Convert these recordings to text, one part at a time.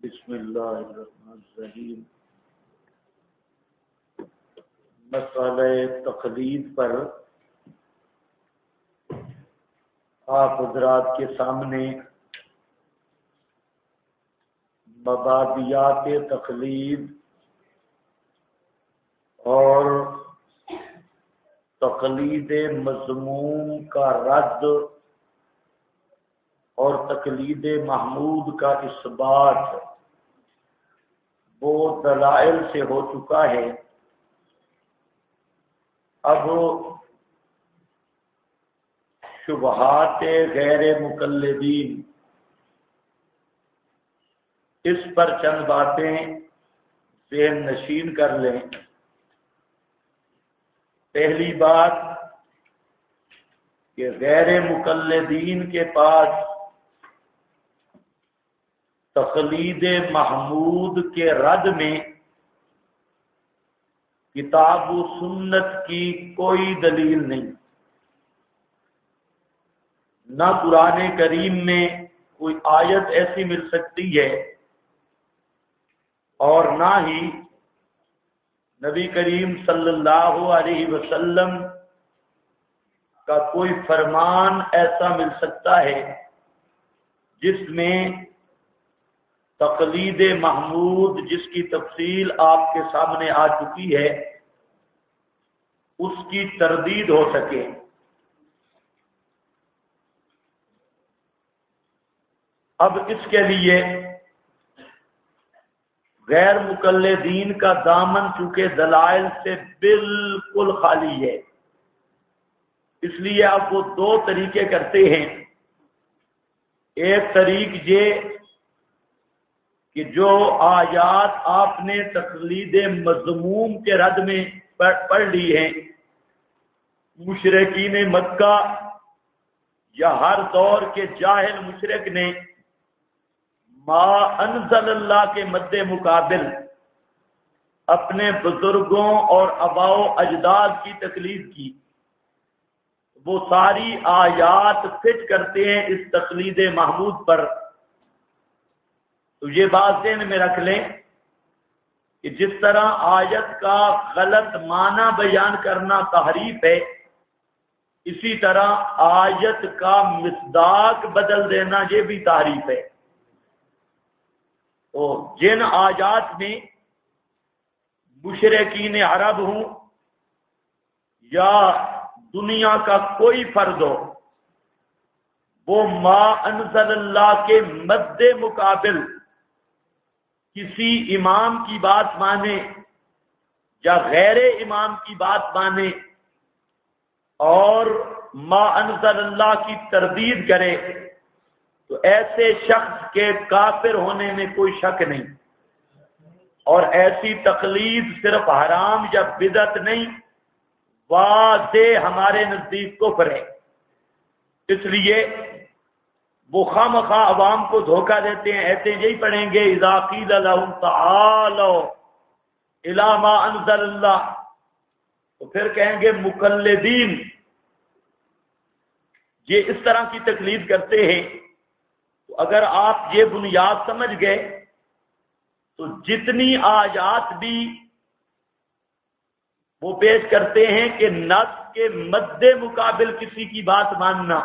بسم اللہ الرحمن الرحیم۔ مسئلہ تقلید پر آپ حضرات کے سامنے مبادیات تقلید اور تقلید مذموم کا رد اور تقلید محمود کا اثبات وہ دلائل سے ہو چکا ہے۔ اب شبہات غیر مقلدین، اس پر چند باتیں ذہن نشین کر لیں۔ پہلی بات کہ غیر مقلدین کے پاس تقلید محمود کے رد میں کتاب و سنت کی کوئی دلیل نہیں، نہ قرآن کریم میں کوئی آیت ایسی مل سکتی ہے اور نہ ہی نبی کریم صلی اللہ علیہ وسلم کا کوئی فرمان ایسا مل سکتا ہے جس میں تقلید محمود، جس کی تفصیل آپ کے سامنے آ چکی ہے، اس کی تردید ہو سکے۔ اب اس کے لیے غیر مقلدین کا دامن چونکہ دلائل سے بالکل خالی ہے، اس لیے اب وہ دو طریقے کرتے ہیں۔ ایک طریق یہ کہ جو آیات آپ نے تقلید مذموم کے رد میں پڑھ لی ہیں، مشرکین مکہ یا ہر دور کے جاہل مشرک نے ما انزل اللہ کے مد مقابل اپنے بزرگوں اور آباء و اجداد کی تقلید کی، وہ ساری آیات فٹ کرتے ہیں اس تقلید محمود پر۔ تو یہ بات ذہن میں رکھ لیں کہ جس طرح آیت کا غلط معنی بیان کرنا تحریف ہے، اسی طرح آیت کا مصداق بدل دینا یہ بھی تحریف ہے۔ تو جن آیات میں مشرکین عرب ہوں یا دنیا کا کوئی فرد ہو، وہ ما انزل اللہ کے مد مقابل کسی امام کی بات مانے یا غیر امام کی بات مانے اور ما انزل اللہ کی تردید کرے، تو ایسے شخص کے کافر ہونے میں کوئی شک نہیں، اور ایسی تقلید صرف حرام یا بدعت نہیں، واضح ہمارے نزدیک کفر ہے۔ اس لیے وہ خواہ عوام کو دھوکہ دیتے ہیں، ایسے یہی پڑھیں گے اذا قیل لهم تعالوا الی ما انزل اللہ، تو پھر کہیں گے مقلدین یہ اس طرح کی تقلید کرتے ہیں۔ تو اگر آپ یہ بنیاد سمجھ گئے تو جتنی آیات بھی وہ پیش کرتے ہیں کہ نص کے مد مقابل کسی کی بات ماننا،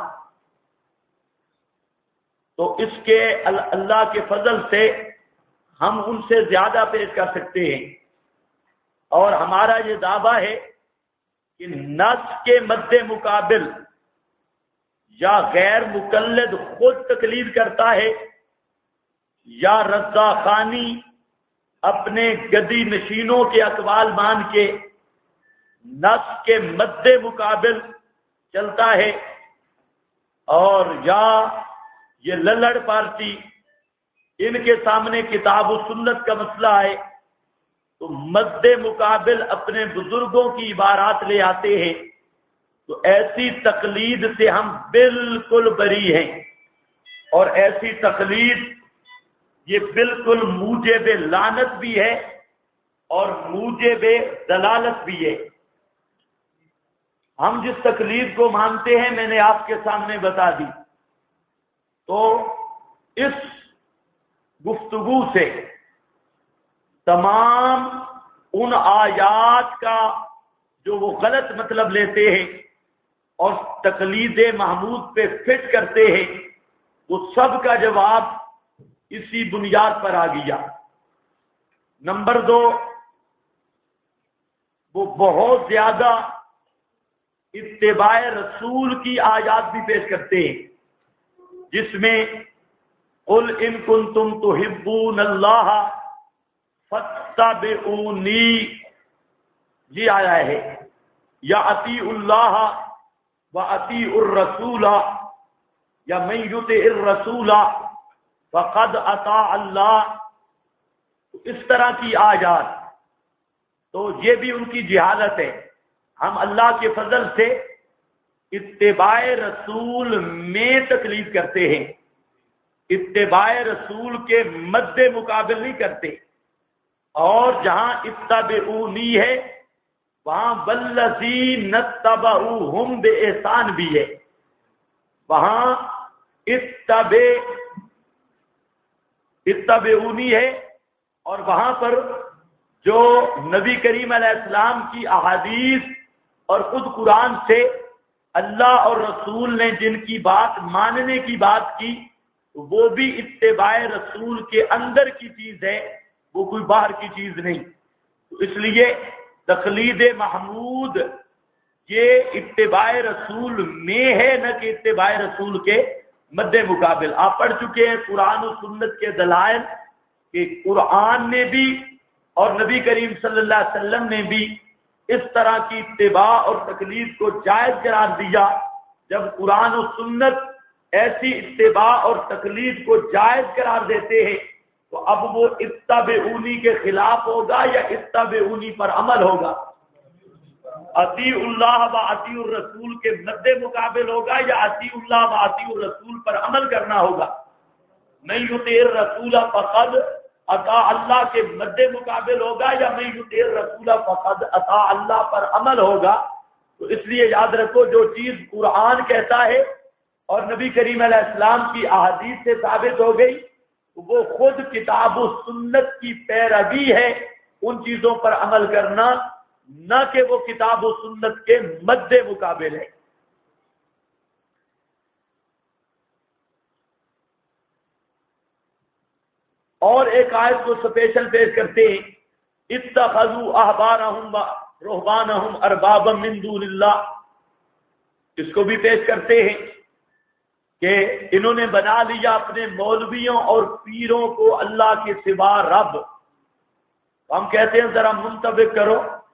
تو اس کے اللہ کے فضل سے ہم ان سے زیادہ پیش کر سکتے ہیں، اور ہمارا یہ دعویٰ ہے کہ نص کے مد مقابل یا غیر مقلد خود تقلید کرتا ہے یا رضاخانی اپنے گدی نشینوں کے اقوال مان کے نص کے مد مقابل چلتا ہے، اور یا یہ للڑ پارٹی ان کے سامنے کتاب و سنت کا مسئلہ ہے تو مد مقابل اپنے بزرگوں کی عبارات لے آتے ہیں، تو ایسی تقلید سے ہم بالکل بری ہیں، اور ایسی تقلید یہ بالکل موجب لعنت بھی ہے اور موجب دلالت بھی ہے۔ ہم جس تقلید کو مانتے ہیں میں نے آپ کے سامنے بتا دی، تو اس گفتگو سے تمام ان آیات کا جو وہ غلط مطلب لیتے ہیں اور تقلید محمود پہ فٹ کرتے ہیں، وہ سب کا جواب اسی بنیاد پر آ گیا۔ نمبر 2، وہ بہت زیادہ اتباع رسول کی آیات بھی پیش کرتے ہیں، جس میں قل ان کنتم تحبون اللہ فاتبعونی یہ آیا ہے، یا اطیع اللہ و اطیع الرسول یا من یطع الرسول فقد اطاع اللہ، اس طرح کی آیات۔ تو یہ بھی ان کی جہالت ہے۔ ہم اللہ کے فضل سے اتباع رسول میں تقلید کرتے ہیں، اتباع رسول کے مد مقابل نہیں کرتے۔ اور جہاں اتبعونی ہے وہاں والذین اتبعوہم بإحسان بھی ہے، وہاں اتبعونی ہے، اور وہاں پر جو نبی کریم علیہ السلام کی احادیث اور خود قرآن سے اللہ اور رسول نے جن کی بات ماننے کی بات کی، وہ بھی اتباع رسول کے اندر کی چیز ہے، وہ کوئی باہر کی چیز نہیں۔ تو اس لیے تقلید محمود یہ اتباع رسول میں ہے، نہ کہ اتباع رسول کے مد مقابل۔ آپ پڑھ چکے ہیں قرآن و سنت کے دلائل کہ قرآن نے بھی اور نبی کریم صلی اللہ علیہ وسلم نے بھی اس طرح کی اتباع اور تقلید کو جائز قرار دیا۔ جب قرآن و سنت ایسی اتباع اور تقلید کو جائز قرار دیتے ہیں تو اب وہ اتبعونی کے خلاف ہوگا یا اتبعونی پر عمل ہوگا؟ اطیع اللہ و اطیع الرسول کے مد مقابل ہوگا یا اطیع اللہ و اطیع الرسول پر عمل کرنا ہوگا؟ من یطع الرسول فقد اطاع اللہ کے مد مقابل ہوگا یا من یطع الرسول فقد اطاع اللہ پر عمل ہوگا؟ تو اس لیے یاد رکھو، جو چیز قرآن کہتا ہے اور نبی کریم علیہ السلام کی احادیث سے ثابت ہو گئی، وہ خود کتاب و سنت کی پیروی ہے ان چیزوں پر عمل کرنا، نہ کہ وہ کتاب و سنت کے مد مقابل ہے۔ اور ایک آیت کو سپیشل پیش کرتے ہیں، اتخذوا احبارهم ورهبانهم اربابا من دون اللہ، اس کو بھی پیش کرتے ہیں کہ انہوں نے بنا لیا اپنے مولویوں اور پیروں کو اللہ کے سوا رب۔ ہم کہتے ہیں ذرا منطبق کرو،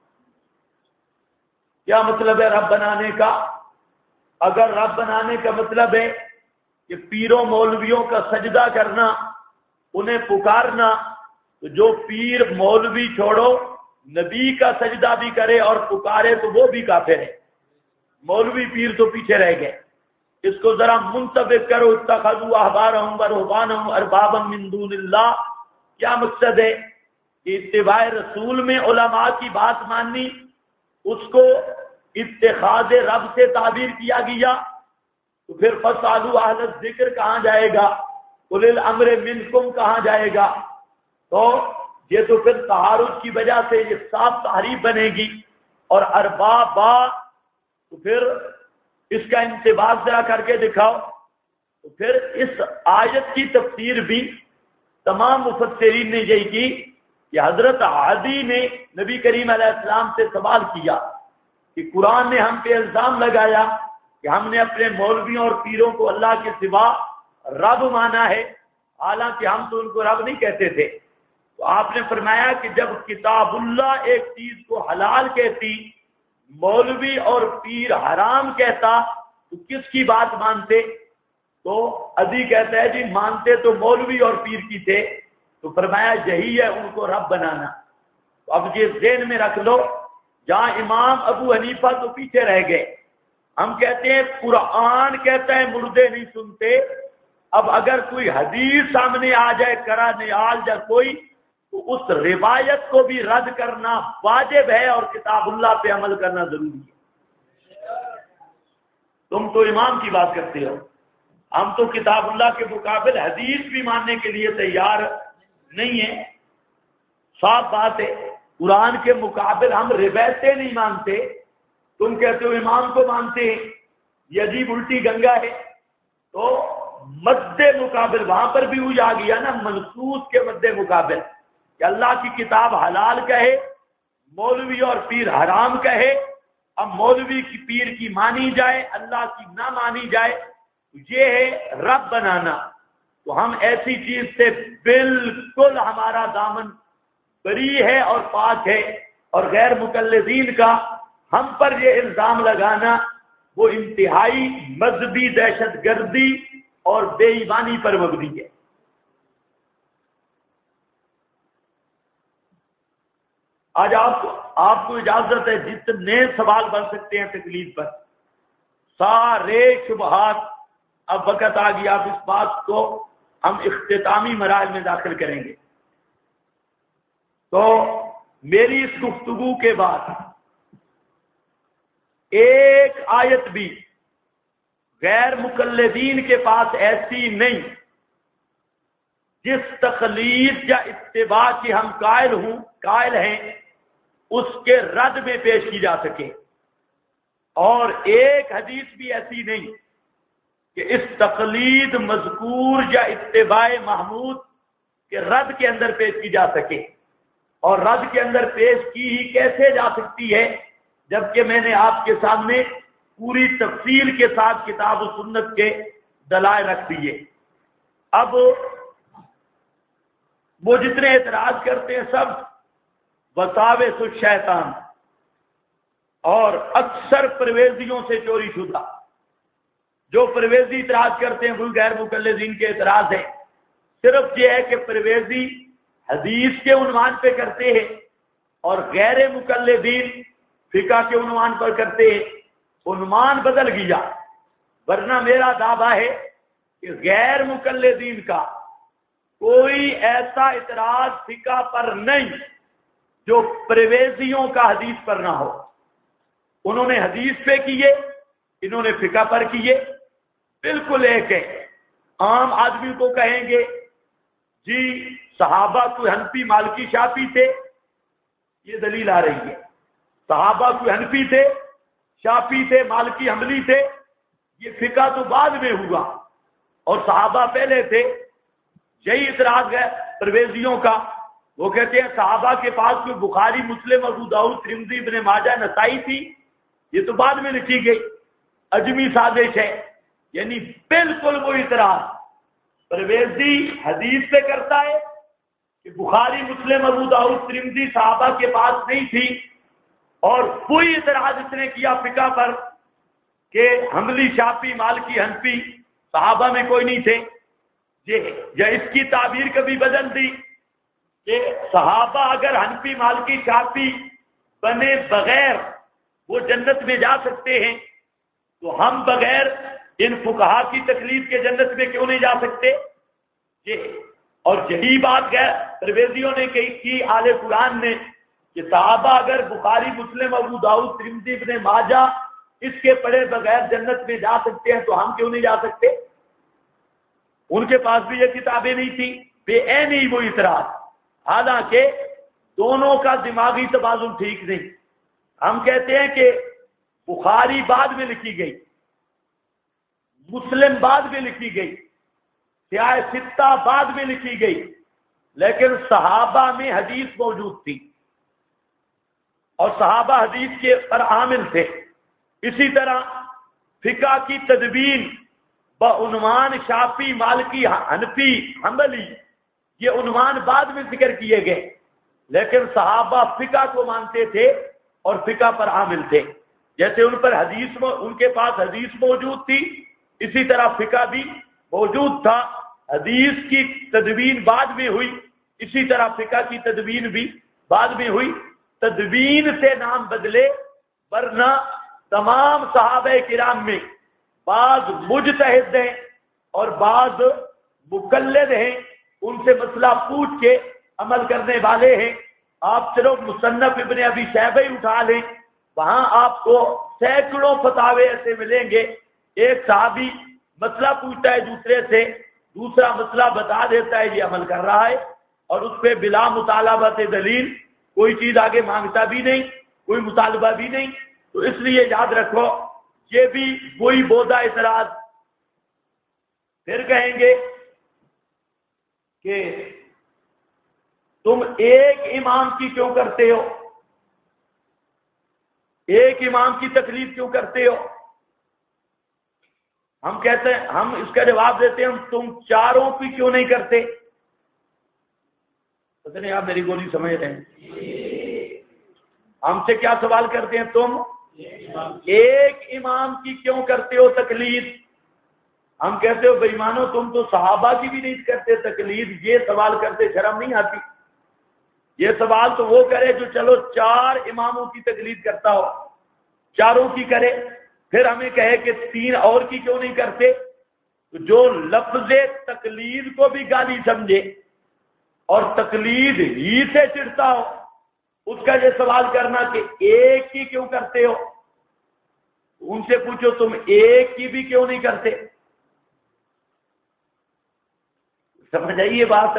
کیا مطلب ہے رب بنانے کا؟ اگر رب بنانے کا مطلب ہے کہ پیروں مولویوں کا سجدہ کرنا، انہیں پکارنا، تو جو پیر مولوی چھوڑو نبی کا سجدہ بھی کرے اور پکارے تو وہ بھی کافر ہے۔ مولوی پیر تو پیچھے رہ گئے۔ اس کو ذرا منطبق کرو، اتخذوا احبارهم ورهبانهم اربابا من دون اللہ، کیا مقصد ہے؟ کہ اتباع رسول میں علماء کی بات ماننی، اس کو اتخاذ رب سے تعبیر کیا گیا، تو پھر فاسألوا اہل الذکر کہاں جائے گا؟ اولی الامر منکم کہاں جائے گا؟ تو یہ تو پھر تعارض کی وجہ سے یہ صاف تحریف بنے گی۔ اور اربابا تو پھر اس کا انتباہ ذرا کر کے دکھاؤ۔ تو پھر اس آیت کی تفسیر بھی تمام مفسرین نے یہی کی کہ حضرت عدی نے نبی کریم علیہ السلام سے سوال کیا کہ قرآن نے ہم پہ الزام لگایا کہ ہم نے اپنے مولویوں اور پیروں کو اللہ کے سوا رب مانا ہے، حالانکہ ہم تو ان کو رب نہیں کہتے تھے۔ تو آپ نے فرمایا کہ جب کتاب اللہ ایک چیز کو حلال کہتی، مولوی اور پیر حرام کہتا، تو کس کی بات مانتے؟ تو عدی کہتا ہے جی مانتے تو مولوی اور پیر کی تھے۔ تو فرمایا یہی ہے ان کو رب بنانا۔ تو اب یہ ذہن میں رکھ لو، جہاں امام ابو حنیفہ تو پیچھے رہ گئے، ہم کہتے ہیں قرآن کہتا ہے مردے نہیں سنتے۔ اب اگر کوئی حدیث سامنے آ جائے کرا نیال یا کوئی، تو اس روایت کو بھی رد کرنا واجب ہے اور کتاب اللہ پہ عمل کرنا ضروری ہے۔ تم تو امام کی بات کرتے ہو، ہم تو کتاب اللہ کے مقابل حدیث بھی ماننے کے لیے تیار نہیں ہیں. صاف بات ہے. قرآن کے مقابل ہم روایتیں نہیں مانتے. تم کہتے ہو امام کو مانتے ہیں، یہ عجیب الٹی گنگا ہے. تو مد مقابل وہاں پر بھی ہو جا گیا نا، منصوص کے مد مقابل کہ اللہ کی کتاب حلال کہے، مولوی اور پیر حرام کہے. اب مولوی کی پیر کی مانی جائے، اللہ کی نہ مانی جائے، یہ ہے رب بنانا. تو ہم ایسی چیز سے بالکل ہمارا دامن بری ہے اور پاک ہے. اور غیر مقلدین کا ہم پر یہ الزام لگانا وہ انتہائی مذہبی دہشت گردی اور بے ایمانی پر مبنی ہے. آج آپ کو اجازت ہے جتنے سوال بن سکتے ہیں تکلیف پر، سارے شبہات. اب وقت آ گیا، اب اس بات کو ہم اختتامی مراحل میں داخل کریں گے. تو میری اس گفتگو کے بعد ایک آیت بھی غیر مقلدین کے پاس ایسی نہیں جس تقلید یا اتباع کی ہم قائل ہیں اس کے رد میں پیش کی جا سکے. اور ایک حدیث بھی ایسی نہیں کہ اس تقلید مذکور یا اتباع محمود کے رد کے اندر پیش کی جا سکے. اور رد کے اندر پیش کی ہی کیسے جا سکتی ہے جبکہ میں نے آپ کے سامنے پوری تفصیل کے ساتھ کتاب و سنت کے دلائل رکھ دیے. اب وہ جتنے اعتراض کرتے ہیں سب وساوس الشیطان اور اکثر پرویزیوں سے چوری شدہ. جو پرویزی اعتراض کرتے ہیں وہ غیر مقلدین کے اعتراض ہیں. صرف یہ ہے کہ پرویزی حدیث کے عنوان پہ کرتے ہیں اور غیر مقلدین فقہ کے عنوان پر کرتے ہیں. عنوان بدل گیا، ورنہ میرا دعویٰ ہے کہ غیر مقلدین کا کوئی ایسا اعتراض فقہ پر نہیں جو پرویزیوں کا حدیث پر نہ ہو. انہوں نے حدیث پہ کیے، انہوں نے فقہ پر کیے، بالکل ایک ہے. عام آدمی کو کہیں گے جی صحابہ کوئی حنفی مالکی شافعی تھے، یہ دلیل آ رہی ہے. صحابہ کوئی حنفی تھے، شافعی تھے، مالکی حنبلی تھے، یہ فقہ تو بعد میں ہوا اور صحابہ پہلے تھے. یہی اعتراض ہے پرویزیوں کا. وہ کہتے ہیں صحابہ کے پاس کوئی بخاری، مسلم، ابو داؤد، ترمذی، ابن ماجہ، نسائی تھی، یہ تو بعد میں لکھی گئی، اجمی سازش ہے. یعنی بالکل وہ اعتراض پرویزی حدیث سے کرتا ہے کہ بخاری، مسلم، ابو داؤد، ترمذی صحابہ کے پاس نہیں تھی. اور کوئی اعتراض اس نے کیا فقہ پر کہ حنبلی، شافعی، مالکی، حنفی صحابہ میں کوئی نہیں تھے. یا اس کی تعبیر کبھی بدل دی کہ صحابہ اگر حنفی، مالکی، شافعی بنے بغیر وہ جنت میں جا سکتے ہیں تو ہم بغیر ان فقہا کی تقلید کے جنت میں کیوں نہیں جا سکتے؟ اور یہی بات پرویزیوں نے کی آل قرآن نے کہ صحابہ اگر بخاری، مسلم، ابو داؤد، ترمذی، ابن ماجہ اس کے پڑھے بغیر جنت میں جا سکتے ہیں تو ہم کیوں نہیں جا سکتے؟ ان کے پاس بھی یہ کتابیں نہیں تھی. بے عین ہی وہ اعتراض. حالانکہ دونوں کا دماغی توازن ٹھیک نہیں. ہم کہتے ہیں کہ بخاری بعد میں لکھی گئی، مسلم بعد میں لکھی گئی، سیاہ ستہ بعد میں لکھی گئی، لیکن صحابہ میں حدیث موجود تھی اور صحابہ حدیث کے پر عامل تھے. اسی طرح فقہ کی تدوین بعنوان شافعی، مالکی، حنفی، حنبلی، یہ عنوان بعد میں ذکر کیے گئے، لیکن صحابہ فقہ کو مانتے تھے اور فقہ پر عامل تھے. جیسے ان کے پاس حدیث موجود تھی، اسی طرح فقہ بھی موجود تھا. حدیث کی تدوین بعد میں ہوئی، اسی طرح فقہ کی تدوین بھی بعد میں ہوئی. تدوین سے نام بدلے، ورنہ تمام صحابہ کرام میں بعض مجتہد ہیں اور بعض مقلد ہیں، ان سے مسئلہ پوچھ کے عمل کرنے والے ہیں. آپ صرف مصنف ابن ابی شیبہ ہی اٹھا لیں، وہاں آپ کو سینکڑوں فتاوے ایسے ملیں گے. ایک صحابی مسئلہ پوچھتا ہے دوسرے سے، دوسرا مسئلہ بتا دیتا ہے یہ عمل کر رہا ہے، اور اس پہ بلا مطالبہ دلیل کوئی چیز آگے مانگتا بھی نہیں، کوئی مطالبہ بھی نہیں. تو اس لیے یاد رکھو یہ بھی وہی بودا اعتراض. پھر کہیں گے کہ تم ایک امام کی کیوں کرتے ہو، ایک امام کی تکلیف کیوں کرتے ہو؟ ہم کہتے ہیں، ہم اس کا جواب دیتے ہیں تم چاروں کی کیوں نہیں کرتے؟ پتہ نہیں آپ میری گولی سمجھ رہے ہیں؟ ہم سے کیا سوال کرتے ہیں؟ تم ایک امام کی کیوں کرتے ہو تکلیف؟ ہم کہتے ہو بے ایمانو تم تو صحابہ کی بھی نہیں کرتے تکلیف، یہ سوال کرتے شرم نہیں آتی؟ یہ سوال تو وہ کرے جو چلو 4 اماموں کی تکلیف کرتا ہو، چاروں کی کرے. پھر ہمیں کہے کہ 3 اور کی کیوں نہیں کرتے؟ تو جو لفظ تقلید کو بھی گالی سمجھے اور تقلید ہی سے چڑھتا ہو، اس کا یہ سوال کرنا کہ ایک کی کیوں کرتے ہو. ان سے پوچھو تم ایک کی بھی کیوں نہیں کرتے؟ سمجھ آئیے بات؟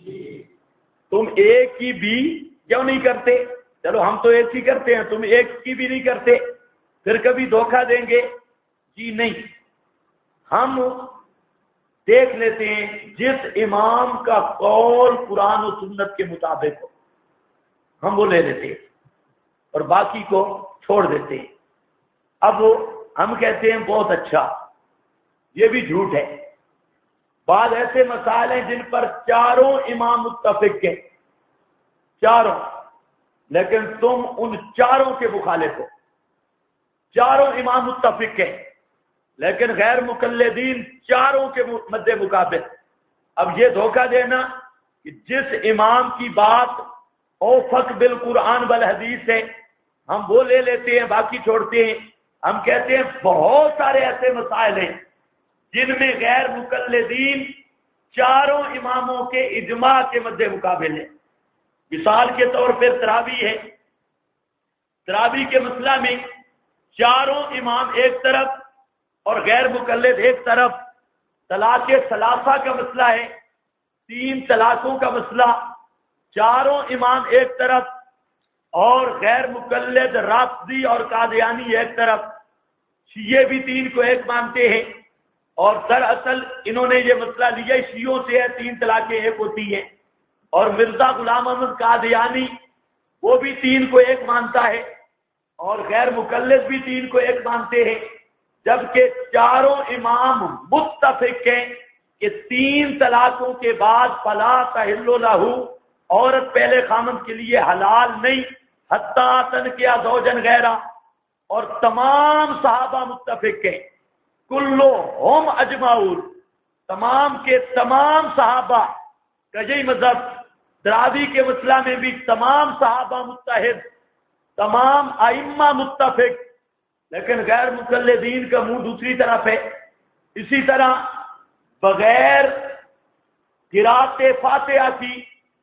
تم ایک کی بھی کیوں نہیں کرتے؟ چلو ہم تو ایک ہی کرتے ہیں، تم ایک کی بھی نہیں کرتے. پھر کبھی دھوکہ دیں گے جی نہیں، ہم دیکھ لیتے ہیں جس امام کا قول قرآن و سنت کے مطابق ہو ہم وہ لے لیتے ہیں اور باقی کو چھوڑ دیتے ہیں. اب ہم کہتے ہیں بہت اچھا، یہ بھی جھوٹ ہے. بعض ایسے مسائل ہیں جن پر چاروں امام متفق ہیں، چاروں، لیکن تم ان چاروں کے مخالف ہو. چاروں امام متفق ہیں لیکن غیر مقلدین چاروں کے مد مقابل. اب یہ دھوکہ دینا کہ جس امام کی بات اوفق بالقرآن والحدیث ہے ہم وہ لے لیتے ہیں باقی چھوڑتے ہیں. ہم کہتے ہیں بہت سارے ایسے مسائل ہیں جن میں غیر مقلدین چاروں اماموں کے اجماع کے مد مقابل ہے. مثال کے طور پر تراویح ہے، تراویح کے مسئلہ میں چاروں امام ایک طرف اور غیر مقلد ایک طرف. طلاق ثلاثہ کا مسئلہ ہے، 3 طلاقوں کا مسئلہ، چاروں امام ایک طرف اور غیر مقلد رافضی اور قادیانی ایک طرف. شیعہ بھی 3 کو ایک مانتے ہیں اور دراصل انہوں نے یہ مسئلہ لیا شیعوں سے ہے 3 طلاقیں ایک ہوتی ہیں. اور مرزا غلام احمد قادیانی وہ بھی 3 کو ایک مانتا ہے اور غیر مقلد بھی 3 کو ایک مانتے ہیں. جبکہ چاروں امام متفق ہیں کہ 3 طلاقوں کے بعد فلا تحل لہ، عورت پہلے خامند کے لیے حلال نہیں حتیٰ تنکح زوجا غیرہ. اور تمام صحابہ متفق ہیں، کلہم اجمعون، تمام کے تمام صحابہ کا یہی مذہب. تراویح کے مسئلہ میں بھی تمام صحابہ متحد، تمام ائمہ متفق، لیکن غیر مقلدین کا منہ دوسری طرف ہے. اسی طرح بغیر قرأت فاتحہ کی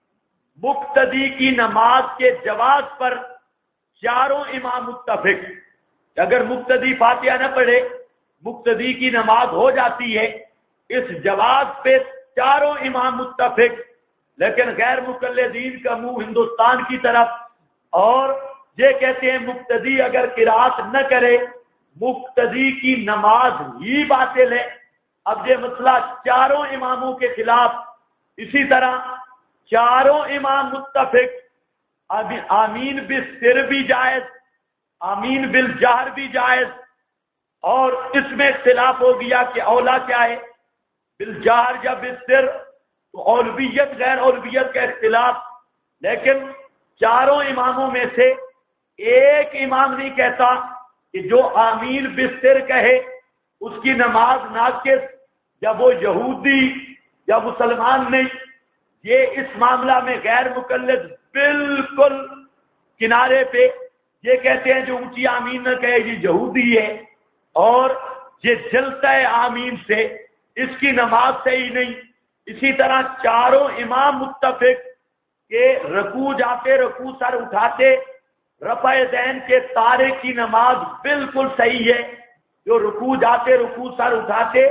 مقتدی کی نماز کے جواز پر چاروں امام متفق. اگر مقتدی فاتحہ نہ پڑھے مقتدی کی نماز ہو جاتی ہے، اس جواز پہ چاروں امام متفق، لیکن غیر مقلدین کا منہ ہندوستان کی طرف اور یہ کہتے ہیں مقتدی اگر قرات نہ کرے مقتدی کی نماز ہی باطل ہے. اب یہ مسئلہ چاروں اماموں کے خلاف. اسی طرح چاروں امام متفق آمین بالسر بھی جائز، آمین بالجہر بھی جائز، اور اس میں اختلاف ہو گیا کہ اولا کیا ہے، بالجہر یا بالسر. تو اولویت غیر اولویت کا اختلاف. لیکن چاروں اماموں میں سے ایک امام نہیں کہتا کہ جو آمین بالسر کہے اس کی نماز ناقص، جب وہ یہودی یا مسلمان نہیں. یہ اس معاملہ میں غیر مقلد بالکل کنارے پہ یہ کہتے ہیں جو اونچی آمین نہ کہے یہ یہودی ہے اور یہ جلتا ہے آمین سے، اس کی نماز صحیح نہیں. اسی طرح چاروں امام متفق کہ رکوع جاتے رکوع سر اٹھاتے، رفع ذہن کے تارے کی نماز بالکل صحیح ہے، جو رکوع جاتے رکوع سر اٹھاتے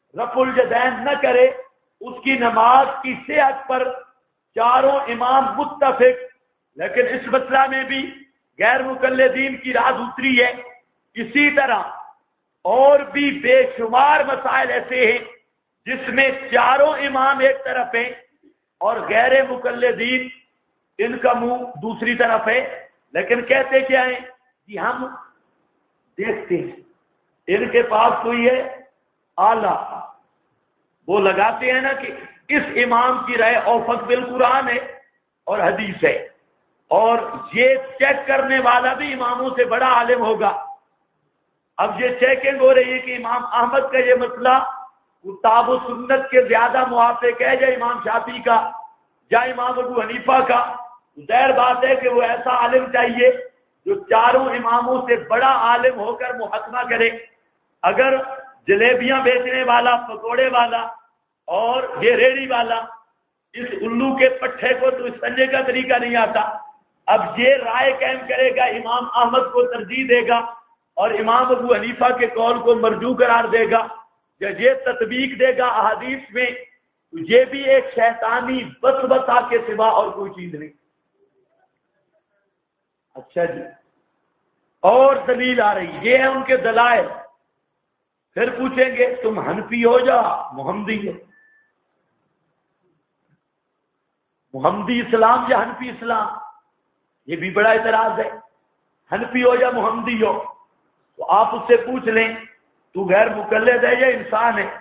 رفع الیدین نہ کرے اس کی نماز کی صحت پر چاروں امام متفق، لیکن اس مسئلہ میں بھی غیر مقلدین کی رائے دوسری ہے۔ اسی طرح اور بھی بے شمار مسائل ایسے ہیں جس میں چاروں امام ایک طرف ہیں اور غیر مقلدین ان کا منہ دوسری طرف ہے، لیکن کہتے کیا ہیں کہ ہم دیکھتے ہیں ان کے پاس کوئی ہے آلہ، وہ لگاتے ہیں نا کہ اس امام کی رائے اوفق بالقرآن ہے اور حدیث ہے، اور یہ چیک کرنے والا بھی اماموں سے بڑا عالم ہوگا۔ اب یہ چیکنگ ہو رہی ہے کہ امام احمد کا یہ مسئلہ کتاب و سنت کے زیادہ موافق ہے یا امام شافعی کا یا امام ابو حنیفہ کا۔ ظاہر بات ہے کہ وہ ایسا عالم چاہیے جو چاروں اماموں سے بڑا عالم ہو کر محاکمہ کرے۔ اگر جلیبیاں بیچنے والا، پکوڑے والا اور یہ ریڑھی والا اس الو کے پٹھے کو تو سنجے کا طریقہ نہیں آتا، اب یہ رائے قائم کرے گا، امام احمد کو ترجیح دے گا اور امام ابو حنیفہ کے قول کو مرجو قرار دے گا، یا یہ تطبیق دے گا احادیث میں، تو یہ بھی ایک شیطانی وسوسہ کے سوا اور کوئی چیز نہیں۔ اچھا جی، اور دلیل آ رہی، یہ ہے ان کے دلائل۔ پھر پوچھیں گے تم حنفی ہو یا محمدی ہو؟ محمدی اسلام یا حنفی اسلام، یہ بھی بڑا اعتراض ہے۔ حنفی ہو یا محمدی ہو، تو آپ اس سے پوچھ لیں تو غیر مقلد ہے یا انسان ہے؟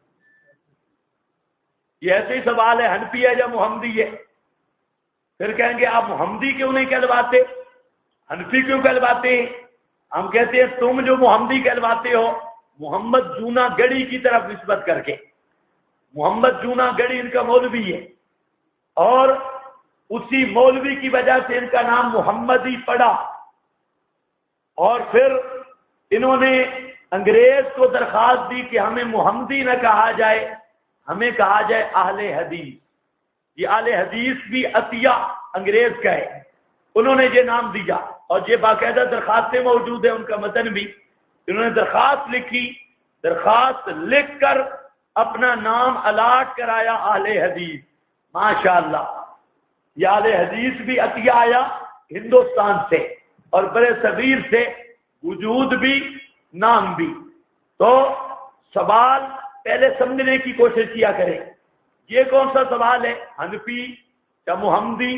یہ ایسے ہی سوال ہے، حنفی ہے یا محمدی ہے؟ پھر کہیں گے آپ محمدی کیوں نہیں کہلواتے، حنفی کیوں کہلواتے ہیں؟ ہم کہتے ہیں تم جو محمدی کہلواتے ہو محمد جونا گڑی کی طرف نسبت کر کے، محمد جونا گڑی ان کا مولوی ہے اور اسی مولوی کی وجہ سے ان کا نام محمدی پڑا، اور پھر انہوں نے انگریز کو درخواست دی کہ ہمیں محمدی نہ کہا جائے، ہمیں کہا جائے اہل حدیث۔ یہ اہل حدیث بھی عطیہ انگریز کا ہے، انہوں نے یہ نام دیا اور یہ باقاعدہ درخواستیں موجود ہیں، ان کا متن بھی، انہوں نے درخواست لکھی، درخواست لکھ کر اپنا نام الاٹ کرایا اہل حدیث۔ ماشاءاللہ یہ اہل حدیث بھی عطیہ آیا ہندوستان سے اور بڑے صغیر سے، وجود بھی نام بھی۔ تو سوال پہلے سمجھنے کی کوشش کیا کریں، یہ کون سا سوال ہے، حنفی یا محمدی؟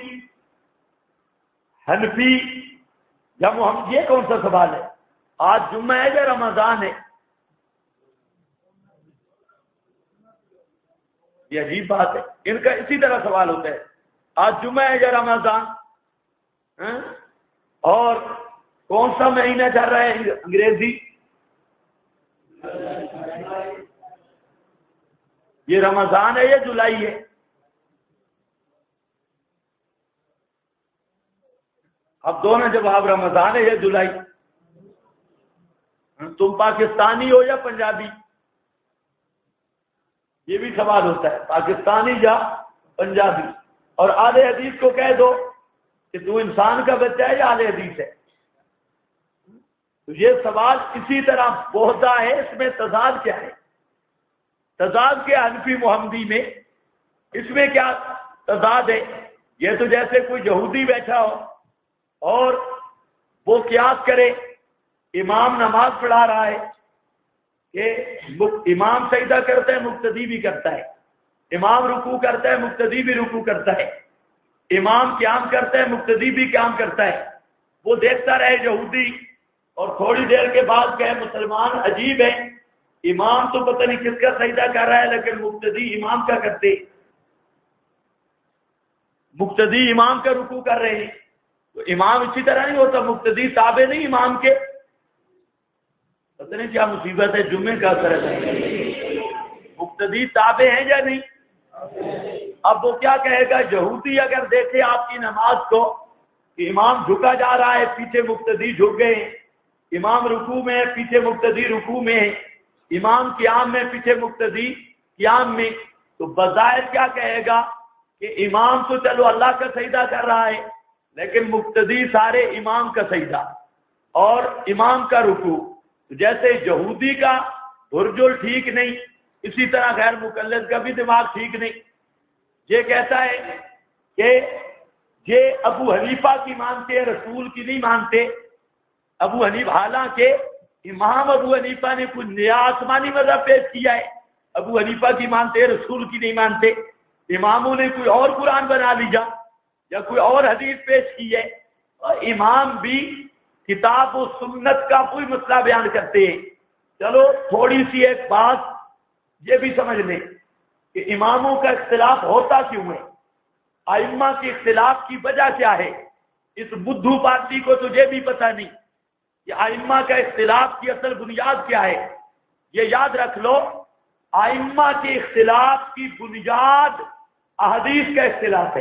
حنفی یا محمد، یہ کون سا سوال ہے؟ آج جمعہ ہے یا رمضان ہے؟ یہ عجیب بات ہے، ان کا اسی طرح سوال ہوتا ہے، آج جمعہ ہے یا رمضان؟ اور کون سا مہینہ چل رہا ہے انگریزی؟ یہ رمضان ہے یا جولائی ہے؟ اب دونوں جواب، رمضان ہے یا جولائی؟ تم پاکستانی ہو یا پنجابی؟ یہ بھی سوال ہوتا ہے، پاکستانی یا پنجابی؟ اور اہل حدیث کو کہہ دو کہ تو انسان کا بچہ ہے یا اہل حدیث ہے؟ تو یہ سوال اسی طرح بہتا ہے، اس میں تضاد کیا ہے؟ تضاد کیا حنفی محمدی میں؟ اس میں کیا تضاد ہے؟ یہ تو جیسے کوئی یہودی بیٹھا ہو اور وہ قیاس کرے، امام نماز پڑھا رہا ہے کہ امام سجدہ کرتا ہے مقتدی بھی کرتا ہے، امام رکوع کرتا ہے مقتدی بھی رکوع کرتا ہے، امام قیام کرتا ہے مقتدی بھی قیام کرتا ہے، وہ دیکھتا رہے یہودی اور تھوڑی دیر کے بعد کہے مسلمان عجیب ہے، امام تو پتہ نہیں کس کا سجدہ کر رہا ہے لیکن مقتدی امام کا کرتے، مقتدی امام کا رکوع کر رہے ہیں، تو امام اسی طرح نہیں ہوتا، مقتدی تابع نہیں امام کے؟ پتہ نہیں کیا مصیبت ہے، جمعے کا اثر ہے، مقتدی تابع ہیں یا نہیں؟ اب وہ کیا کہے گا، یہودی اگر دیکھے آپ کی نماز کو کہ امام جھکا جا رہا ہے، پیچھے مقتدی جھک گئے ہیں، امام رکوع میں ہے پیچھے مقتدی رکوع میں ہے، امام قیام میں پیچھے مقتدی قیام میں، تو بظاہر کیا کہے گا کہ امام تو چلو اللہ کا سجدہ کر رہا ہے لیکن مقتدی سارے امام کا سجدہ اور امام کا رکوع۔ تو جیسے یہودی کا برجل ٹھیک نہیں، اسی طرح غیر مقلد کا بھی دماغ ٹھیک نہیں، یہ کہتا ہے کہ یہ ابو حنیفہ کی مانتے ہیں، رسول کی نہیں مانتے۔ ابو حنیفہ، حالانکہ امام ابو حنیفہ نے کوئی نیا آسمانی مذہب پیش کیا ہے، ابو حنیفہ کی مانتے ہیں، رسول کی نہیں مانتے۔ اماموں نے کوئی اور قرآن بنا لیا یا کوئی اور حدیث پیش کی ہے، اور امام بھی کتاب و سنت کا کوئی مسئلہ بیان کرتے ہیں۔ چلو تھوڑی سی ایک بات یہ بھی سمجھ لیں کہ اماموں کا اختلاف ہوتا کیوں ہے، ائمہ کے اختلاف کی وجہ کیا ہے۔ اس بدھو پارٹی کو تو یہ بھی پتہ نہیں کہ ائمہ کا اختلاف کی اصل بنیاد کیا ہے۔ یہ یاد رکھ لو، ائمہ کے اختلاف کی بنیاد احادیث کا اختلاف ہے۔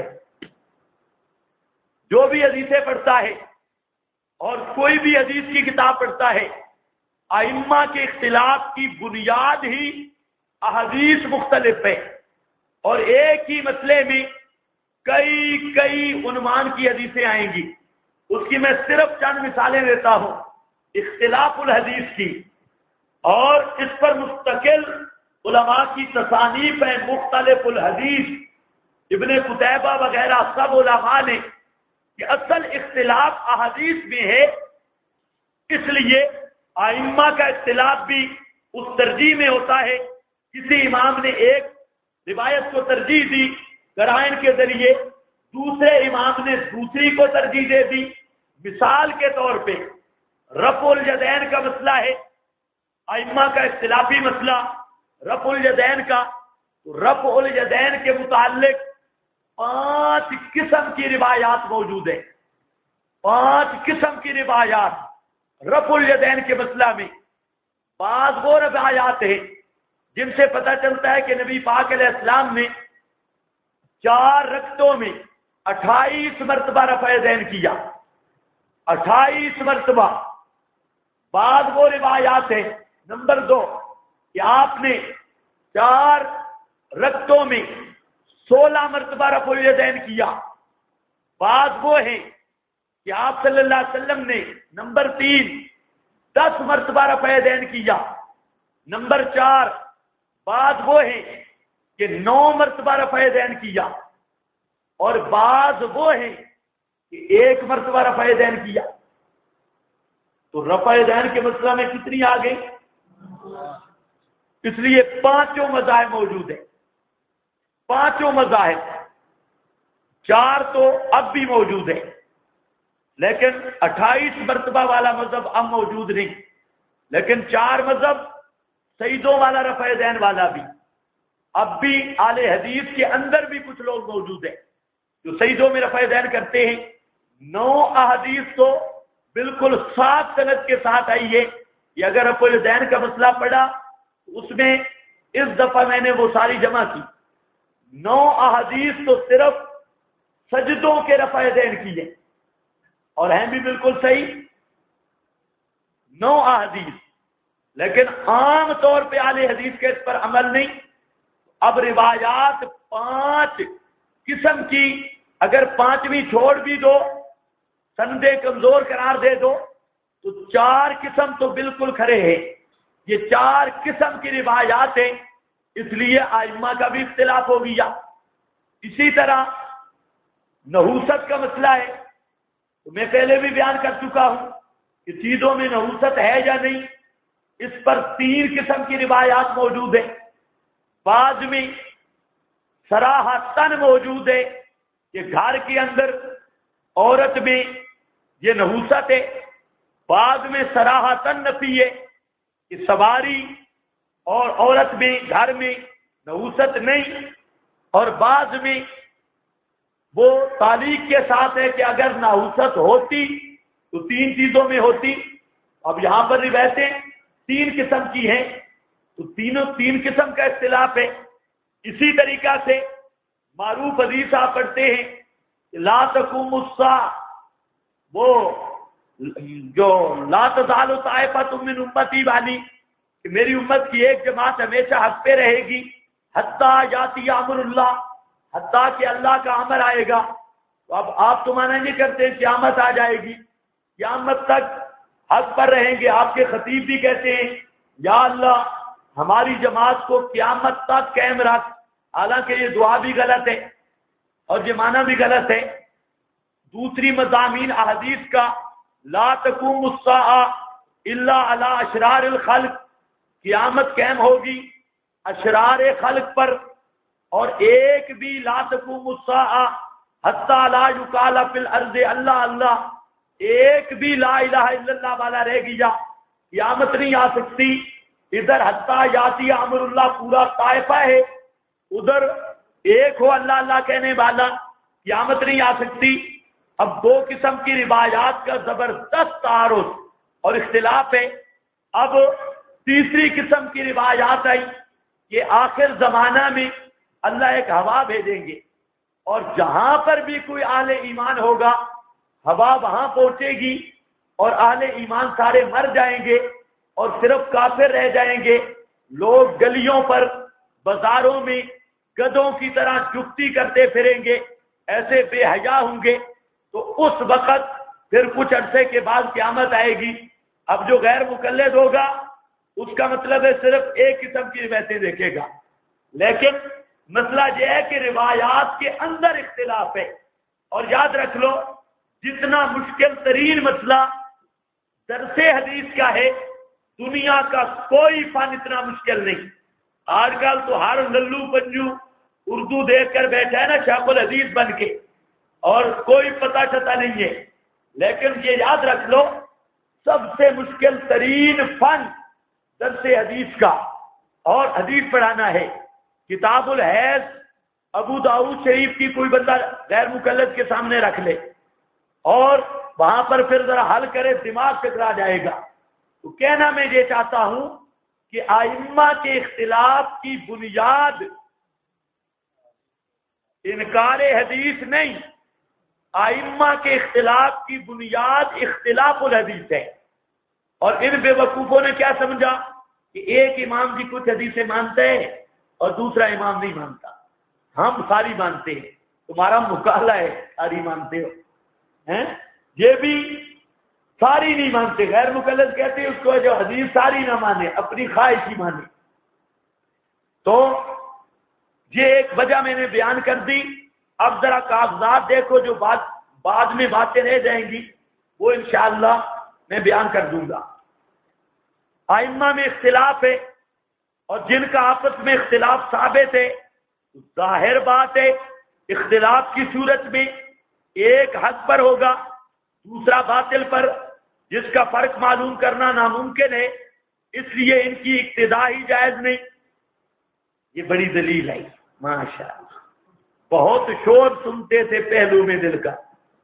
جو بھی حدیثیں پڑھتا ہے اور کوئی بھی حدیث کی کتاب پڑھتا ہے، ائمہ کے اختلاف کی بنیاد ہی احادیث مختلف ہے، اور ایک ہی مسئلے میں کئی عنوان کی حدیثیں آئیں گی۔ اس کی میں صرف چند مثالیں دیتا ہوں اختلاف الحدیث کی، اور اس پر مستقل علماء کی تصانیف ہیں، مختلف الحدیث، ابن قتیبہ وغیرہ سب علماء نے کہ اصل اختلاف احادیث میں ہے۔ اس لیے ائمہ کا اختلاف بھی اس ترجیح میں ہوتا ہے، کسی امام نے ایک روایت کو ترجیح دی قرائن کے ذریعے، دوسرے امام نے دوسری کو ترجیح دے دی۔ مثال کے طور پہ رفع الیدین کا مسئلہ ہے، ائمہ کا اختلافی مسئلہ رفع الیدین کا۔ رفع الیدین کے متعلق 5 قسم کی روایات موجود ہیں، 5 قسم کی روایات رفع الیدین کے مسئلہ میں۔ بعض وہ روایات ہیں جن سے پتہ چلتا ہے کہ نبی پاک علیہ السلام نے 4 رکعتوں میں 28 مرتبہ رفع یدین کیا، 28 مرتبہ۔ بعض وہ روایات ہیں نمبر 2 کہ آپ نے 4 رکعتوں میں 16 مرتبہ رفع الیدین کیا۔ بعض وہ ہیں کہ آپ صلی اللہ علیہ وسلم نے نمبر 3 10 مرتبہ رفع یدین کیا۔ نمبر 4 بعض وہ ہیں کہ 9 مرتبہ رفع یدین کیا، اور بعض وہ ہیں کہ 1 مرتبہ رفع یدین کیا۔ تو رفع یدین کے مسئلہ میں کتنی آ گئی؟ اس لیے 5 مذاہب موجود ہیں، 5 مذاہب، 4 تو اب بھی موجود ہیں، لیکن 28 مرتبہ والا مذہب اب موجود نہیں، لیکن 4 مذہب سیدوں والا رفع یدین والا بھی اب بھی اہل حدیث کے اندر بھی کچھ لوگ موجود ہیں جو سیدوں میں رفع یدین کرتے ہیں۔ 9 احادیث تو بالکل صاف سند کے ساتھ آئی ہے کہ اگر رفع یدین کا مسئلہ پڑا اس میں اس دفعہ میں نے وہ ساری جمع کی، 9 احادیث تو صرف سجدوں کے رفع یدین کی ہیں، اور ہیں بھی بالکل صحیح 9 احادیث، لیکن عام طور پہ اہل حدیث کے اس پر عمل نہیں۔ اب روایات 5 قسم کی، اگر 5ویں چھوڑ بھی دو، سندیں کمزور قرار دے دو، تو 4 قسم تو بالکل کھڑے ہیں۔ یہ 4 قسم کی روایات ہیں، اس لیے ائمہ کا بھی اختلاف ہو گیا۔ اسی طرح نحوست کا مسئلہ ہے، تو میں پہلے بھی بیان کر چکا ہوں کہ چیزوں میں نحوست ہے یا نہیں، اس پر 3 قسم کی روایات موجود ہیں۔ بعض میں صراحتاً موجود ہے کہ گھر کے اندر عورت میں یہ نحوست ہے، بعض میں صراحتاً نفی ہے کہ سواری اور عورت میں گھر میں نحوست نہیں، اور بعض میں وہ تعلیق کے ساتھ ہے کہ اگر نحوست ہوتی تو 3 چیزوں میں ہوتی۔ اب یہاں پر روایتیں 3 قسم کی ہیں، تو تینوں 3 قسم کا اختلاف ہے۔ اسی طریقہ سے معروف حدیث آپ پڑھتے ہیں کہ لا تقوم الساعہ، وہ جو لا تزال طائفۃ من امتی والی، کہ میری امت کی ایک جماعت ہمیشہ حق پہ رہے گی، حتیٰ یاتی امر اللہ، حتیٰ کہ اللہ کا امر آئے گا۔ تو اب آپ تو مانا نہیں کرتے قیامت آ جائے گی، قیامت تک حق پر رہیں گے۔ آپ کے خطیب بھی کہتے ہیں یا اللہ ہماری جماعت کو قیامت تک قائم رکھ. حالانکہ یہ دعا بھی غلط ہے اور یہ معنی بھی غلط ہے. دوسری مضامین احادیث کا لا تقوم الساعہ الا علی اشرار الخلق، قیامت قائم ہوگی اشرار خلق پر، اور ایک بھی لا تقوم الساعہ حتی لا یقال فی الارض اللہ اللہ، ایک بھی لا الہ الا اللہ والا رہ گیا قیامت نہیں آ سکتی. ادھر حتی یاتی امر اللہ پورا طائفہ ہے، ادھر ایک ہو اللہ اللہ کہنے والا، قیامت نہیں آ سکتی. اب دو قسم کی روایات کا زبردست تعارض اور اختلاف ہے. اب تیسری قسم کی روایات آئی کہ آخر زمانہ میں اللہ ایک ہوا بھیجیں گے اور جہاں پر بھی کوئی اہل ایمان ہوگا ہوا وہاں پہنچے گی اور اہل ایمان سارے مر جائیں گے اور صرف کافر رہ جائیں گے. لوگ گلیوں پر بازاروں میں گدھوں کی طرح جفتی کرتے پھریں گے، ایسے بے حیا ہوں گے. تو اس وقت پھر کچھ عرصے کے بعد قیامت آئے گی. اب جو غیر مقلد ہوگا اس کا مطلب ہے صرف ایک قسم کی روایتیں دیکھے گا. لیکن مسئلہ یہ ہے کہ روایات کے اندر اختلاف ہے. اور یاد رکھ لو جتنا مشکل ترین مسئلہ درس حدیث کا ہے، دنیا کا کوئی فن اتنا مشکل نہیں. آج کل تو ہر للو پنجو اردو دیکھ کر بیٹھا ہے نا شیخ الحدیث بن کے، اور کوئی پتہ چتا نہیں ہے. لیکن یہ یاد رکھ لو سب سے مشکل ترین فن درس حدیث کا اور حدیث پڑھانا ہے. کتاب الحیض ابو داؤد شریف کی کوئی بندہ غیر مقلد کے سامنے رکھ لے اور وہاں پر پھر ذرا حل کرے، دماغ ٹکرا جائے گا. تو کہنا میں یہ چاہتا ہوں کہ ائمہ کے اختلاف کی بنیاد انکار حدیث نہیں، ائمہ کے اختلاف کی بنیاد اختلاف الحدیث ہے. اور ان بے وقوفوں نے کیا سمجھا کہ ایک امام کی کچھ حدیثیں مانتے ہیں اور دوسرا امام نہیں مانتا. ہم ساری مانتے ہیں، تمہارا مقابلہ ہے ساری مانتے ہو ہیں، یہ بھی ساری نہیں مانتے. غیر مقلد کہتے ہیں اس کو جو حدیث ساری نہ مانے، اپنی خواہش ہی مانے. تو یہ ایک وجہ میں نے بیان کر دی. اب ذرا کاغذات دیکھو، جو بعد میں باتیں رہ جائیں گی وہ انشاءاللہ میں بیان کر دوں گا. ائمہ میں اختلاف ہے اور جن کا آپس میں اختلاف ثابت ہے، ظاہر بات ہے اختلاف کی صورت میں ایک حق پر ہوگا دوسرا باطل پر، جس کا فرق معلوم کرنا ناممکن ہے، اس لیے ان کی اقتداء ہی جائز نہیں. یہ بڑی دلیل ہے ماشاءاللہ. بہت شور سنتے تھے پہلو میں دل کا،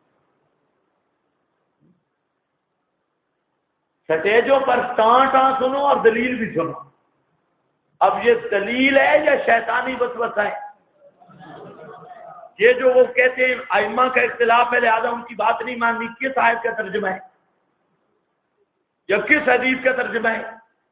سٹیجوں پر ٹاں سنو اور دلیل بھی سنو. اب یہ دلیل ہے یا شیطانی وسوسہ ہے؟ یہ جو وہ کہتے ہیں ائمہ کا اختلاف ہے لہذا ان کی بات نہیں ماننی، کس آیت کا ترجمہ ہے یا کس حدیث کا ترجمہ ہے؟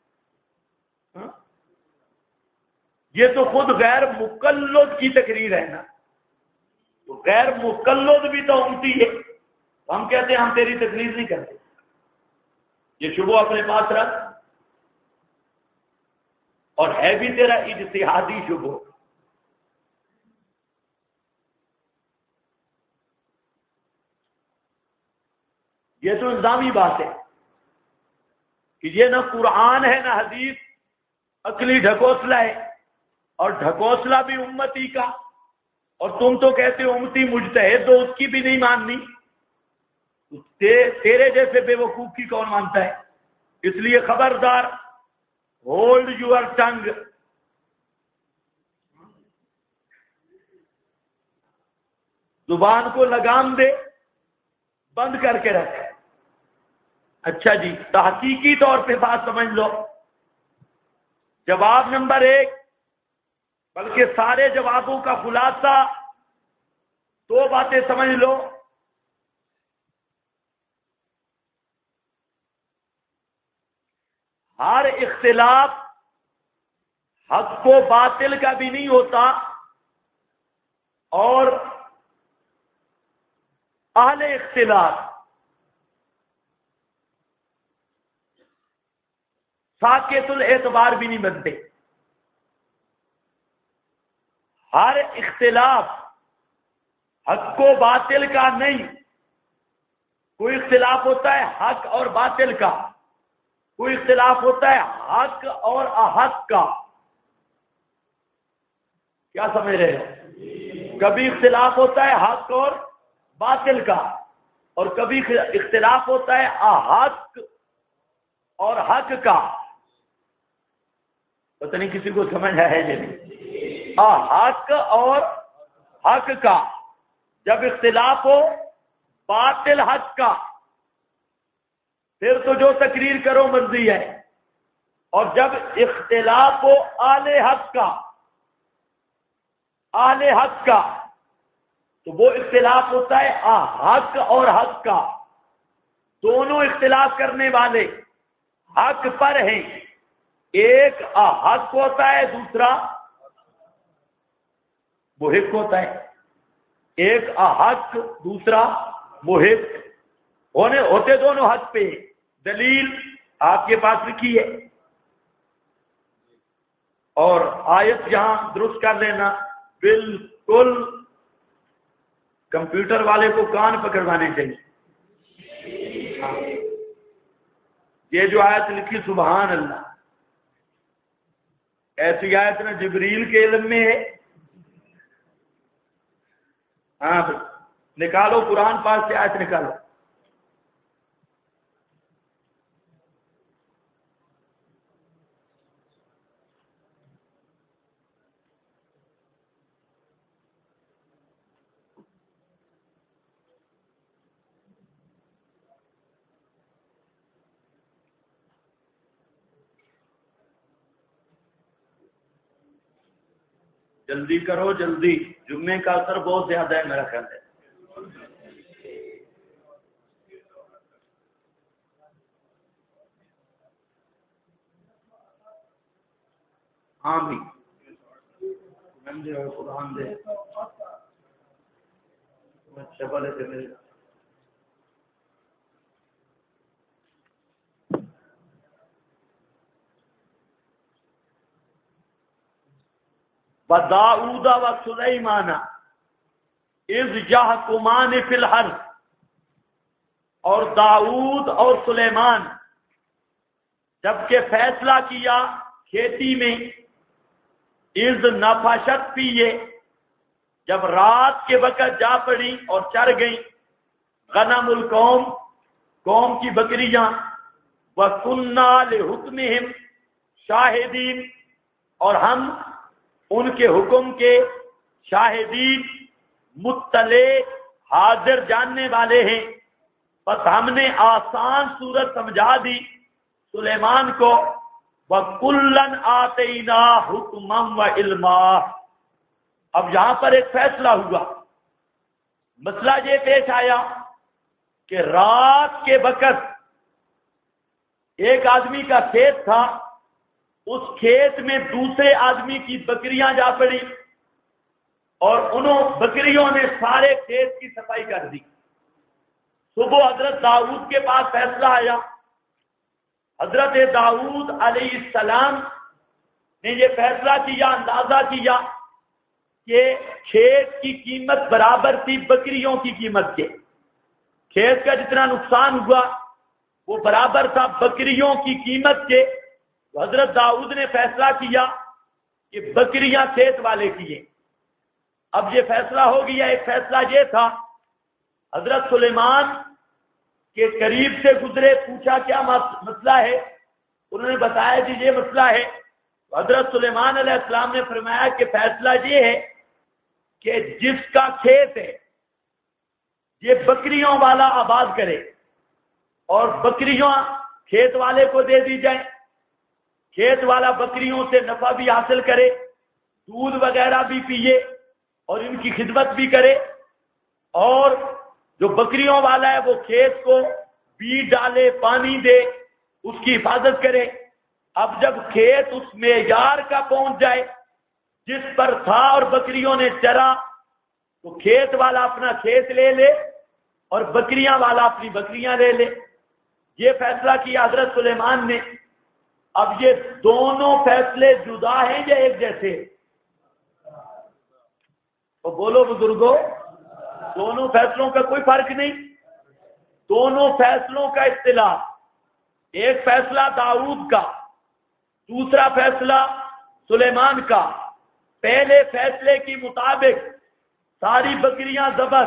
یہ تو خود غیر مقلد کی تقریر ہے نا. تو غیر مقلد بھی تو امتی ہے، ہم کہتے ہیں ہم تیری تقریر نہیں کرتے. یہ شبہ اپنے پاس رکھ، اور ہے بھی تیرا اجتہادی شبہ. یہ تو الزامی بات ہے کہ یہ نہ قرآن ہے نہ حدیث، عقلی ڈھکوسلا ہے، اور ڈھکوسلا بھی امتی کا. اور تم تو کہتے ہو امتی مجتہد تو اس کی بھی نہیں ماننی. تیرے جیسے بے وقوف کی کون مانتا ہے؟ اس لیے خبردار، ہولڈ یور ٹنگ. زبان کو لگام دے، بند کر کے رکھ. اچھا جی، تحقیقی طور پہ بات سمجھ لو. جواب نمبر 1، بلکہ سارے جوابوں کا خلاصہ 2 باتیں سمجھ لو. ہر اختلاف حق و باطل کا بھی نہیں ہوتا، اور اہل اختلاف ساکت الاعتبار بھی نہیں بنتے. ہر اختلاف حق و باطل کا نہیں. کوئی اختلاف ہوتا ہے حق اور باطل کا، کوئی اختلاف ہوتا ہے حق اور احق کا. کیا سمجھ رہے ہیں؟ کبھی اختلاف ہوتا ہے حق اور باطل کا، اور کبھی اختلاف ہوتا ہے احق اور حق کا. پتہ نہیں کسی کو سمجھ ہے یا نہیں. احق اور حق کا جب اختلاف ہو باطل حق کا، پھر تو جو تقریر کرو مرضی ہے. اور جب اختلاف ہو اہل حق کا، اہل حق کا، تو وہ اختلاف ہوتا ہے حق اور حق کا. دونوں اختلاف کرنے والے حق پر ہیں. ایک حق ہوتا ہے، دوسرا محق ہوتا ہے. ایک حق، دوسرا محق. ہوتے دونوں حق پہ. دلیل آپ کے پاس لکھی ہے، اور آیت یہاں درست کر لینا. بالکل کمپیوٹر والے کو کان پکڑوانے چاہیے. یہ جو آیت لکھی سبحان اللہ، ایسی آیت نہ جبریل کے علم میں ہے. ہاں نکالو قرآن پاک سے آیت نکالو. جلدی کرو جلدی، جمعے کا اثر بہت زیادہ ہے میرا خیال ہے. ہاں بھی قرآن دے اچھا بولے تھے میرے. وَدَاؤُودَ وَسُلَيْمَانَ اِذْ يَحْكُمَانِ فِي الْحَرْثِ، اور داؤد اور سلیمان جبکہ فیصلہ کیا کھیتی میں. اِذْ نَفَشَتْ فِیہِ، جب رات کے وقت جا پڑی اور چر گئیں. غنم القوم، قوم کی بکریاں. وَكُنَّا لِحُكْمِهِمْ شاہدین، اور ہم ان کے حکم کے شاہدین، مطلع، حاضر جاننے والے ہیں. بس ہم نے آسان صورت سمجھا دی سلیمان کو. وَكُلًّا آتَيْنَا حُكْمًا وَعِلْمًا. اب یہاں پر ایک فیصلہ ہوا. مسئلہ یہ پیش آیا کہ رات کے وقت ایک آدمی کا کھیت تھا، اس کھیت میں دوسرے آدمی کی بکریاں جا پڑی، اور انہوں بکریوں نے سارے کھیت کی صفائی کر دی. صبح حضرت داؤد کے پاس فیصلہ آیا. حضرت داؤد علیہ السلام نے یہ فیصلہ کیا، اندازہ کیا کہ کھیت کی قیمت برابر تھی بکریوں کی قیمت کے. کھیت کا جتنا نقصان ہوا وہ برابر تھا بکریوں کی قیمت کے. تو حضرت داؤد نے فیصلہ کیا کہ بکریاں کھیت والے کی ہیں. اب یہ فیصلہ ہو گیا. ایک فیصلہ یہ تھا، حضرت سلیمان کے قریب سے گزرے، پوچھا کیا مسئلہ ہے. انہوں نے بتایا جی یہ مسئلہ ہے. حضرت سلیمان علیہ السلام نے فرمایا کہ فیصلہ یہ ہے کہ جس کا کھیت ہے یہ بکریوں والا آباد کرے، اور بکریاں کھیت والے کو دے دی جائیں. کھیت والا بکریوں سے نفع بھی حاصل کرے، دودھ وغیرہ بھی پیے، اور ان کی خدمت بھی کرے. اور جو بکریوں والا ہے وہ کھیت کو بیج ڈالے، پانی دے، اس کی حفاظت کرے. اب جب کھیت اس معیار کا پہنچ جائے جس پر تھا اور بکریوں نے چرا، تو کھیت والا اپنا کھیت لے لے اور بکریاں والا اپنی بکریاں لے لے. یہ فیصلہ کیا حضرت سلیمان نے. اب یہ دونوں فیصلے جدا ہیں یا ایک جیسے؟ تو بولو بزرگوں، دونوں فیصلوں کا کوئی فرق نہیں، دونوں فیصلوں کا اختلاف، ایک فیصلہ داؤد کا، دوسرا فیصلہ سلیمان کا۔ پہلے فیصلے کے مطابق ساری بکریاں ذبح،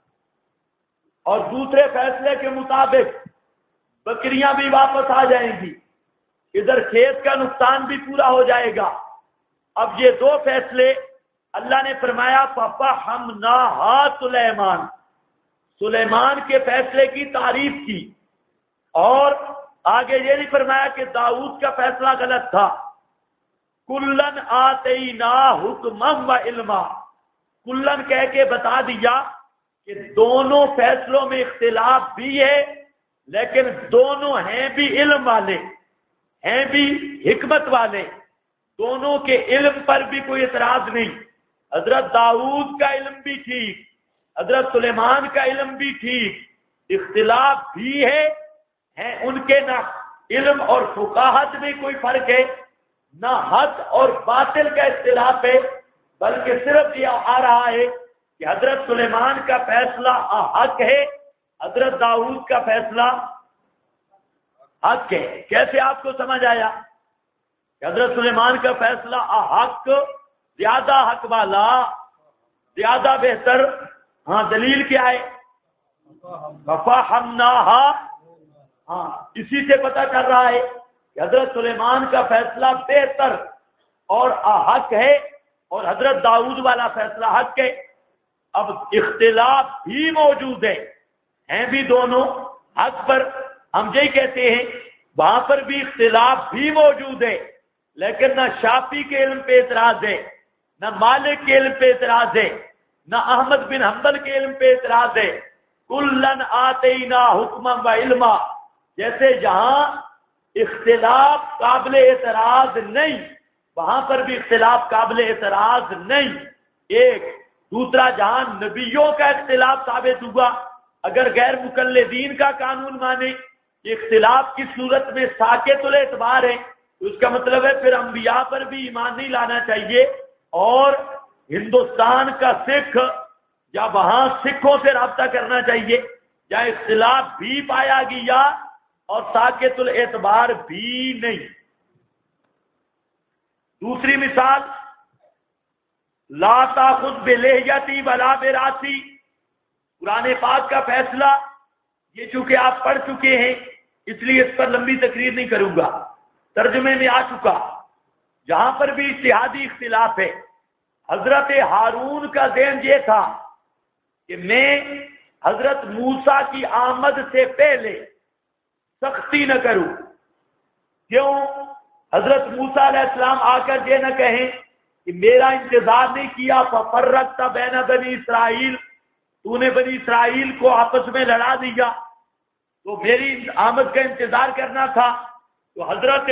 اور دوسرے فیصلے کے مطابق بکریاں بھی واپس آ جائیں گی، ادھر کھیت کا نقصان بھی پورا ہو جائے گا۔ اب یہ دو فیصلے اللہ نے فرمایا فَفَحَمْنَاهَا سلیمان، سلیمان کے فیصلے کی تعریف کی، اور آگے یہ نہیں فرمایا کہ داؤد کا فیصلہ غلط تھا۔ کُلًّا آتَيْنَا حُکْمًا وَعِلْمًا، کلن کہہ کے بتا دیا کہ دونوں فیصلوں میں اختلاف بھی ہے، لیکن دونوں ہیں بھی علم والے، ہیں بھی حکمت والے، دونوں کے علم پر بھی کوئی اعتراض نہیں۔ حضرت داؤد کا علم بھی ٹھیک، حضرت سلیمان کا علم بھی ٹھیک، اختلاف بھی ہے ان کے نہ علم اور فقاہت میں کوئی فرق ہے، نہ حق اور باطل کا اختلاف ہے، بلکہ صرف یہ آ رہا ہے کہ حضرت سلیمان کا فیصلہ حق ہے، حضرت داؤد کا فیصلہ حق ہے۔ کیسے آپ کو سمجھ آیا کہ حضرت سلیمان کا فیصلہ حق، زیادہ حق والا، زیادہ بہتر؟ ہاں دلیل کیا ہے؟ فَفَحَمْنَاهَا، ہاں اسی سے پتہ چل رہا ہے کہ حضرت سلیمان کا فیصلہ بہتر اور حق ہے، اور حضرت داؤد والا فیصلہ حق ہے۔ اب اختلاف بھی موجود ہے، ہیں بھی دونوں حق پر، ہم یہی کہتے ہیں وہاں پر بھی اختلاف بھی موجود ہے، لیکن نہ شافعی کے علم پہ اعتراض ہے، نہ مالک کے علم پہ اعتراض ہے، نہ احمد بن حنبل کے علم پہ اعتراض ہے۔ کلن آتینا حکما و علما، جیسے جہاں اختلاف قابل اعتراض نہیں، وہاں پر بھی اختلاف قابل اعتراض نہیں۔ ایک دوسرا، جہاں نبیوں کا اختلاف ثابت ہوا، اگر غیر مقلدین کا قانون مانے، اختلاف کی صورت میں ساکت الاعتبار ہے، تو اس کا مطلب ہے پھر انبیاء پر بھی ایمان نہیں لانا چاہیے، اور ہندوستان کا سکھ یا وہاں سکھوں سے رابطہ کرنا چاہیے، جہاں اختلاف بھی پایا گیا اور ساکت الاعتبار بھی نہیں۔ دوسری مثال، لا تاخذ بلحیتی ولا براسی، قرآن پاک کا فیصلہ، یہ چونکہ آپ پڑھ چکے ہیں اس لیے اس پر لمبی تقریر نہیں کروں گا، ترجمے میں آ چکا۔ جہاں پر بھی اجتہادی اختلاف ہے، حضرت ہارون کا ذہن یہ تھا کہ میں حضرت موسیٰ کی آمد سے پہلے سختی نہ کروں۔ کیوں؟ حضرت موسیٰ علیہ السلام آ کر یہ نہ کہیں کہ میرا انتظار نہیں کیا، ففرقت بین بنی اسرائیل، تو نے بنی اسرائیل کو آپس میں لڑا دیا، تو میری آمد کا انتظار کرنا تھا۔ تو حضرت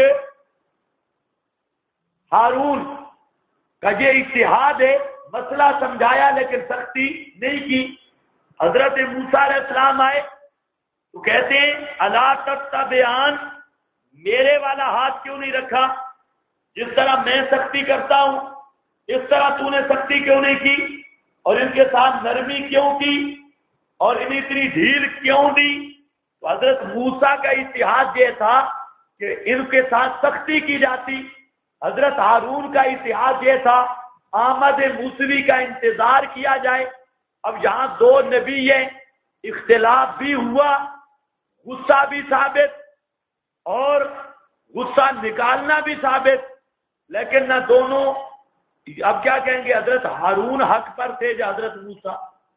ہارون کا یہ اجتہاد ہے، مسئلہ سمجھایا لیکن سختی نہیں کی۔ حضرت موسیٰ علیہ السلام آئے تو کہتے ہیں الا تتبعان، میرے والا ہاتھ کیوں نہیں رکھا؟ جس طرح میں سختی کرتا ہوں اس طرح تو نے سختی کیوں نہیں کی، اور ان کے ساتھ نرمی کیوں کی، اور انہیں اتنی ڈھیل کیوں دی؟ تو حضرت موسیٰ کا اجتہاد یہ تھا کہ ان کے ساتھ سختی کی جاتی، حضرت ہارون کا اجتہاد یہ تھا آمد موسوی کا انتظار کیا جائے۔ اب یہاں دو نبی ہیں، اختلاف بھی ہوا، غصہ بھی ثابت اور غصہ نکالنا بھی ثابت، لیکن نہ دونوں، اب کیا کہیں گے، حضرت ہارون حق پر تھے یا حضرت موسیٰ؟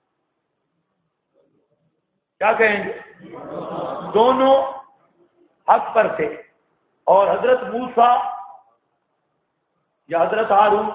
کیا کہیں گے؟ دونوں حق پر تھے، اور حضرت موسیٰ یا حضرت ہارون؟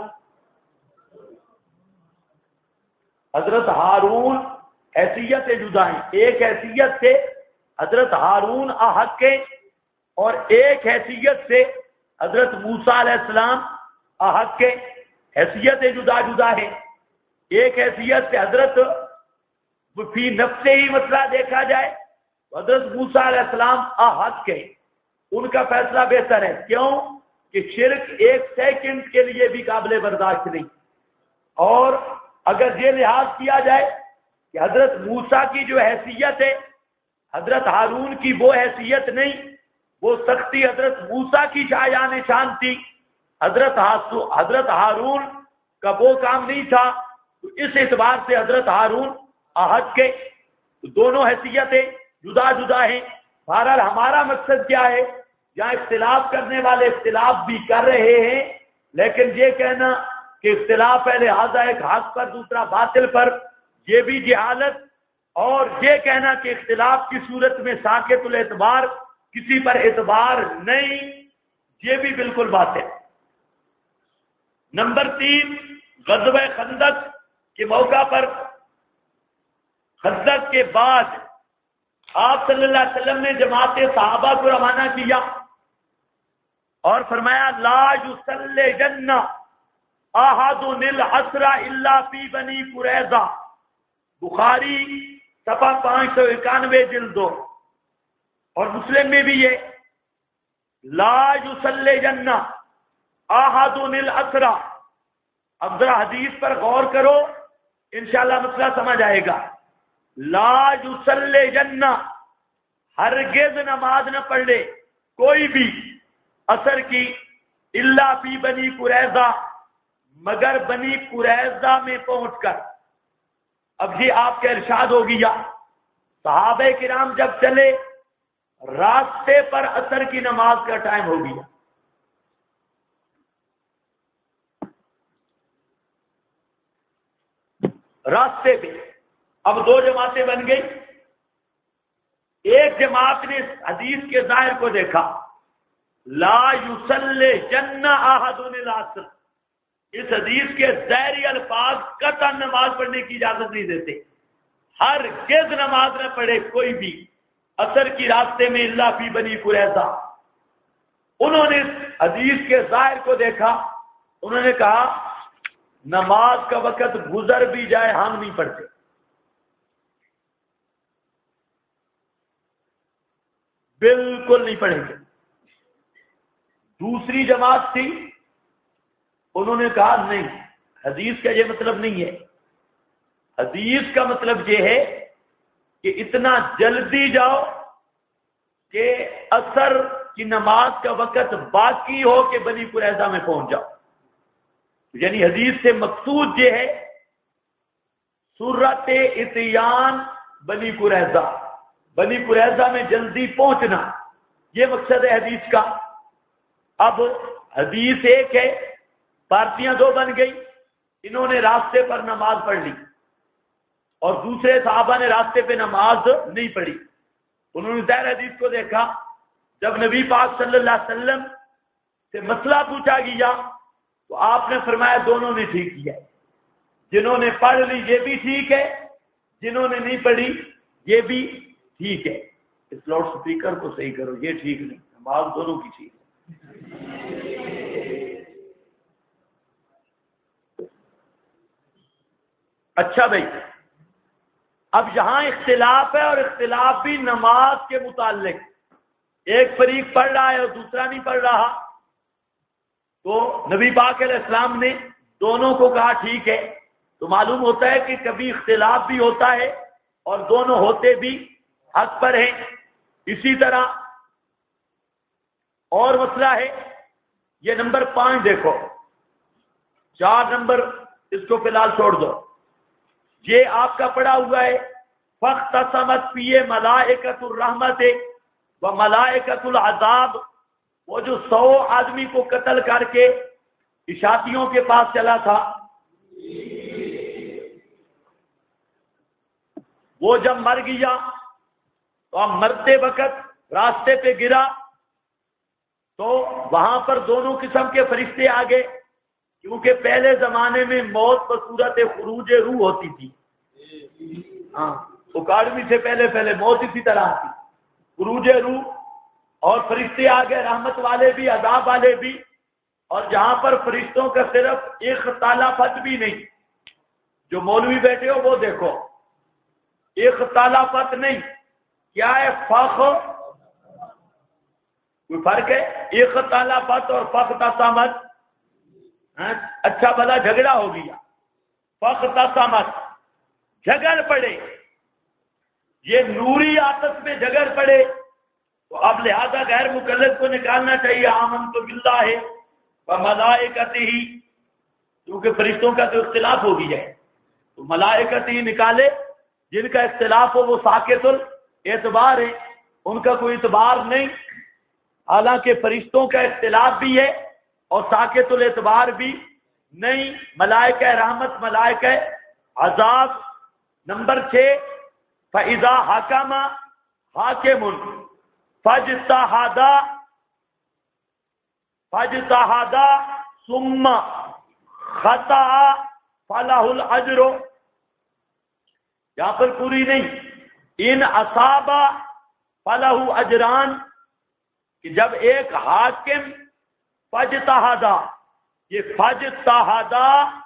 حضرت ہارون حیثیت جدا ہیں، ایک حیثیت سے حضرت ہارون احق کے، اور ایک حیثیت سے حضرت موسیٰ علیہ السلام احق کے، حیثیت جدا جدا ہے۔ ایک حیثیت سے حضرت فی نفس ہی مسئلہ دیکھا جائے تو حضرت موسیٰ علیہ السلام احق کے، ان کا فیصلہ بہتر ہے۔ کیوں؟ کہ شرک ایک سیکنڈ کے لیے بھی قابل برداشت نہیں، اور اگر یہ لحاظ کیا جائے کہ حضرت موسیٰ کی جو حیثیت ہے حضرت ہارون کی وہ حیثیت نہیں، وہ سختی حضرت موسیٰ کی شایان شان تھی، حضرت ہارون کا وہ کام نہیں تھا، تو اس اعتبار سے حضرت ہارون احد کے دونوں حیثیتیں جدا جدا ہیں۔ بہرحال ہمارا مقصد کیا ہے، جہاں اختلاف کرنے والے اختلاف بھی کر رہے ہیں، لیکن یہ کہنا کہ اختلاف ہے لہذا ایک حق پر دوسرا باطل پر، یہ بھی جہالت، اور یہ کہنا کہ اختلاف کی صورت میں ساقط الاعتبار کسی پر اعتبار نہیں، یہ بھی بالکل باطل۔ نمبر 3، غزوہ خندق کے موقع پر، خندق کے بعد آپ صلی اللہ علیہ وسلم نے جماعت صحابہ کو روانہ کیا اور فرمایا لا یصلیجن احد العصر الا فی بنی قریظہ، بخاری صفحہ 591 جلد 2، اور مسلم میں بھی یہ لا یصلیجن احد العصر۔ اب ذرا حدیث پر غور کرو، انشاءاللہ مسئلہ سمجھ آئے گا۔ لا یصلیجن، ہرگز نماز نہ پڑھ لے کوئی بھی عصر کی، الا فی بنی قریظہ، مگر بنی قریظہ میں پہنچ کر۔ اب یہ آپ کا ارشاد ہو گیا، صحابہ کرام جب چلے راستے پر عصر کی نماز کا ٹائم ہو گیا، راستے پہ۔ اب دو جماعتیں بن گئی، ایک جماعت نے حدیث کے ظاہر کو دیکھا، لا یصلیجن احد العصر، اس حدیث کے ظاہری الفاظ قطعا نماز پڑھنے کی اجازت نہیں دیتے، ہرگز نماز نہ پڑھے کوئی بھی عصر کی راستے میں الا فی بنی قریظہ۔ انہوں نے اس حدیث کے ظاہر کو دیکھا، انہوں نے کہا نماز کا وقت گزر بھی جائے ہم نہیں پڑھتے۔ بالکل نہیں پڑھیں گے۔ دوسری جماعت تھی، انہوں نے کہا نہیں، حدیث کا یہ مطلب نہیں ہے، حدیث کا مطلب یہ ہے کہ اتنا جلدی جاؤ کہ عصر کی نماز کا وقت باقی ہو کہ بنی قریظہ میں پہنچ جاؤ۔ یعنی حدیث سے مقصود یہ ہے سرعت اتیان بنی قریظہ، بنی قریظہ میں جلدی پہنچنا، یہ مقصد ہے حدیث کا۔ اب حدیث ایک ہے، پارٹیاں دو بن گئی، انہوں نے راستے پر نماز پڑھ لی اور دوسرے صحابہ نے راستے پہ نماز نہیں پڑھی۔ انہوں نے ظاہر حدیث کو دیکھا، جب نبی پاک صلی اللہ علیہ وسلم سے مسئلہ پوچھا گیا تو آپ نے فرمایا دونوں نے ٹھیک کیا ہے، جنہوں نے پڑھ لی یہ بھی ٹھیک ہے، جنہوں نے نہیں پڑھی یہ بھی ٹھیک ہے۔ اس لاؤڈ سپیکر کو صحیح کرو، یہ ٹھیک نہیں، نماز دونوں کی ٹھیک ہے۔ اچھا بھائی، اب یہاں اختلاف ہے، اور اختلاف بھی نماز کے متعلق، ایک فریق پڑھ رہا ہے اور دوسرا نہیں پڑھ رہا، تو نبی پاک علیہ السلام نے دونوں کو کہا ٹھیک ہے۔ تو معلوم ہوتا ہے کہ کبھی اختلاف بھی ہوتا ہے اور دونوں ہوتے بھی حق پر ہیں۔ اسی طرح اور مسئلہ ہے، یہ نمبر 5 دیکھو، 4 نمبر اس کو فی الحال چھوڑ دو، یہ آپ کا پڑا ہوا ہے فَاخْتَصَمَتْ فِيهِ مَلَائِكَةُ الرَّحْمَةِ وَمَلَائِكَةُ الْعَذَابِ، وہ جو 100 آدمی کو قتل کر کے اشاعتیوں کے پاس چلا تھا، وہ جب مر گیا تو اب مرتے وقت راستے پہ گرا تو وہاں پر دونوں قسم کے فرشتے آ گئے، کیونکہ پہلے زمانے میں موت بصورت خروج روح ہوتی تھی۔ ہاں، اکاڑوی سے پہلے موت اسی طرح تھی، خروج روح، اور فرشتے آ گئے، رحمت والے بھی عذاب والے بھی، اور جہاں پر فرشتوں کا صرف ایک تالافت بھی نہیں، جو مولوی بیٹھے ہو وہ دیکھو، ایک تالافت نہیں، کیا ہے فخ، کوئی فرق ہے؟ ایک تالافت اور فخ تصامت، اچھا بھلا جھگڑا ہو گیا، فاختصمت، جھگڑ پڑے، یہ نوری آپس میں جھگڑ پڑے، تو اب لہذا غیر مکلف کو نکالنا چاہیے آمنت باللہ وملائکتہ، کیونکہ فرشتوں کا تو اختلاف ہو گیا ہے، تو ملائکتہ ہی نکالے، جن کا اختلاف ہو وہ ساکت الاعتبار ہے، ان کا کوئی اعتبار نہیں، حالانکہ فرشتوں کا اختلاف بھی ہے اور ساکت الاعتبار بھی نہیں، ملائکہ رحمت ملائکہ عذاب۔ نمبر 6 فَإِذَا حَكَمَ حَاكِمٌ فَاجْتَهَدَ ثُمَّ خَطَأَ فَلَهُ الْأَجْرُ، یہاں پر پوری نہیں، ان اصاب فَلَهُ اجران، کہ جب ایک حاکم فَاجْتَهَدَ، یہ فَاجْتَهَدَ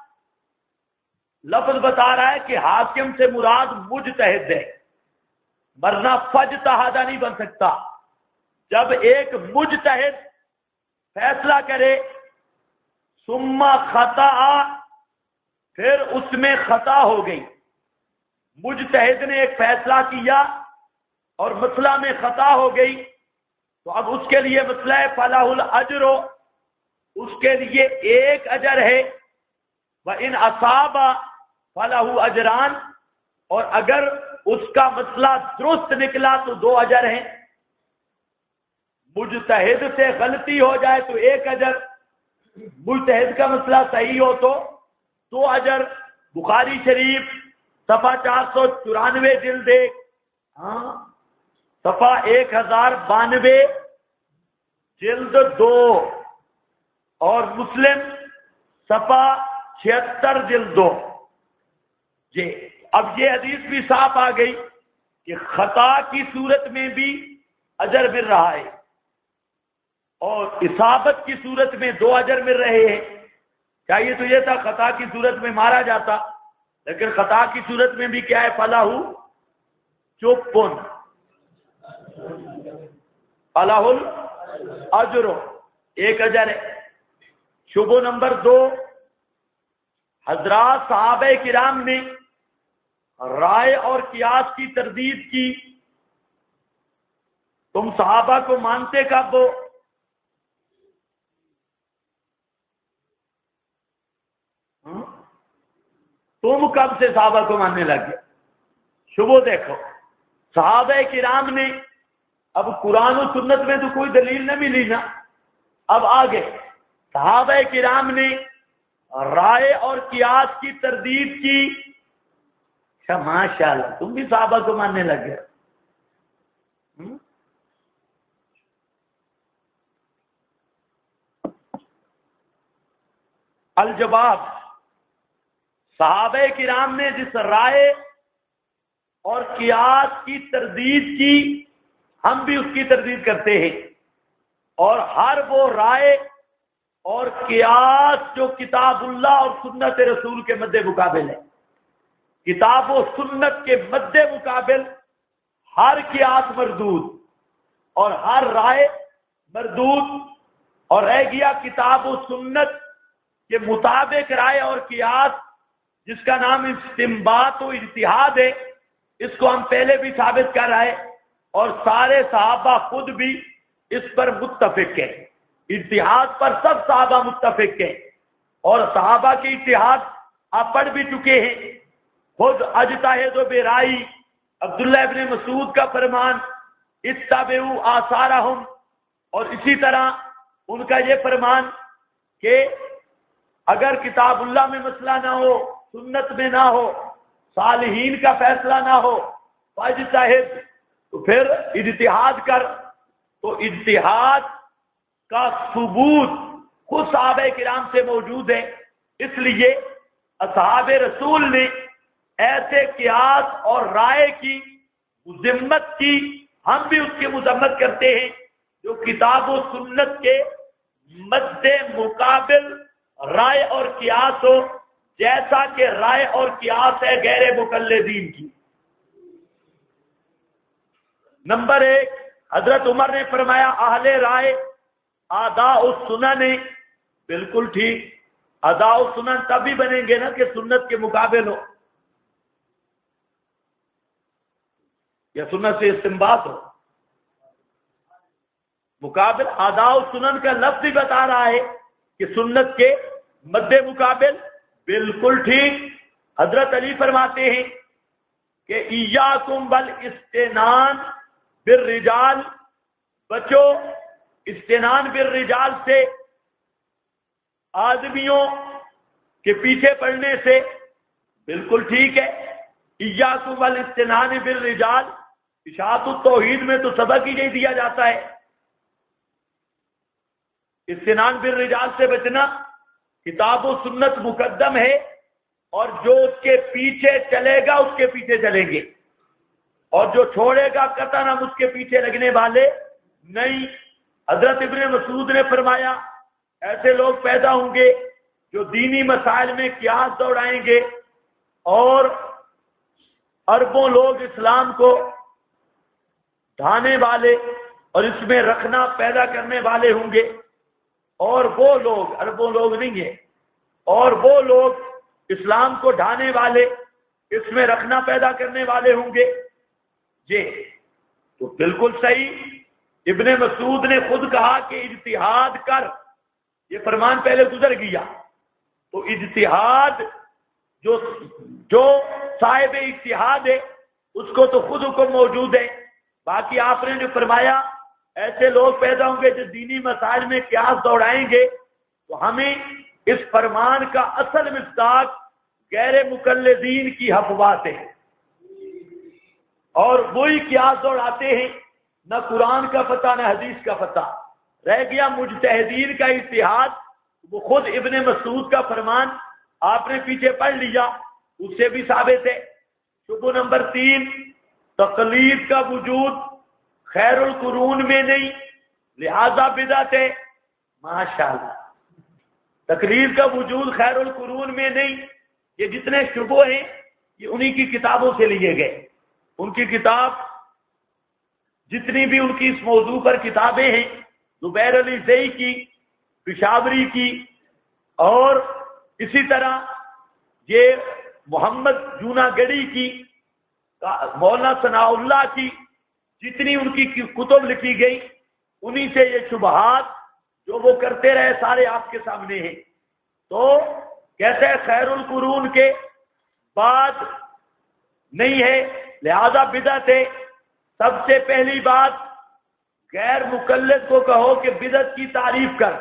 لفظ بتا رہا ہے کہ حاکم سے مراد مجتہد ہے، ورنہ فَاجْتَهَدَ نہیں بن سکتا۔ جب ایک مجتہد فیصلہ کرے، ثم خطأ، پھر اس میں خطا ہو گئی، مجتہد نے ایک فیصلہ کیا اور مسئلہ میں خطا ہو گئی، تو اب اس کے لیے مسئلہ ہے فَلَهُ الْأَجْرُ، اس کے لیے ایک اجر ہے، وَإِنْ أَصَابَ فَلَهُ أَجْرَانِ، اور اگر اس کا مسئلہ درست نکلا تو 2 اجر ہیں، مجتہد سے غلطی ہو جائے تو 1 اجر، مجتہد کا مسئلہ صحیح ہو تو 2 اجر۔ بخاری شریف صفحہ 494 جلد 1، صفحہ 1092 جلد 2، اور مسلم صفحہ 76 جلد 2۔ جی اب یہ حدیث بھی صاف آ گئی کہ خطا کی صورت میں بھی اجر مل رہا ہے اور اصابت کی صورت میں 2 اجر مل رہے ہیں۔ چاہیے تو یہ تھا خطا کی صورت میں مارا جاتا، لیکن خطا کی صورت میں بھی کیا ہے، فلاح چپن فلاح الاجر، 1 اجر ہے۔ شبہ نمبر 2، حضرات صحابہ کرام نے رائے اور قیاس کی تردید کی، تم صحابہ کو مانتے کب ہو؟ تم کب سے صحابہ کو ماننے لگے؟ شبہ دیکھو، صحابہ کرام نے، اب قرآن و سنت میں تو کوئی دلیل نہ ملی نا، اب آگے صحابہ کرام نے رائے اور قیاس کی تردید کی، ماشاء اللہ تم بھی صحابہ کو ماننے لگے۔ الجواب، صحابہ کرام نے جس رائے اور قیاس کی تردید کی، ہم بھی اس کی تردید کرتے ہیں، اور ہر وہ رائے اور قیاس جو کتاب اللہ اور سنت رسول کے مد مقابل ہے، کتاب و سنت کے مد مقابل ہر قیاس مردود اور ہر رائے مردود، اور رہ گیا کتاب و سنت کے مطابق رائے اور قیاس، جس کا نام استنباط و اجتہاد ہے، اس کو ہم پہلے بھی ثابت کر رہے، اور سارے صحابہ خود بھی اس پر متفق ہیں، اجتہاد پر سب صحابہ متفق ہیں، اور صحابہ کے اجتہاد آپ پڑھ بھی چکے ہیں، خود اجتہد برائی، عبداللہ ابن مسعود کا فرمان اتبعوا آثارہم، اور اسی طرح ان کا یہ فرمان کہ اگر کتاب اللہ میں مسئلہ نہ ہو، سنت میں نہ ہو، صالحین کا فیصلہ نہ ہو، فاجتہد، تو پھر اجتہاد کر۔ تو اجتہاد کا ثبوت خود صحابہ کرام سے موجود ہے، اس لیے اصحاب رسول نے ایسے قیاس اور رائے کی مذمت کی، ہم بھی اس کی مذمت کرتے ہیں جو کتاب و سنت کے مد مقابل رائے اور قیاس ہو، جیسا کہ رائے اور قیاس ہے غیر مقلدین کی۔ نمبر 1، حضرت عمر نے فرمایا اہل رائے آداء السنن، بالکل ٹھیک، ادا و سنن تبھی بنیں گے نا کہ سنت کے مقابل ہو یا سنت سے استنباط ہو. مقابل ادا و سنن کا لفظ ہی بتا رہا ہے کہ سنت کے مد مقابل. بالکل ٹھیک. حضرت علی فرماتے ہیں کہ ایاکم بالاستنان بالرجال، بچو استنان بالرجال سے، آدمیوں کے پیچھے پڑنے سے. بالکل ٹھیک ہے. ایاکم بالاستنان بالرجال، اشاعت التوحید میں تو سبق ہی نہیں دیا جاتا ہے. استنان بالرجال سے بچنا، کتاب و سنت مقدم ہے، اور جو اس کے پیچھے چلے گا اس کے پیچھے چلیں گے، اور جو چھوڑے گا قطعاً ہم اس کے پیچھے لگنے والے نہیں. حضرت ابن مسعود نے فرمایا ایسے لوگ پیدا ہوں گے جو دینی مسائل میں قیاس دوڑائیں گے، اور اربوں لوگ اسلام کو ڈھانے والے اور اس میں رکھنا پیدا کرنے والے ہوں گے. اور وہ لوگ، اربوں لوگ نہیں ہیں، اور وہ لوگ اسلام کو ڈھانے والے، اس میں رکھنا پیدا کرنے والے ہوں گے. جی تو بالکل صحیح. ابن مسعود نے خود کہا کہ اجتہاد کر، یہ فرمان پہلے گزر گیا. تو اجتہاد جو صاحب اجتہاد ہے اس کو تو خود حکم موجود ہے. باقی آپ نے جو فرمایا ایسے لوگ پیدا ہوں گے جو دینی مسائل میں قیاس دوڑائیں گے، تو ہمیں اس فرمان کا اصل مصداق غیر مقلدین کی حفوات ہے، اور وہی قیاس دوڑاتے ہیں. نہ قرآن کا پتہ نہ حدیث کا پتہ. رہ گیا مجتہدین کا اجتہاد، وہ خود ابن مسعود کا فرمان آپ نے پیچھے پڑھ لیا، اس سے بھی ثابت ہے. شبہ نمبر 3، تقلید کا وجود خیر القرون میں نہیں، لہذا بدعت ہے. ماشاءاللہ، تقلید کا وجود خیر القرون میں نہیں. یہ جتنے شبہ ہیں یہ انہی کی کتابوں سے لیے گئے. ان کی کتاب جتنی بھی ان کی اس موضوع پر کتابیں ہیں، زبیر علی زئی کی، پشاوری کی، اور اسی طرح یہ محمد جونا گڑی کی، مولانا ثناء اللہ کی، جتنی ان کی کتب لکھی گئی انہی سے یہ شبہات جو وہ کرتے رہے سارے آپ کے سامنے ہیں. تو کہتے ہیں خیر القرون کے بعد نہیں ہے، لہذا بدعت ہے. سب سے پہلی بات، غیر مقلد کو کہو کہ بدعت کی تعریف کر.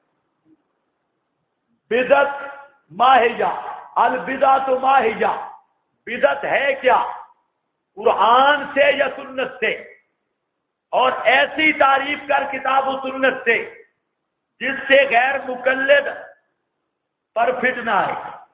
بدعت ماہیہ، البدعۃ ماہیہ، بدعت ہے کیا؟ قرآن سے یا سنت سے؟ اور ایسی تعریف کر کتاب و سنت سے جس سے غیر مقلد پر فتنہ ہے.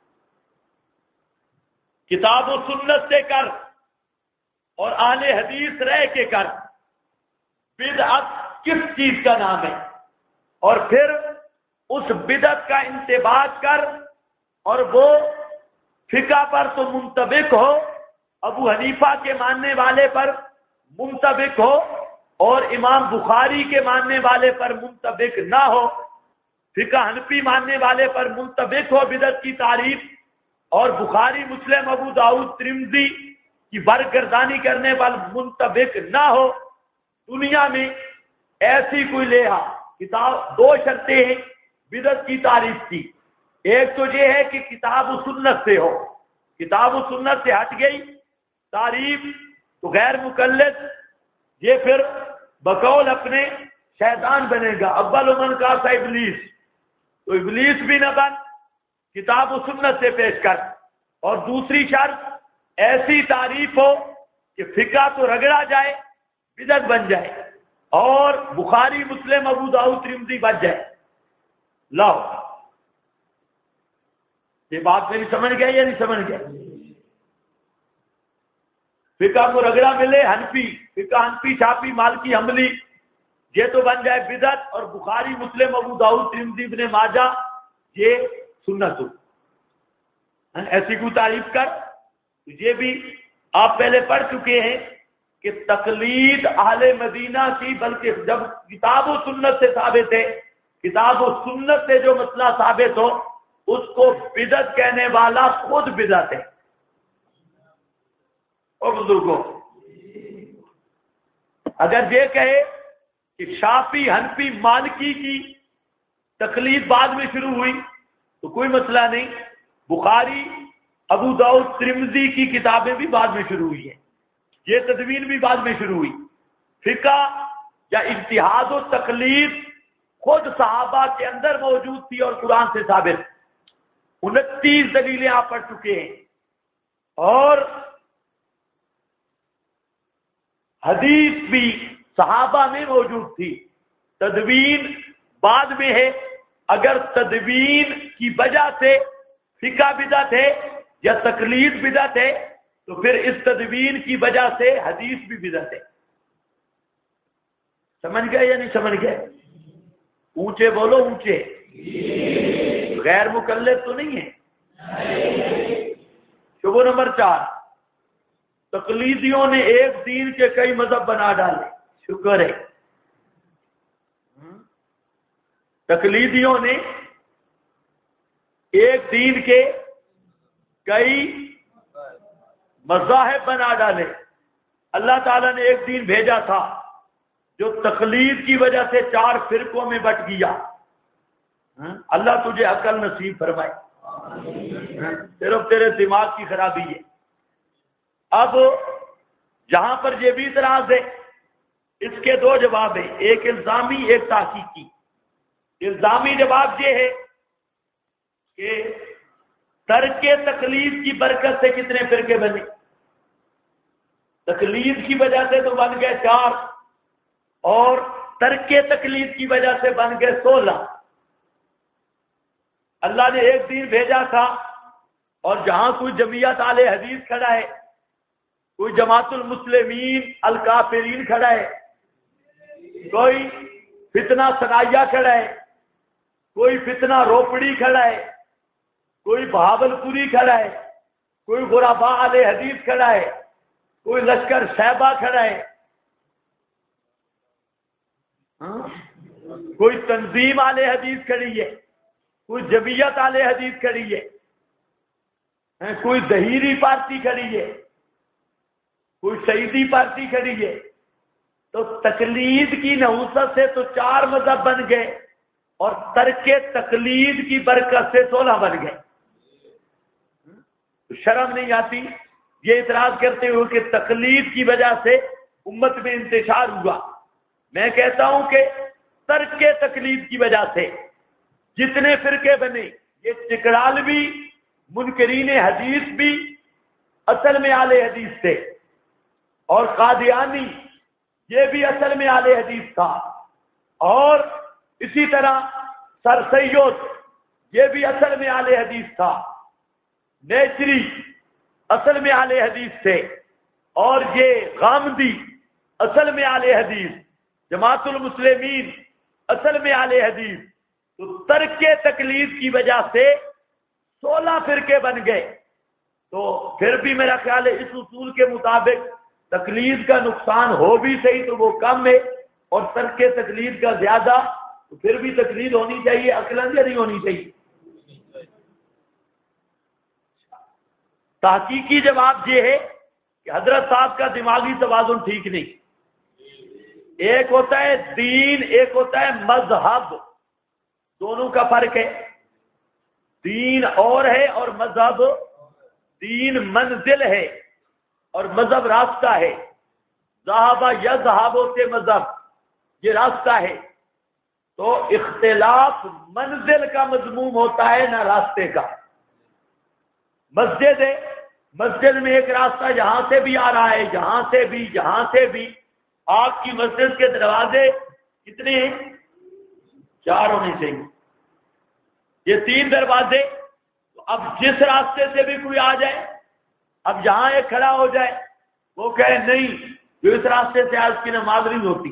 کتاب و سنت سے کر اور اہل حدیث رہ کے کر. بدعت کس چیز کا نام ہے؟ اور پھر اس بدعت کا انتباہ کر، اور وہ فقہ پر تو منطبق ہو، ابو حنیفہ کے ماننے والے پر منطبق ہو، اور امام بخاری کے ماننے والے پر منطبق نہ ہو. فقہ حنفی ماننے والے پر منطبق ہو بدعت کی تعریف، اور بخاری، مسلم، ابو داؤد، ترمذی کی برگردانی کرنے پر منطبق نہ ہو. دنیا میں ایسی کوئی لےحہ کتاب، دو شرطیں ہیں بدعت کی تعریف کی. ایک تو یہ ہے کہ کتاب و سنت سے ہو، کتاب و سنت سے ہٹ گئی تعریف تو غیر مقلد یہ پھر بقول اپنے شیطان بنے گا. اول من کا سا ابلیس، تو ابلیس بھی نہ بن، کتاب و سنت سے پیش کر. اور دوسری شرط ایسی تعریف ہو کہ فقہ تو رگڑا جائے، بدعت بن جائے، اور بخاری، مسلم، ابو داؤد، ترمذی بچ جائے. لاؤ، یہ بات میری سمجھ گیا یا نہیں سمجھ گیا؟ فقہ کو رگڑا ملے، حنفی فقہ، حنفی، شافعی، مالکی، حنبلی، یہ تو بن جائے بدعت. اور بخاری، مسلم، ابو داؤد، ترمذی، ابن ماجہ یہ سنت ہو. ایسی کو تعریف کر. یہ بھی آپ پہلے پڑھ چکے ہیں کہ تقلید اہل مدینہ کی، بلکہ جب کتاب و سنت سے ثابت ہے، کتاب و سنت سے جو مسئلہ ثابت ہو اس کو بدعت کہنے والا خود بدعت ہے. اور بزرگوں، اگر یہ کہے کہ شافعی، حنفی، مالکی کی تقلید بعد میں شروع ہوئی تو کوئی مسئلہ نہیں. بخاری، ابو داؤد، ترمذی کی کتابیں بھی بعد میں شروع ہوئی ہیں، یہ تدوین بھی بعد میں شروع ہوئی. فقہ یا اجتہاد و تقلید خود صحابہ کے اندر موجود تھی اور قرآن سے ثابت. 29 دلیلیں آپ پڑھ چکے ہیں، اور حدیث بھی صحابہ میں موجود تھی. تدوین بعد میں ہے. اگر تدوین کی وجہ سے فقہ بدعت ہے یا تقلید بدعت ہے تو پھر اس تدوین کی وجہ سے حدیث بھی بدعت ہے. سمجھ گئے یا نہیں سمجھ گئے؟ اونچے بولو، اونچے. غیر مکلف تو نہیں ہے. شبہ نمبر 4، تقلیدیوں نے ایک دین کے کئی مذہب بنا ڈالے. شکر ہے، تقلیدیوں نے ایک دین کے کئی مذاہب بنا ڈالے. اللہ تعالیٰ نے ایک دین بھیجا تھا جو تقلید کی وجہ سے 4 فرقوں میں بٹ گیا. اللہ تجھے عقل نصیب فرمائے. صرف تیرے دماغ کی خرابی ہے. اب جہاں پر یہ بھی اعتراض ہے، اس کے 2 جواب ہیں، ایک الزامی، ایک تحقیقی. الزامی جواب یہ ہے کہ ترک تقلید کی برکت سے کتنے فرقے بنے؟ تقلید کی وجہ سے تو بن گئے 4، اور ترک تقلید کی وجہ سے بن گئے 16. اللہ نے ایک دین بھیجا تھا، اور جہاں کوئی جمعیت اہل حدیث کھڑا ہے، کوئی جماعت المسلمین الکافرین کھڑا ہے، کوئی فتنہ سنائیہ کھڑا ہے، کوئی فتنہ روپڑی کھڑا ہے، کوئی بہاول پوری کھڑا ہے، کوئی غرباء اہل حدیث کھڑا ہے، کوئی لشکر صحابہ کھڑا ہے، کوئی تنظیم اہل حدیث کھڑی ہے، کوئی جمعیت اہل حدیث کھڑی ہے، کوئی ظہیری پارٹی کھڑی ہے، کوئی شہیدی پارٹی کھڑی ہے. تو تقلید کی نحوست سے تو 4 مذہب بن گئے، اور ترک تقلید کی برکت سے 16 بن گئے. شرم نہیں آتی یہ اعتراض کرتے ہوئے کہ تقلید کی وجہ سے امت میں انتشار ہوا؟ میں کہتا ہوں کہ ترک تقلید کی وجہ سے جتنے فرقے بنے، یہ چکڑالوی منکرین حدیث بھی اصل میں اہل حدیث تھے، اور قادیانی یہ بھی اصل میں اہل حدیث تھا، اور اسی طرح سر سید یہ بھی اصل میں اہل حدیث تھا، نیچری اصل میں اہل حدیث تھے، اور یہ غامدی اصل میں اہل حدیث، جماعت المسلمین اصل میں اہل حدیث. تو ترک تقلید کی وجہ سے 16 فرقے بن گئے. تو پھر بھی میرا خیال ہے اس اصول کے مطابق تقلید کا نقصان ہو بھی صحیح تو وہ کم ہے، اور ترک تقلید کا زیادہ. تو پھر بھی تقلید ہونی چاہیے، عقلاً یا نہیں ہونی چاہیے؟ تحقیقی جواب یہ ہے کہ حضرت صاحب کا دماغی توازن ٹھیک نہیں. ایک ہوتا ہے دین، ایک ہوتا ہے مذہب، دونوں کا فرق ہے. دین اور ہے اور مذہب. دین منزل ہے اور مذہب راستہ ہے. ذہابہ یذہب سے مذہب یہ راستہ ہے. تو اختلاف منزل کا مضموم ہوتا ہے نہ راستے کا. مسجد ہے، مسجد میں ایک راستہ یہاں سے بھی آ رہا ہے، یہاں سے بھی، یہاں سے بھی. آپ کی مسجد کے دروازے کتنے ہیں؟ 4 ہونے چاہیے. یہ 3 دروازے. تو اب جس راستے سے بھی کوئی آ جائے، اب یہاں ایک کھڑا ہو جائے، وہ کہے نہیں جو اس راستے سے آج کی نماز نہیں ہوتی.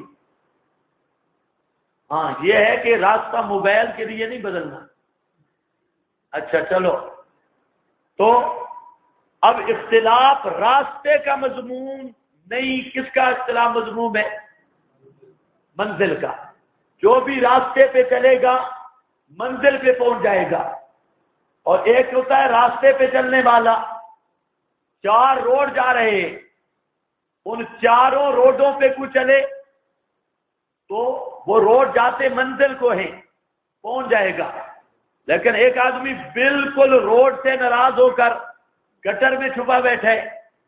ہاں یہ ہے کہ راستہ موبائل کے لیے نہیں بدلنا. اچھا چلو، تو اب اختلاف راستے کا مضمون نہیں. کس کا اختلاف مضمون ہے؟ منزل کا. جو بھی راستے پہ چلے گا منزل پہ پہنچ جائے گا. اور ایک ہوتا ہے راستے پہ چلنے والا. 4 روڈ جا رہے ہیں، ان چاروں روڈوں پہ کوئی چلے تو وہ روڈ جاتے منزل کو ہے، پہنچ جائے گا. لیکن ایک آدمی بالکل روڈ سے ناراض ہو کر گٹر میں چھپا بیٹھا ہے،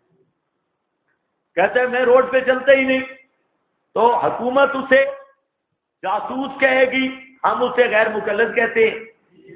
کہتے ہیں میں روڈ پہ چلتا ہی نہیں، تو حکومت اسے جاسوس کہے گی، ہم اسے غیر مقلد کہتے ہیں.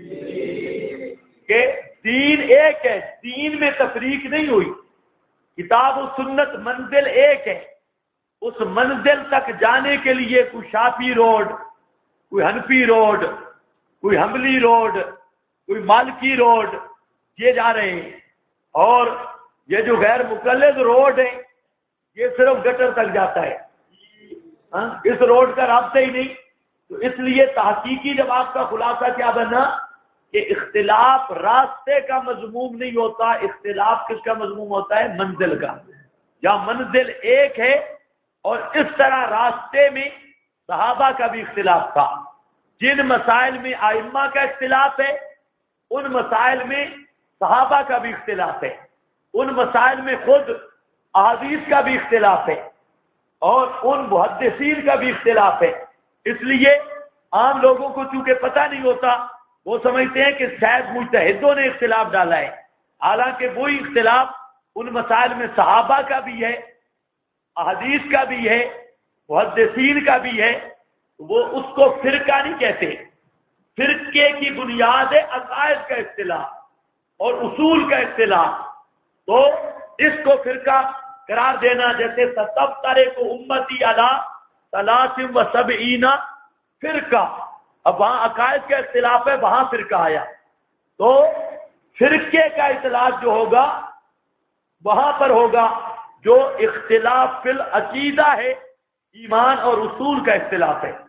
کہ دین ایک ہے، دین میں تفریق نہیں ہوئی، کتاب و سنت منزل ایک ہے. اس منزل تک جانے کے لیے کوئی شافعی روڈ، کوئی حنفی روڈ، کوئی حنبلی روڈ، کوئی مالکی روڈ، یہ جا رہے ہیں. اور یہ جو غیر مقلد روڈ ہے یہ صرف گٹر تک جاتا ہے، اس روڈ کا رابطہ ہی نہیں. تو اس لیے تحقیقی جواب کا خلاصہ کیا بنا کہ اختلاف راستے کا مضموم نہیں ہوتا، اختلاف کس کا مضموم ہوتا ہے؟ منزل کا. جہاں منزل ایک ہے، اور اس طرح راستے میں صحابہ کا بھی اختلاف تھا. جن مسائل میں ائمہ کا اختلاف ہے ان مسائل میں صحابہ کا بھی اختلاف ہے، ان مسائل میں خود احادیث کا بھی اختلاف ہے، اور ان محدثین کا بھی اختلاف ہے. اس لیے عام لوگوں کو چونکہ پتہ نہیں ہوتا، وہ سمجھتے ہیں کہ شاید مجتہدوں نے اختلاف ڈالا ہے، حالانکہ وہی اختلاف ان مسائل میں صحابہ کا بھی ہے، احادیث کا بھی ہے، محدثین کا بھی ہے. وہ اس کو فرقہ نہیں کہتے. فرقے کی بنیاد ہے عقائد کا اختلاف اور اصول کا اختلاف. تو اس کو فرقہ قرار دینا، جیسے ستفترق امتی علی 73 فرقہ، اب وہاں عقائد کا اختلاف ہے، وہاں فرقہ آیا. تو فرقے کا اختلاف جو ہوگا وہاں پر ہوگا جو اختلاف فی العقیدہ ہے، ایمان اور اصول کا اختلاف ہے.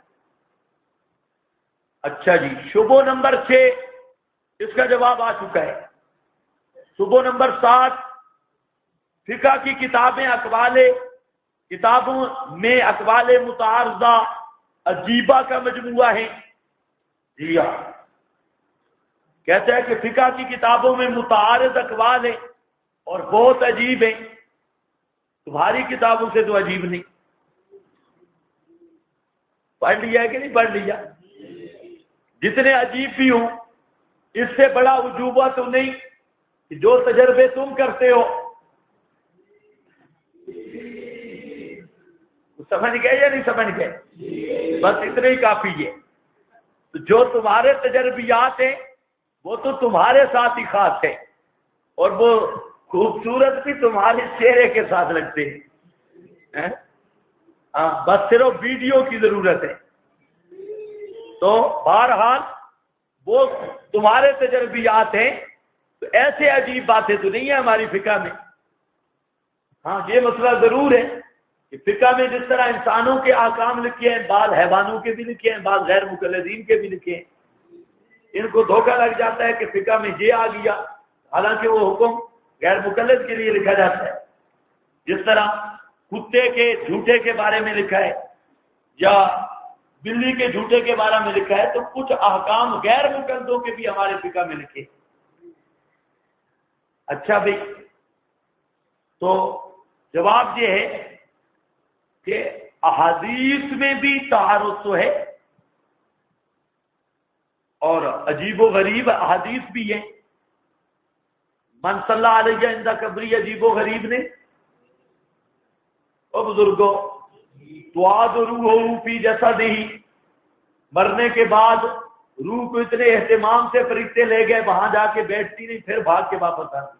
اچھا جی، شبہ نمبر 6 اس کا جواب آ چکا ہے. شبہ نمبر 7 فقہ کی کتابوں میں اقوال متعارضہ عجیبہ کا مجموعہ ہے. جی ہاں، کہتے ہیں کہ فقہ کی کتابوں میں متعارض اقوال ہیں اور بہت عجیب ہیں. تمہاری کتابوں سے تو عجیب نہیں. پڑھ لیا ہے کہ نہیں پڑھ لیا؟ جتنے عجیب بھی ہوں، اس سے بڑا عجوبہ تو نہیں کہ جو تجربے تم کرتے ہو. سمجھ گئے یا نہیں سمجھ گئے؟ بس اتنا ہی کافی ہے. تو جو تمہارے تجربیات ہیں وہ تو تمہارے ساتھ ہی خاص ہے، اور وہ خوبصورت بھی تمہارے چہرے کے ساتھ لگتے ہیں. بس صرف ویڈیو کی ضرورت ہے. تو بہرحال وہ تمہارے تجربیات ہیں، تو ایسے عجیب باتیں تو نہیں ہیں ہماری فقہ میں. ہاں، یہ مسئلہ ضرور ہے کہ فقہ میں جس طرح انسانوں کے احکام لکھے ہیں، بعض حیوانوں کے بھی لکھے ہیں، بعض غیر مقلدین کے بھی لکھے ہیں. ان کو دھوکہ لگ جاتا ہے کہ فقہ میں یہ آ گیا، حالانکہ وہ حکم غیر مقلد کے لیے لکھا جاتا ہے. جس طرح کتے کے جھوٹے کے بارے میں لکھا ہے یا بلی کے جھوٹے کے بارے میں لکھا ہے، تو کچھ احکام غیر مقلدوں کے بھی ہمارے فقہ میں لکھے. اچھا بھائی، تو جواب یہ ہے کہ احادیث میں بھی تعارض تو ہے اور عجیب و غریب احادیث بھی ہیں. من صلی علیہ عند قبری عجیب و غریب نے. او بزرگوں، تعاد روح فی جسدہ، مرنے کے بعد روح کو اتنے اہتمام سے فرشتے لے گئے، وہاں جا کے بیٹھتی نہیں، پھر بھاگ کے واپس آتی.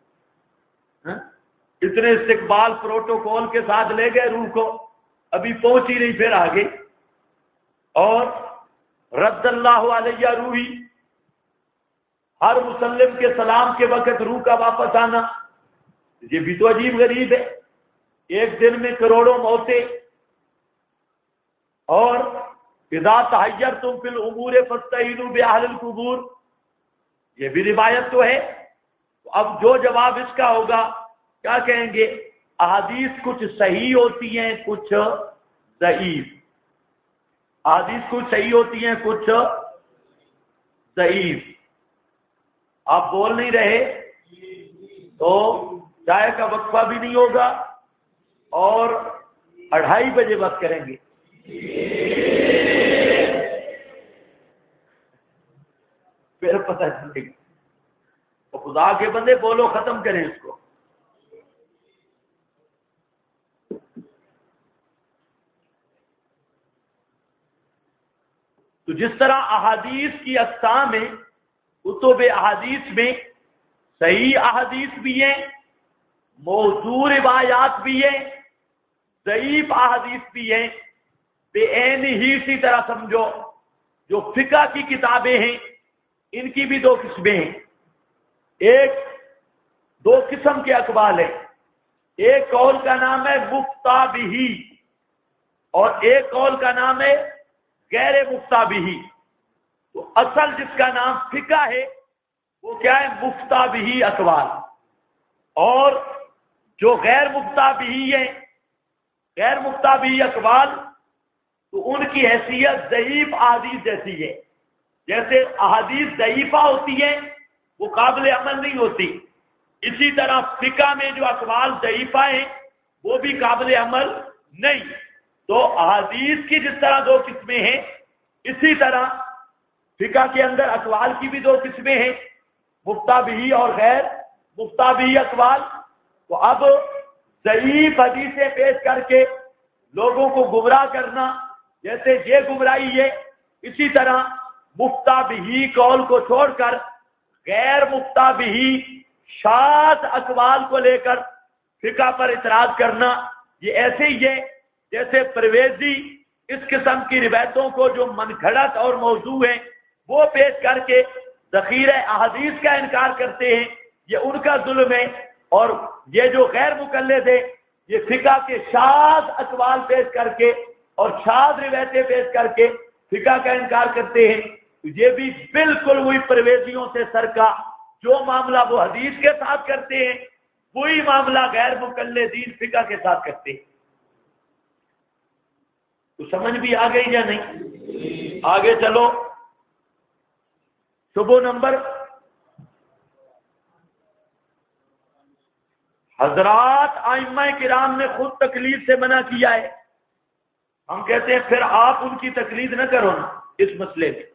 اتنے استقبال پروٹوکول کے ساتھ لے گئے روح کو، ابھی پہنچی نہیں، پھر آگے. اور رد اللہ علیہ روحی، ہر مسلم کے سلام کے وقت روح کا واپس آنا، یہ بھی تو عجیب غریب ہے. ایک دن میں کروڑوں موتیں. اور اذا تحیرتم فی الامور فاستعینوا باہل القبور، یہ بھی روایت تو ہے. اب جو جواب اس کا ہوگا کیا کہیں گے؟ احادیث کچھ صحیح ہوتی ہیں، کچھ ضعیف. احادیث کچھ صحیح ہوتی ہیں، کچھ ضعیف. آپ بول نہیں رہے تو چائے کا وقفہ بھی نہیں ہوگا اور 2:30 بجے بات کریں گے. پھر پتہ چلے گا. تو خدا کے بندے بولو، ختم کریں اس کو. تو جس طرح احادیث کی اقسام ہیں، کتب احادیث میں صحیح احادیث بھی ہیں، موضوع روایات بھی ہیں، ضعیف احادیث بھی ہیں. بے عین ہی اسی طرح سمجھو جو فقہ کی کتابیں ہیں ان کی بھی 2 قسمیں ہیں. ایک 2 قسم کے اقوال ہیں. ایک قول کا نام ہے مفتیٰ بہ اور ایک قول کا نام ہے غیر مفتیٰ بہ. تو اصل جس کا نام فقہ ہے وہ کیا ہے؟ مفتیٰ بہ اقوال. اور جو غیر مفتیٰ بہ ہیں، غیر مفتیٰ بہ اقوال، تو ان کی حیثیت ضعیف احادیث جیسی ہے. جیسے احادیث ضعیفہ ہوتی ہیں وہ قابل عمل نہیں ہوتی، اسی طرح فقہ میں جو اقوال ضعیفہ ہیں وہ بھی قابل عمل نہیں. تو احادیث کی جس طرح 2 قسمیں ہیں، اسی طرح فقہ کے اندر اقوال کی بھی 2 قسمیں ہیں، مفتیٰ بہ اور غیر مفتیٰ بہ اقوال. تو اب ضعیف حدیثیں پیش کر کے لوگوں کو گمراہ کرنا جیسے یہ گمراہی ہے، اسی طرح مفتیٰ بہ قول کو چھوڑ کر غیر مفتیٰ بہ شاذ اقوال کو لے کر فقہ پر اعتراض کرنا، یہ ایسے ہی ہے جیسے پرویزی اس قسم کی روایتوں کو جو منگھڑت اور موضوع ہیں وہ پیش کر کے ذخیرہ احادیث کا انکار کرتے ہیں. یہ ان کا ظلم ہے. اور یہ جو غیر مقلد ہے یہ فقہ کے شاذ اقوال پیش کر کے اور شاذ روایتیں پیش کر کے فقہ کا انکار کرتے ہیں. یہ بھی بالکل وہی پرویزیوں سے سرکا جو معاملہ وہ حدیث کے ساتھ کرتے ہیں وہی معاملہ غیر مقلدین فقہ کے ساتھ کرتے ہیں. تو سمجھ بھی آ گئی یا نہیں؟ آگے چلو. شبہ نمبر، حضرات ائمہ کرام نے خود تقلید سے منع کیا ہے. ہم کہتے ہیں پھر آپ ان کی تقلید نہ کرو نا اس مسئلے میں.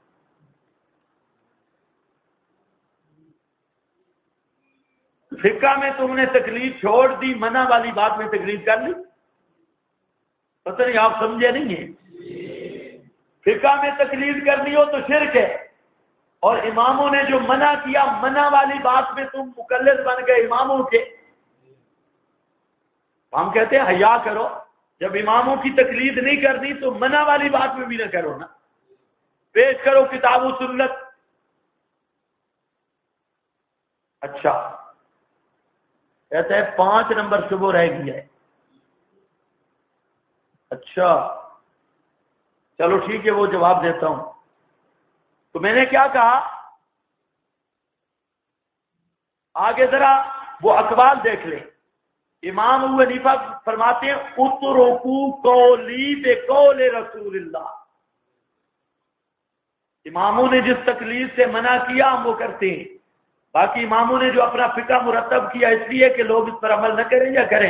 فقہ میں تم نے تقلید چھوڑ دی، منع والی بات میں تقلید کر لی. پتہ نہیں آپ سمجھے نہیں ہیں. فقہ میں تقلید کرنی ہو تو شرک ہے، اور اماموں نے جو منع کیا منع والی بات میں تم مقلد بن گئے اماموں کے. ہم کہتے ہیں حیا کرو، جب اماموں کی تقلید نہیں کرنی تو منع والی بات میں بھی نہ کرو نا. پیش کرو کتاب و سنت. اچھا کہتا ہے 5 نمبر شبہ رہ گیا ہے. اچھا چلو ٹھیک ہے، وہ جواب دیتا ہوں. تو میں نے کیا کہا، آگے ذرا وہ اقوال دیکھ لیں. امام ابو حنیفہ فرماتے ہیں اترکوا قولی بقول رسول اللہ. اماموں نے جس تقلید سے منع کیا ہم وہ کرتے ہیں. باقی اماموں نے جو اپنا فقہ مرتب کیا اس لیے کہ لوگ اس پر عمل نہ کریں یا کریں.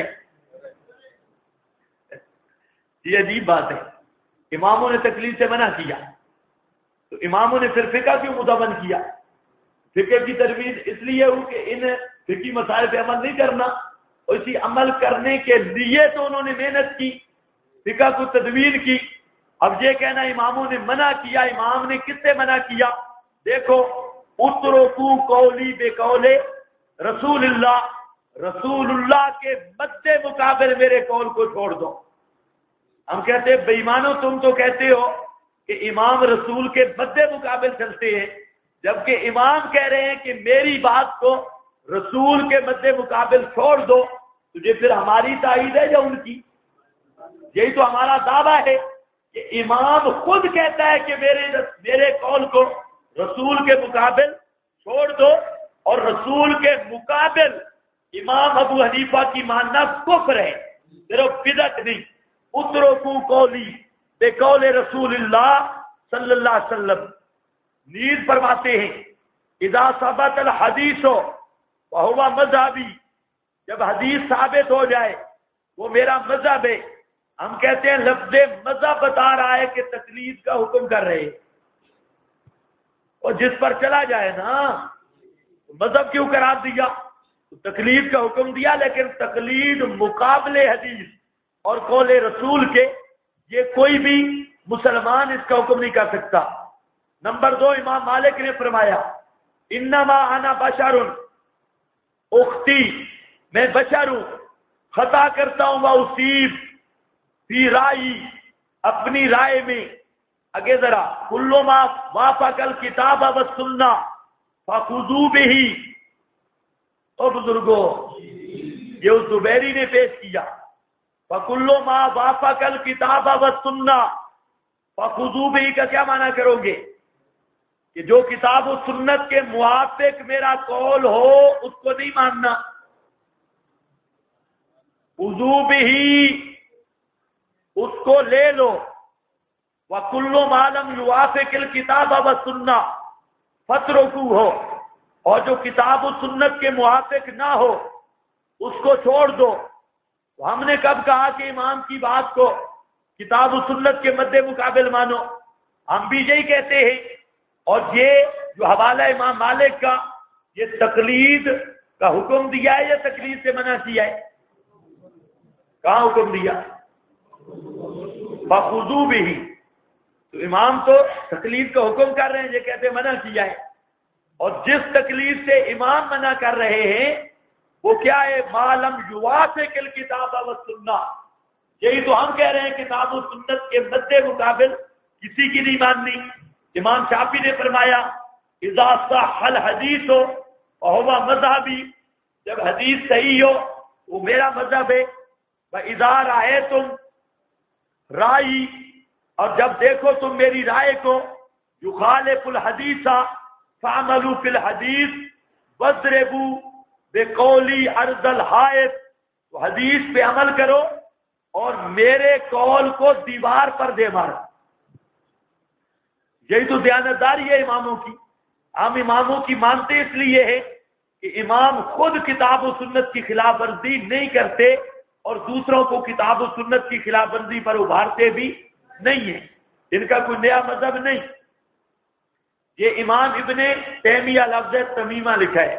یہ عجیب بات ہے. اماموں نے تقلید سے منع کیا تو اماموں نے پھر فقہ کیوں مدون کیا؟ فقہ کی تجویز اس لیے ہو کہ ان فقہی مسائل پہ عمل نہیں کرنا، اور اسی عمل کرنے کے لیے تو انہوں نے محنت کی، فقہ کو تدوین کی. اب یہ کہنا اماموں نے منع کیا، امام نے کس سے منع کیا؟ دیکھو اترکوا قولی بقول رسول اللہ، رسول اللہ کے مد مقابل میرے قول کو چھوڑ دو. ہم کہتے ہیں بے ایمانو، تم تو کہتے ہو کہ امام رسول کے مد مقابل چلتے ہیں، جبکہ امام کہہ رہے ہیں کہ میری بات کو رسول کے مد مقابل چھوڑ دو. تجھے پھر ہماری تائید ہے یا ان کی؟ یہی تو ہمارا دعویٰ ہے کہ امام خود کہتا ہے کہ میرے قول کو رسول کے مقابل چھوڑ دو، اور رسول کے مقابل امام ابو حنیفہ کی ماننا کفر ہے، صرف بدعت نہیں. اترکوا قولی بقول رسول اللہ صلی اللہ علیہ وسلم. نیز فرماتے ہیں اذا ثبت الحدیث فهو مذہبی، جب حدیث ثابت ہو جائے وہ میرا مذہب ہے. ہم کہتے ہیں لفظ مذہب بتا رہا ہے کہ تقلید کا حکم کر رہے ہیں، اور جس پر چلا جائے نا مذہب کیوں قرار دیا؟ تقلید کا حکم دیا، لیکن تقلید مقابلے حدیث اور قول رسول کے، یہ کوئی بھی مسلمان اس کا حکم نہیں کر سکتا. نمبر 2، امام مالک نے فرمایا انما انا بشر اختی، میں بشر ہوں، خطا کرتا ہوں، واصیب فی رائی، اپنی رائے میں. اگے ذرا کل ما وافق الکتاب والسنہ فخذوا بہ. او بزرگو، یہ اس زبیری نے پیش کیا، فکل ما وافق الکتاب والسنہ فخذوا بہ کا کیا معنی کرو گے؟ کہ جو کتاب و سنت کے موافق میرا قول ہو اس کو نہیں ماننا. خذوا بہ، اس کو لے لو. وَكُلُّ مَا لَمْ يُوَافِقِ الْكِتَابَ وَالسُّنَّةَ فَاتْرُكُوهُ، اور جو کتاب و سنت کے موافق نہ ہو اس کو چھوڑ دو. تو ہم نے کب کہا کہ امام کی بات کو کتاب و سنت کے مد مقابل مانو؟ ہم بھی یہی کہتے ہیں. اور یہ جو حوالہ امام مالک کا، یہ تقلید کا حکم دیا ہے یا تقلید سے منع کیا ہے؟ کہاں حکم دیا؟ فخذوا بہ. تو امام تو تقلید کا حکم کر رہے ہیں، یہ کہتے منع کیا ہے. اور جس تقلید سے امام منع کر رہے ہیں وہ کیا ہے؟ ما لم یوافق الکتاب والسنہ. یہی تو ہم کہہ رہے ہیں کتاب و سنت کے مد مقابل کسی کی نہیں ماننی. امام شافعی نے فرمایا اذا صح الحدیث فهو مذہبی، جب حدیث صحیح ہو وہ میرا مذہب ہے. وَإِذَا رَأَيْتُمْ رائی، اور جب دیکھو تم میری رائے کو، یخالف الحدیث فَعْمَلُوا فِي الْحَدِيثِ وَاضْرِبُوا بِقَوْلِي عَرْضَ الْحَائِطِ، تو حدیث پہ عمل کرو اور میرے قول کو دیوار پر دے مارو. یہی تو دیانتداری ہے اماموں کی. ہم اماموں کی مانتے اس لیے ہے کہ امام خود کتاب و سنت کی خلاف ورزی نہیں کرتے اور دوسروں کو کتاب و سنت کی خلاف ورزی پر ابھارتے بھی نہیں ہیں. ان کا کوئی نیا مذہب نہیں. یہ امام ابن تیمیہ لفظ تمیمہ لکھا ہے.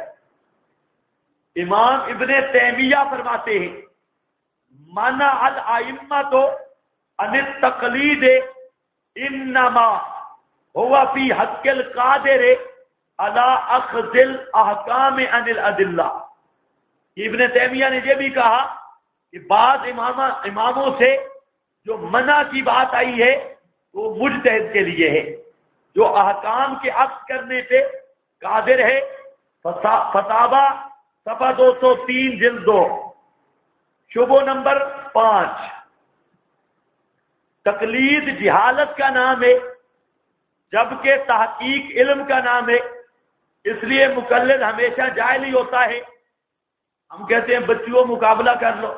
امام ابن تیمیہ فرماتے ہیں منع الائمۃ عن التقلید انما هو فی حق القادر علی اخذ الاحکام عن الادلہ. ابن تیمیہ نے یہ بھی کہا کہ بعض اماموں سے جو منع کی بات آئی ہے وہ مجتہد کے لیے ہے، جو احکام کے عکس کرنے پہ قادر ہے. فتاوی صفحہ 203 جلد 2، شبہ نمبر 5. تقلید جہالت کا نام ہے جبکہ تحقیق علم کا نام ہے، اس لیے مقلد ہمیشہ جاہل ہی ہوتا ہے. ہم کہتے ہیں بچیوں مقابلہ کر لو،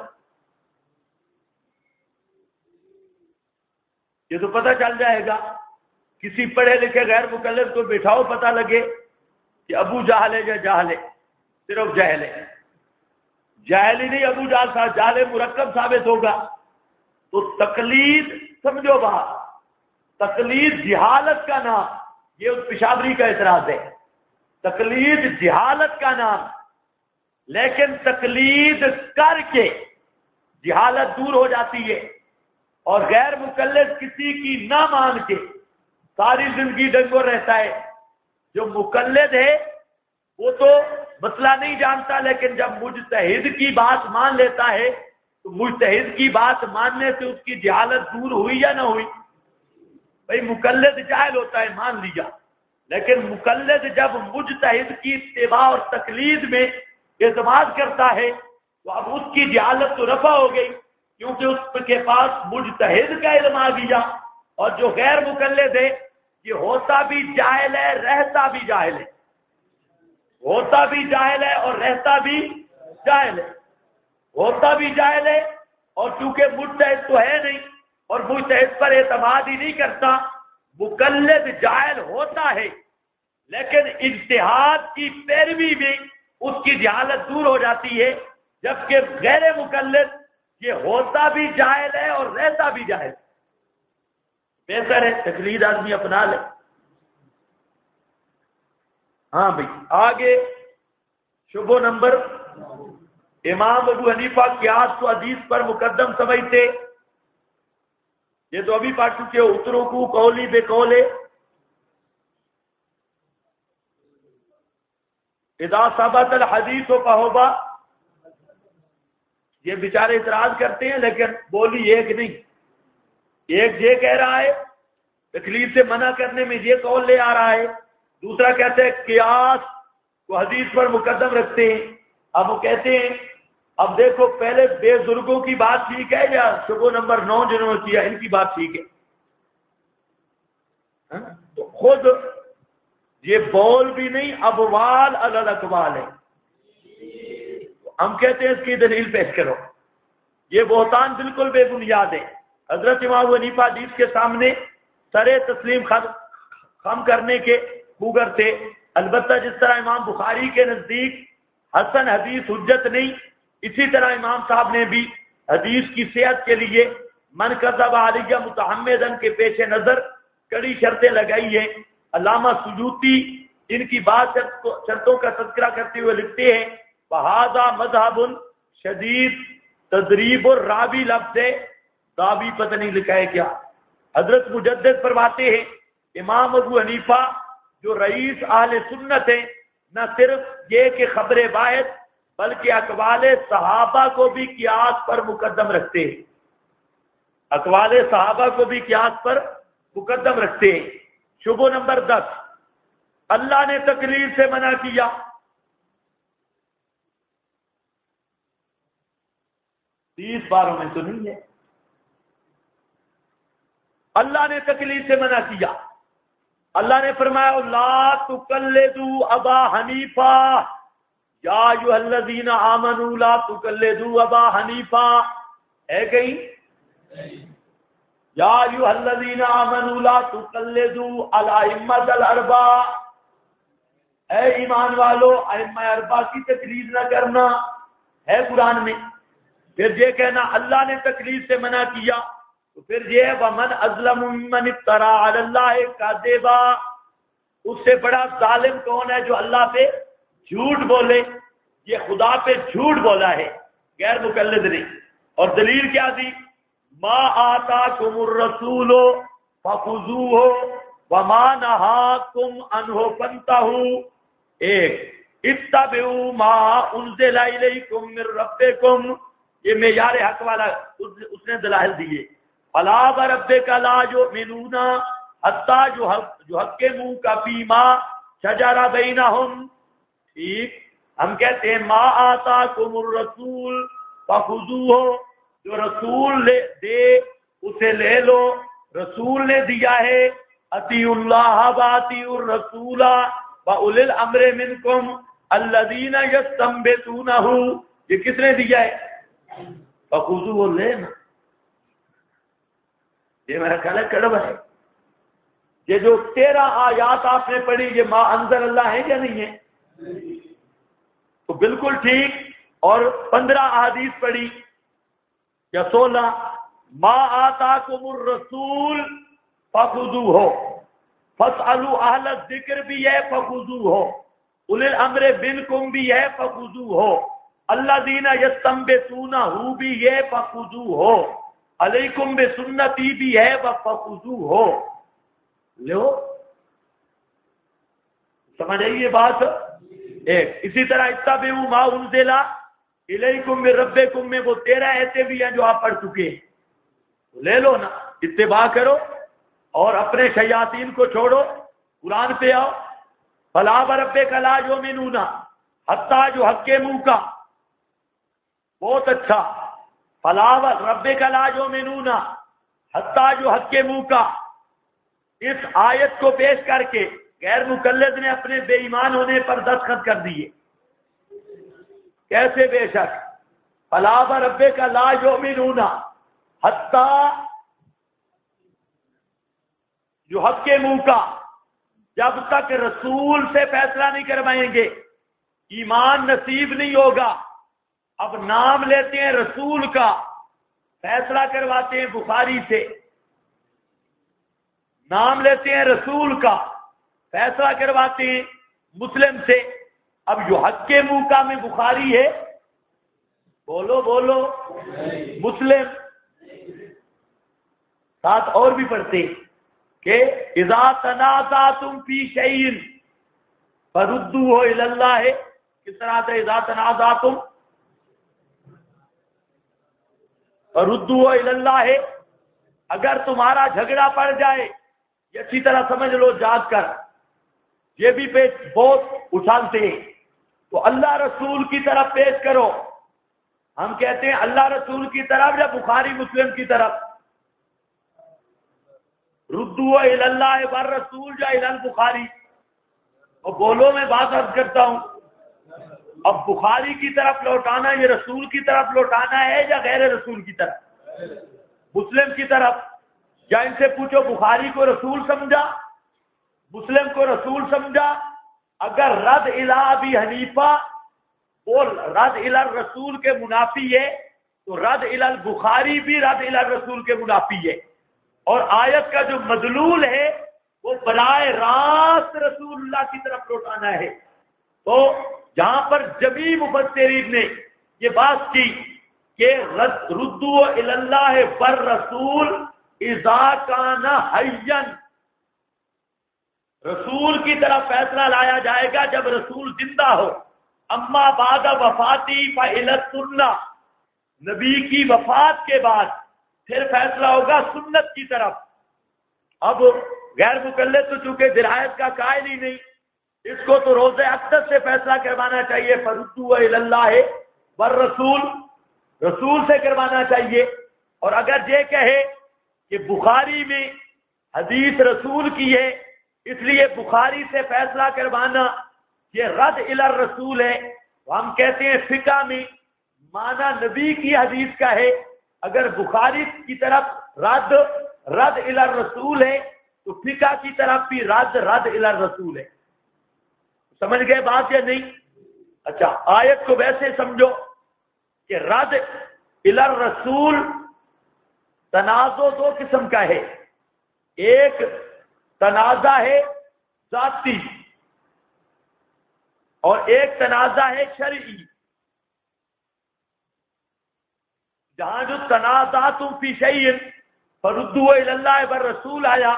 یہ تو پتہ چل جائے گا. کسی پڑھے لکھے غیر مقلد کو بٹھاؤ، پتہ لگے کہ ابو جہل ہے یا جہل ہے، صرف جہل ہے. جاہل ہی نہیں، ابو جہل صاحب جہل مرکب ثابت ہوگا. تو تقلید سمجھو بات، تقلید جہالت کا نام، یہ اس پشاوری کا اعتراض ہے. تقلید جہالت کا نام، لیکن تقلید کر کے جہالت دور ہو جاتی ہے. اور غیر مقلد کسی کی نہ مان کے ساری زندگی ڈنگور رہتا ہے. جو مقلد ہے وہ تو مسئلہ نہیں جانتا، لیکن جب مجتہد کی بات مان لیتا ہے تو مجتہد کی بات ماننے سے اس کی جہالت دور ہوئی یا نہ ہوئی؟ بھئی مقلد جاہل ہوتا ہے، مان لیا، لیکن مقلد جب مجتہد کی اتباع اور تقلید میں اعتماد کرتا ہے تو اب اس کی جہالت تو رفع ہو گئی، کیونکہ اس کے پاس مجتہد کا علم آ گیا. اور جو غیر مقلد ہے یہ ہوتا بھی جاہل ہے، رہتا بھی جاہل ہے. ہوتا بھی جاہل ہے اور رہتا بھی جاہل ہے. ہوتا بھی جاہل ہے اور چونکہ مجتہد تو ہے نہیں اور مجتہد پر اعتماد ہی نہیں کرتا. مقلد جاہل ہوتا ہے لیکن اجتہاد کی پیروی بھی اس کی جہالت دور ہو جاتی ہے، جبکہ غیر مقلد یہ ہوتا بھی جاہل ہے اور رہتا بھی جاہل۔ بہتر ہے تقلید آدمی اپنا لے۔ ہاں بھائی، آگے شبہ نمبر، امام ابو حنیفہ قیاس کو حدیث پر مقدم سمجھتے، یہ تو ابھی پڑھ چکے ہو، اترکو قولی بے قولے اذا ثبت الحدیث و فہو، یہ بیچارے اعتراض کرتے ہیں لیکن بولی ایک نہیں، ایک یہ کہہ رہا ہے تکلیف سے منع کرنے میں یہ قول لے آ رہا ہے، دوسرا کہتے ہیں قیاس کو حدیث پر مقدم رکھتے ہیں۔ اب وہ کہتے ہیں اب دیکھو پہلے بے بزرگوں کی بات ٹھیک ہے یا شبہ نمبر 9 جنہوں نے کیا ان کی بات ٹھیک ہے؟ تو خود یہ بول بھی نہیں، ابوال علی اقوال ہے، ہم کہتے ہیں اس کی دلیل پیش کرو۔ یہ بہتان بالکل بے بنیاد ہے۔ حضرت امام ابو حنیفہ حدیث کے سامنے سرے تسلیم خم کرنے کے خوگر تھے، البتہ جس طرح امام بخاری کے نزدیک حسن حدیث حجت نہیں، اسی طرح امام صاحب نے بھی حدیث کی صحت کے لیے من کذب علی متعمدا کے پیش نظر کڑی شرطیں لگائی ہیں۔ علامہ سیوطی ان کی بات شرطوں کا تذکرہ کرتے ہوئے لکھتے ہیں وہذا مذہب شدید تدریب الراوی لفظ راوی پتہ نہیں لکھا ہے کیا۔ حضرت مجدد فرماتے ہیں امام ابو حنیفہ جو رئیس اہل سنت ہیں، نہ صرف یہ کہ خبر واحد بلکہ اقوال صحابہ کو بھی قیاس پر مقدم رکھتے ہیں، اقوال صحابہ کو بھی قیاس پر مقدم رکھتے ہیں۔ شبہ نمبر 10، اللہ نے تقلید سے منع کیا۔ 30 باروں میں تو نہیں ہے، اللہ نے تقلید سے منع کیا۔ اللہ نے فرمایا لا تقلدوا ابا حنیفہ یا ایھا الذین آمنوا لا تقلدوا ابا حنیفہ، ہے کہیں یا ایھا الذین آمنوا لا تقلدوا الائمۃ الاربعہ، اے ایمان والو ائمہ اربعہ کی تقلید نہ کرنا، ہے قرآن میں۔ پھر یہ کہنا اللہ نے تقلید سے منع کیا، تو پھر یہ ومن اظلم ممن افترى علی اللہ کذبا، اس سے بڑا ظالم کون ہے جو اللہ پہ جھوٹ بولے؟ یہ خدا پہ جھوٹ بولا ہے، غیر مقلد نہیں۔ اور دلیل کیا دی؟ ما آتاکم الرسول فخذوہ وما نہاکم عنہ فانتہوا، ایک اتبعوا ما انزل الیکم من ربکم، یہ معیار حق والا اس نے دلائل دیے۔ فلا وربک لا یؤمنون حتی یحکموک فیما شجر بینہم، ٹھیک، ہم کہتے ہیں ما آتاکم الرسول فخذوہ، جو رسول دے اسے لے لو، رسول نے دیا ہے اطیعوا اللہ واطیعوا الرسول واولی الامر منکم الذین یستنبطونہ، یہ کس نے دیا ہے؟ فخذوہ، لینا۔ یہ میرا خیال ہے کڑب ہے۔ یہ جو 13 آیات آپ نے پڑھی یہ ما انزل اللہ ہے یا نہیں ہے؟ تو بالکل ٹھیک۔ اور 15 احادیث پڑھی یا 16، ما آتاکم الرسول فخذوہ، فاسألوا اہل الذکر بھی ہے فخذوہ، اولی الامر منکم بھی ہے فخذوہ، الذین یستنبطونہ بھی ہے فخذوہ، علیکم بسنتی بھی ہے فخذوہ، لو، سمجھ آئی یہ بات؟ ایک اسی طرح اتبعوا ما انزل الیکم من ربکم میں وہ 13 ایسے بھی ہیں جو آپ پڑھ چکے ہیں، لے لو نا، اتباع کرو اور اپنے شیاطین کو چھوڑو، قرآن پہ آؤ۔ فلا وربک لا یؤمنون حتی یحکموک، بہت اچھا، فلا وربک لا یؤمنون حتی یحکموک، اس آیت کو پیش کر کے غیر مقلد نے اپنے بے ایمان ہونے پر دستخط کر دیے۔ کیسے؟ بے شک فلا وربک لا یؤمنون حتی یحکموک، جب تک رسول سے فیصلہ نہیں کروائیں گے ایمان نصیب نہیں ہوگا۔ اب نام لیتے ہیں رسول کا، فیصلہ کرواتے ہیں بخاری سے، نام لیتے ہیں رسول کا، فیصلہ کرواتے ہیں مسلم سے۔ اب جو حق کے منہ کا میں بخاری ہے، بولو بولو، مسلم، ساتھ اور بھی پڑھتے کہ اذا تنازعتم فی شیء فردوه الی اللہ، کس طرح سے اذا تنازعتم فردوه الی اللہ، اگر تمہارا جھگڑا پڑ جائے، یہ اچھی طرح سمجھ لو جاگ کر، یہ بھی پیش بہت اچھالتے ہیں، تو اللہ رسول کی طرف پیش کرو۔ ہم کہتے ہیں اللہ رسول کی طرف یا بخاری مسلم کی طرف؟ ردو الی اللہ والرسول یا الی البخاری؟ اور بولو، میں بات عرض کرتا ہوں، اب بخاری کی طرف لوٹانا یہ رسول کی طرف لوٹانا ہے یا غیر رسول کی طرف؟ مسلم کی طرف۔ یا ان سے پوچھو بخاری کو رسول سمجھا، مسلم کو رسول سمجھا؟ اگر رد الی ابی حنیفہ وہ رد الی الرسول کے منافی ہے، تو رد الی البخاری بھی رد الی الرسول کے منافی ہے، اور آیت کا جو مدلول ہے وہ براہ راست رسول اللہ کی طرف لوٹانا ہے۔ تو جہاں پر جمی مفسرین نے یہ بات کی کہ ردو الی اللہ والرسول اذا کان حیا، رسول کی طرف فیصلہ لایا جائے گا جب رسول زندہ ہو۔ اما بعد وفاتی فالی السنہ، نبی کی وفات کے بعد پھر فیصلہ ہوگا سنت کی طرف۔ اب غیر مقلد تو چونکہ درایت کا قائل ہی نہیں، اس کو تو روزہ اقدس سے فیصلہ کروانا چاہیے، فردو الی اللہ والرسول، رسول سے کروانا چاہیے۔ اور اگر یہ کہے کہ بخاری میں حدیث رسول کی ہے اس لیے بخاری سے فیصلہ کروانا یہ رد الی الرسول ہے، تو ہم کہتے ہیں فقہ میں معنی نبی کی حدیث کا ہے، اگر بخاری کی طرف رد الی الرسول ہے تو فقہ کی طرف بھی رد الی الرسول ہے۔ سمجھ گئے بات یا نہیں؟ اچھا، آیت کو ویسے سمجھو کہ رد الی الرسول تنازع دو قسم کا ہے، ایک تنازع ہے ذاتی اور ایک تنازع ہے شرعی۔ جہاں جو تنازعتم فی شیء فردوہ الی اللہ والرسول آیا،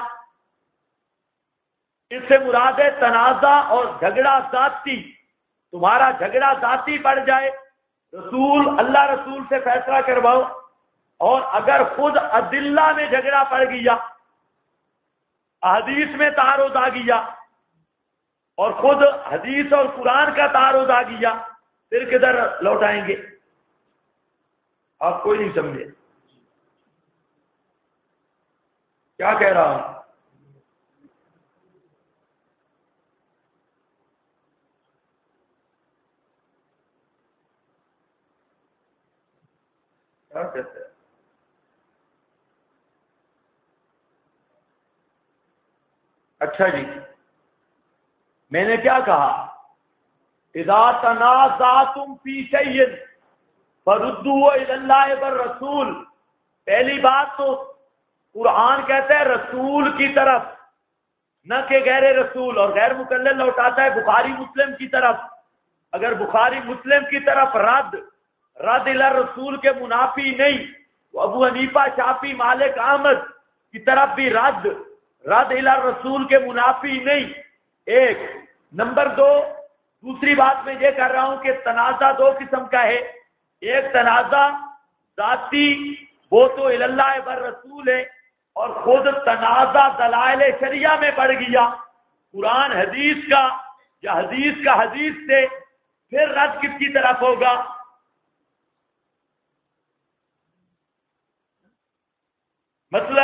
اس سے مراد ہے تنازع اور جھگڑا ذاتی، تمہارا جھگڑا ذاتی پڑ جائے، اللہ رسول سے فیصلہ کرواؤ، اور اگر خود ادلہ میں جھگڑا پڑ گیا، احادیث میں تعارض آ گیا اور خود حدیث اور قرآن کا تعارض آ گیا، پھر کدھر لوٹائیں گے؟ آپ کوئی نہیں سمجھے کیا کہہ رہا ہوں؟ کیا کہتے ہیں؟ اچھا جی، میں نے کیا کہا؟ اذا تنازعتم فی شیء فردوہ الی اللہ والرسول، پہلی بات تو قرآن کہتا ہے رسول کی طرف، نہ کہ غیر رسول، اور غیر مقلد لوٹاتا ہے بخاری مسلم کی طرف۔ اگر بخاری مسلم کی طرف رد الی رسول کے منافی نہیں، تو ابو حنیفہ، شافعی، مالک، احمد کی طرف بھی رد الی رسول کے منافی نہیں۔ ایک نمبر دو، دوسری بات میں یہ کر رہا ہوں کہ تنازع دو قسم کا ہے، ایک تنازع ذاتی، وہ تو الی اللہ والرسول ہے، اور خود تنازع دلائل شریعہ میں پڑ گیا، قرآن حدیث کا یا حدیث کا حدیث سے، پھر رد کس کی طرف ہوگا؟ مثلا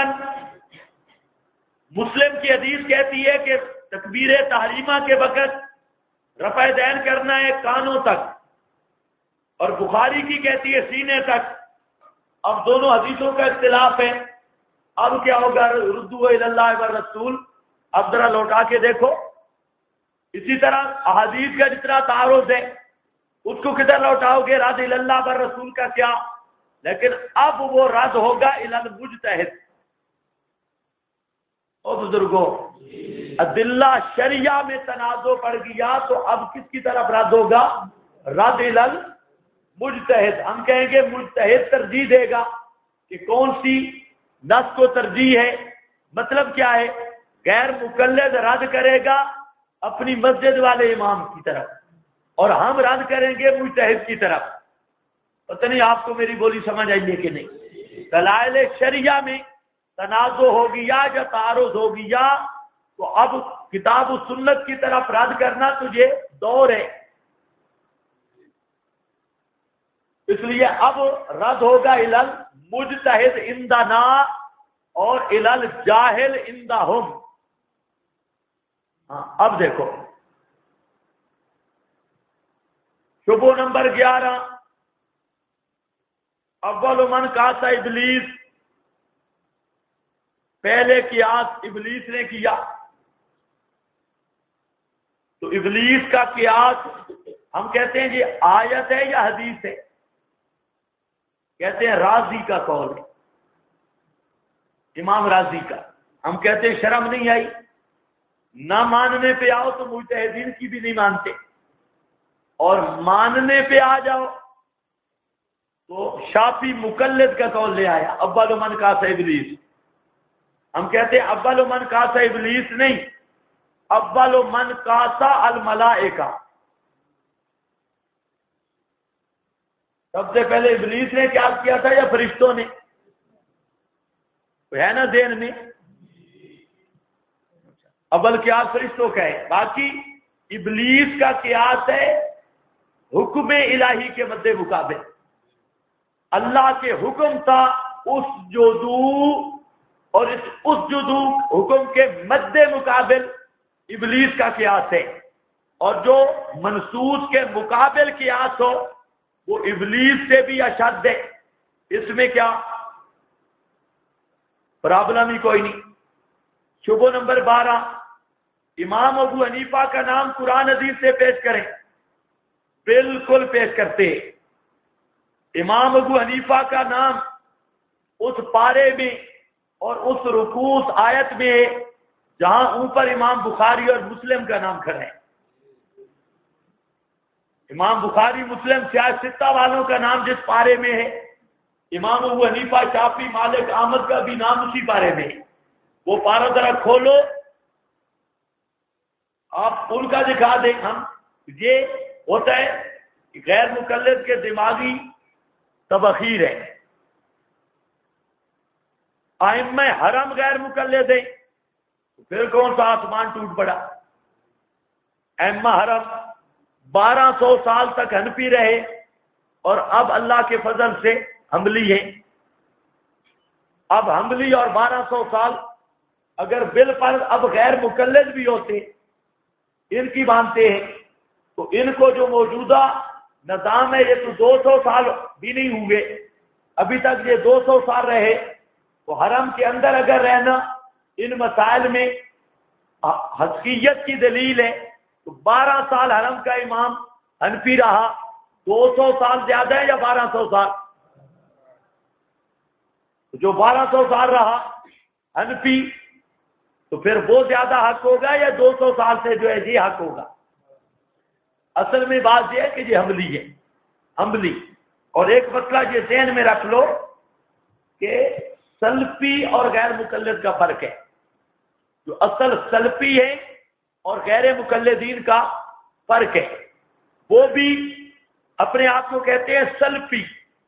مسلم کی حدیث کہتی ہے کہ تکبیر تحریمہ کے وقت رفع دین کرنا ہے کانوں تک، اور بخاری کی کہتی ہے سینے تک۔ اب دونوں حدیثوں کا اختلاف ہے، اب کیا ہوگا؟ ردو الی اللہ والرسول۔ اب ذرا لوٹا کے دیکھو، اسی طرح احادیث کا جتنا تعارض ہے اس کو کدھر لوٹاؤ گے؟ رد اللہ پر رسول کا کیا؟ لیکن اب وہ رد ہوگا المجتہد۔ او بزرگوں، ادلہ شریعہ میں تنازع پڑ گیا تو اب کس کی طرف رد ہوگا؟ رد المجتہد۔ ہم کہیں گے مجتہد ترجیح دے گا کہ کون سی نص کو ترجیح ہے، مطلب کیا ہے؟ غیر مقلد رد کرے گا اپنی مسجد والے امام کی طرف، اور ہم رد کریں گے مجتہد کی طرف۔ پتہ نہیں آپ کو میری بولی سمجھ آئی ہے کہ نہیں؟ دلائل شریعہ میں تنازع ہو گیا یا تعارض ہو گیا تو اب کتاب و سنت کی طرف رد کرنا تجھے دور ہے، اس لیے اب رد ہوگا الال مجتہد عندنا اور الال جاہل عندہم۔ ہاں اب دیکھو شبہ نمبر 11، اول من کاسا ابلیس، پہلے قیاس ابلیس نے کیا۔ تو ابلیس کا قیاس ہم کہتے ہیں یہ آیت ہے یا حدیث ہے؟ کہتے ہیں راضی کا قول ہے، امام راضی کا۔ ہم کہتے ہیں شرم نہیں آئی؟ نہ ماننے پہ آؤ تو مجتہدین کی بھی نہیں مانتے، اور ماننے پہ آ جاؤ تو شافی مقلد کا قول لے آیا، اول من کاسا ابلیس۔ ہم کہتے ہیں اول من کاسا ابلیس نہیں، اول من کاسا الملائکہ۔ سب سے پہلے ابلیس نے کیا کیا تھا یا فرشتوں نے؟ ہے نا ذہن میں؟ اول قیاس فرشتوں کا ہے، باقی ابلیس کا قیاس ہے حکم الہی کے مد مقابل۔ اللہ کے حکم تھا اسجدوا، اور اس اسجدوا حکم کے مد مقابل ابلیس کا قیاس ہے، اور جو منصوص کے مقابل قیاس ہو وہ ابلیس سے بھی اشد ہے۔ اس میں کیا پرابلم ہی کوئی نہیں۔ شبہ نمبر 12، امام ابو حنیفہ کا نام قرآن حدیث سے پیش کریں، بالکل پیش کرتے۔ امام ابو حنیفہ کا نام اس پارے میں اور اس رکوع اس آیت میں ہے جہاں اوپر امام بخاری اور مسلم کا نام کھڑا ہے۔ امام بخاری مسلم سیاہ ستہ والوں کا نام جس پارے میں ہے، امام ابو حنیفہ شافعی مالک احمد کا بھی نام اسی پارے میں ہے۔ وہ پارہ ذرا کھولو، آپ ان کا دکھا دیں ہم۔ یہ ہوتا ہے کہ غیر مقلد کے دماغی تبخیر ہے۔ ائمہ حرم غیر مقلد ہیں، پھر کون سا آسمان ٹوٹ پڑا؟ ائمہ حرم 1200 سال تک حنفی رہے اور اب اللہ کے فضل سے حنبلی ہیں۔ اب حنبلی اور 1200 سال اگر بالفرض اب غیر مقلد بھی ہوتے، ان کی مانتے ہیں، تو ان کو جو موجودہ نظام ہے یہ تو 200 سال بھی نہیں ہوئے، ابھی تک یہ 200 سال رہے، تو حرم کے اندر اگر رہنا ان مسائل میں حقیقت کی دلیل ہے، تو 12 سال حرم کا امام حنفی رہا، 200 سال زیادہ ہے یا 1200 سال؟ جو 1200 سال رہا حنفی، تو پھر وہ زیادہ حق ہوگا یا 200 سال سے جو ہے یہ حق ہوگا؟ اصل میں بات یہ ہے کہ یہ حنبلی ہے، حنبلی۔ اور ایک مسئلہ یہ ذہن میں رکھ لو کہ سلفی اور غیر مقلد کا فرق ہے۔ جو اصل سلفی ہے اور غیر مقلدین کا فرق ہے، وہ بھی اپنے آپ کو کہتے ہیں سلفی،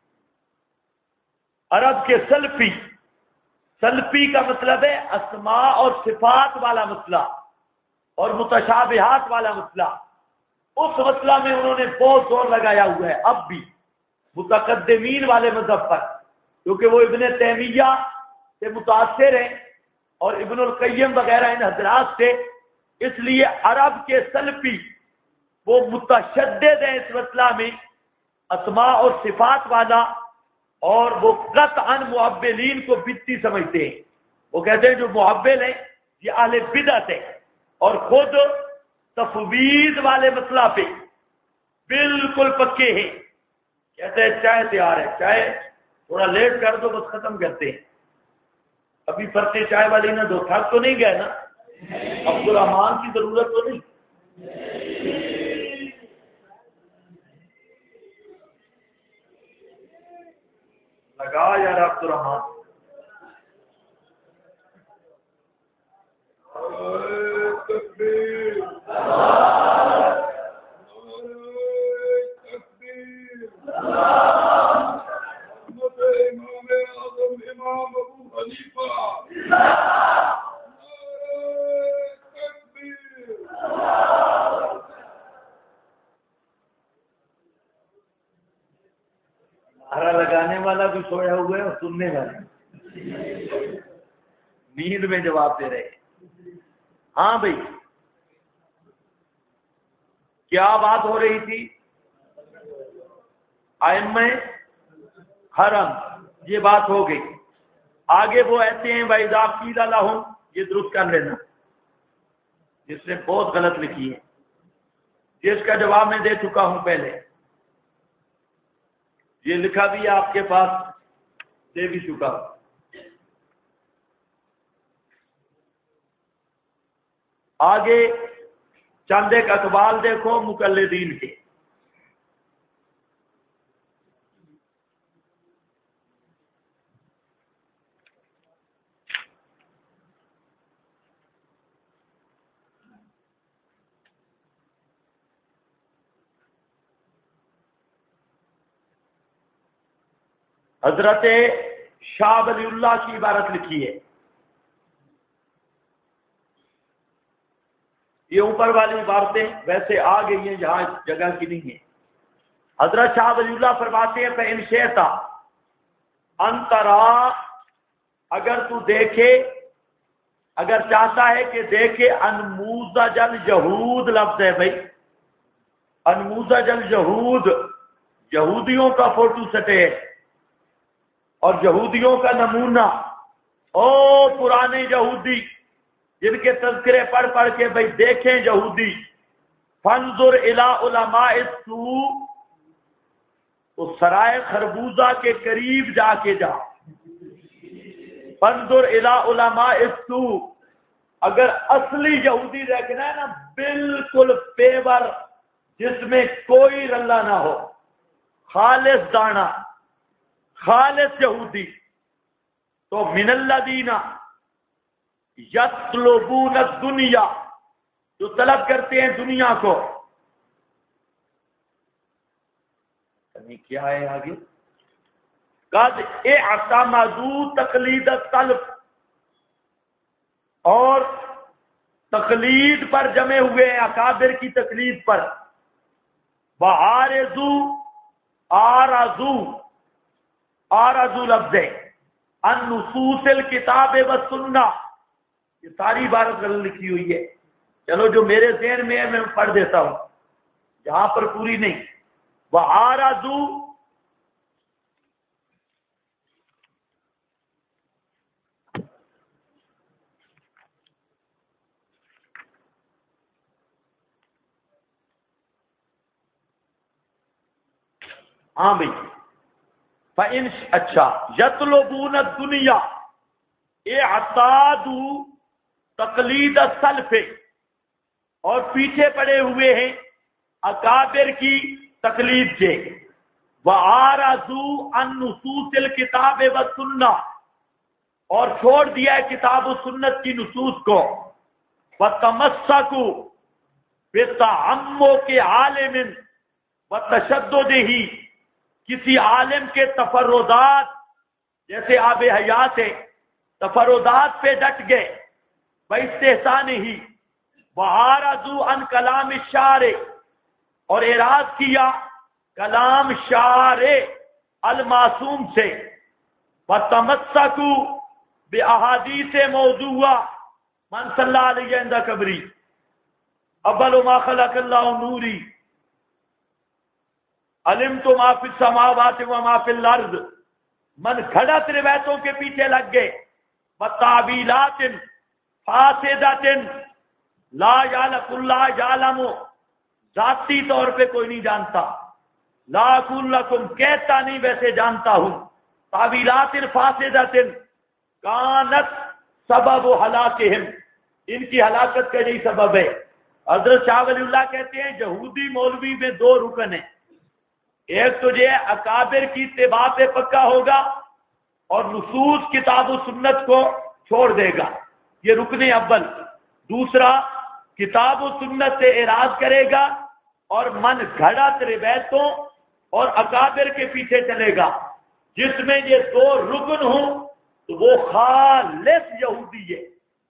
عرب کے سلفی۔ سلفی کا مطلب ہے اسماء اور صفات والا مسئلہ اور متشابہات والا مسئلہ۔ اس مسئلہ میں انہوں نے بہت زور لگایا ہوا ہے اب بھی متقدمین والے مذہب پر، کیونکہ وہ ابن تیمیہ سے متاثر ہیں اور ابن القیم وغیرہ ان حضرات سے، اس لیے عرب کے سلفی وہ متشدد ہیں اس مسئلہ میں، اسماء اور صفات والا، اور وہ قطعاً معبلین کو بدعتی سمجھتے ہیں۔ وہ کہتے ہیں جو معبل ہیں یہ اہل بدعت ہے، اور خود تفویض والے مسئلہ پہ بالکل پکے ہیں. کہتے ہیں چائے تیار ہے، چائے تھوڑا لیٹ کر دو بس ختم کرتے ہیں. ابھی پرتے چائے والی نہ دو، تھک تو نہیں گئے نا؟ عبد الرحمان کی ضرورت تو نہیں؟ لگا یار عبد الرحمان. امام ابو حنیفہ نعرہ لگانے والا بھی سویا ہوا ہے اور سننے والا نیند میں جواب دے رہے ہیں. ہاں بھائی کیا بات ہو رہی تھی؟ ائمہ حرم، یہ بات ہو گئی. آگے وہ ایسے ہیں وَإِذَا قِيلَ لَهُمْ، یہ درست کر لینا، جس نے بہت غلط لکھی ہے، جس کا جواب میں دے چکا ہوں پہلے. یہ لکھا بھی ہے آپ کے پاس، دے بھی چکا ہوں. آگے چند ایک اقوال دیکھو مقلدین کے. حضرت شاہ ولی اللہ کی عبارت لکھی ہے. یہ اوپر والی عبارتیں ویسے آ گئی ہیں جہاں اس جگہ کی نہیں ہے. حضرت شاہ ولی اللہ فرماتے ہیں فَإِنْ شِئْتَ أَن تَرَىٰ، اگر تو دیکھے، اگر چاہتا ہے کہ دیکھے، انموذج الجہود لفظ ہے بھائی، انموذج الجہود یہودیوں کا فوٹو سٹے اور یہودیوں کا نمونہ. او پرانے یہودی جن کے تذکرے پڑھ پڑھ کے بھائی دیکھیں یہودی. فانظر الی علماء السوء، تو سرائے خربوزہ کے قریب جا کے جا. فانظر الی علماء السوء، اگر اصلی یہودی دیکھنا ہے نا، بالکل پیور، جس میں کوئی رلا نہ ہو، خالص دانا، خالص یہودی، تو من الذین یطلبون الدنیا، جو طلب کرتے ہیں دنیا کو. کیا ہے آگے؟ قد اعتمدوا تقلید السلف، اور تقلید پر جمے ہوئے ہیں، اکابر کی تقلید پر. وعارضوا، آرزو لفظ ہے، ان نصوص الکتاب والسنہ، یہ ساری عبارت غلط لکھی ہوئی ہے. چلو جو میرے ذہن میں ہے میں پڑھ دیتا ہوں، یہاں پر پوری نہیں. وعارضوا، ہاں بھائی اچھا، یطلبون الدنیا اعتادوا تقلید السلف، اور پیچھے پڑے ہوئے ہیں اکابر کی تقلید سے. وَعَارَضُوا عَن نُصُوصِ الْكِتَابِ وَالسُّنَّةِ، اور چھوڑ دیا ہے کتاب و سنت کی نصوص کو. وَتَمَسَّكُوا بِتَعَمُّقِ عَالِمٍ وَتَشَدُّدِهِ، کسی عالم کے تفردات، جیسے آب حیات ہے، تفردات پہ ڈٹ گئے، بِاسْتِحْسَانِهِ. وَعَارَضُوا عَن کلام الشَّارِ، اور اعراض کیا کلام شارع المعصوم سے. وَتَمَسَّكُوا بِأَحَادِيثِ مَوْضُوعَةٍ مَنْ صَلَّى عَلَيَّ عِنْدَ قَبْرِي أَوَّلُ مَا خَلَقَ اللَّهُ نُورِي علمت ما فی السماوات وما فی الارض. من گھڑت روایتوں کے پیچھے لگ گئے. وتعویلات فاسدۃ، لا یعلم اللہ یعلم، ذاتی طور پہ کوئی نہیں جانتا، لا اقول لکم کہتا نہیں ویسے جانتا ہوں، تعویلات فاسدۃ کانت سبب ہلاکہم، ان کی ہلاکت کا یہی سبب ہے۔ حضرت شاہ ولی اللہ کہتے ہیں یہودی مولوی میں دو رکن ہیں، ایک تو یہ اکابر کی اتباع پہ پکا ہوگا اور نصوص کتاب و سنت کو چھوڑ دے گا، یہ رکن اول۔ دوسرا کتاب و سنت سے اعراض کرے گا اور من گھڑت روایتوں اور اکابر کے پیچھے چلے گا۔ جس میں یہ دو رکن ہوں تو وہ خالص یہودی ہے۔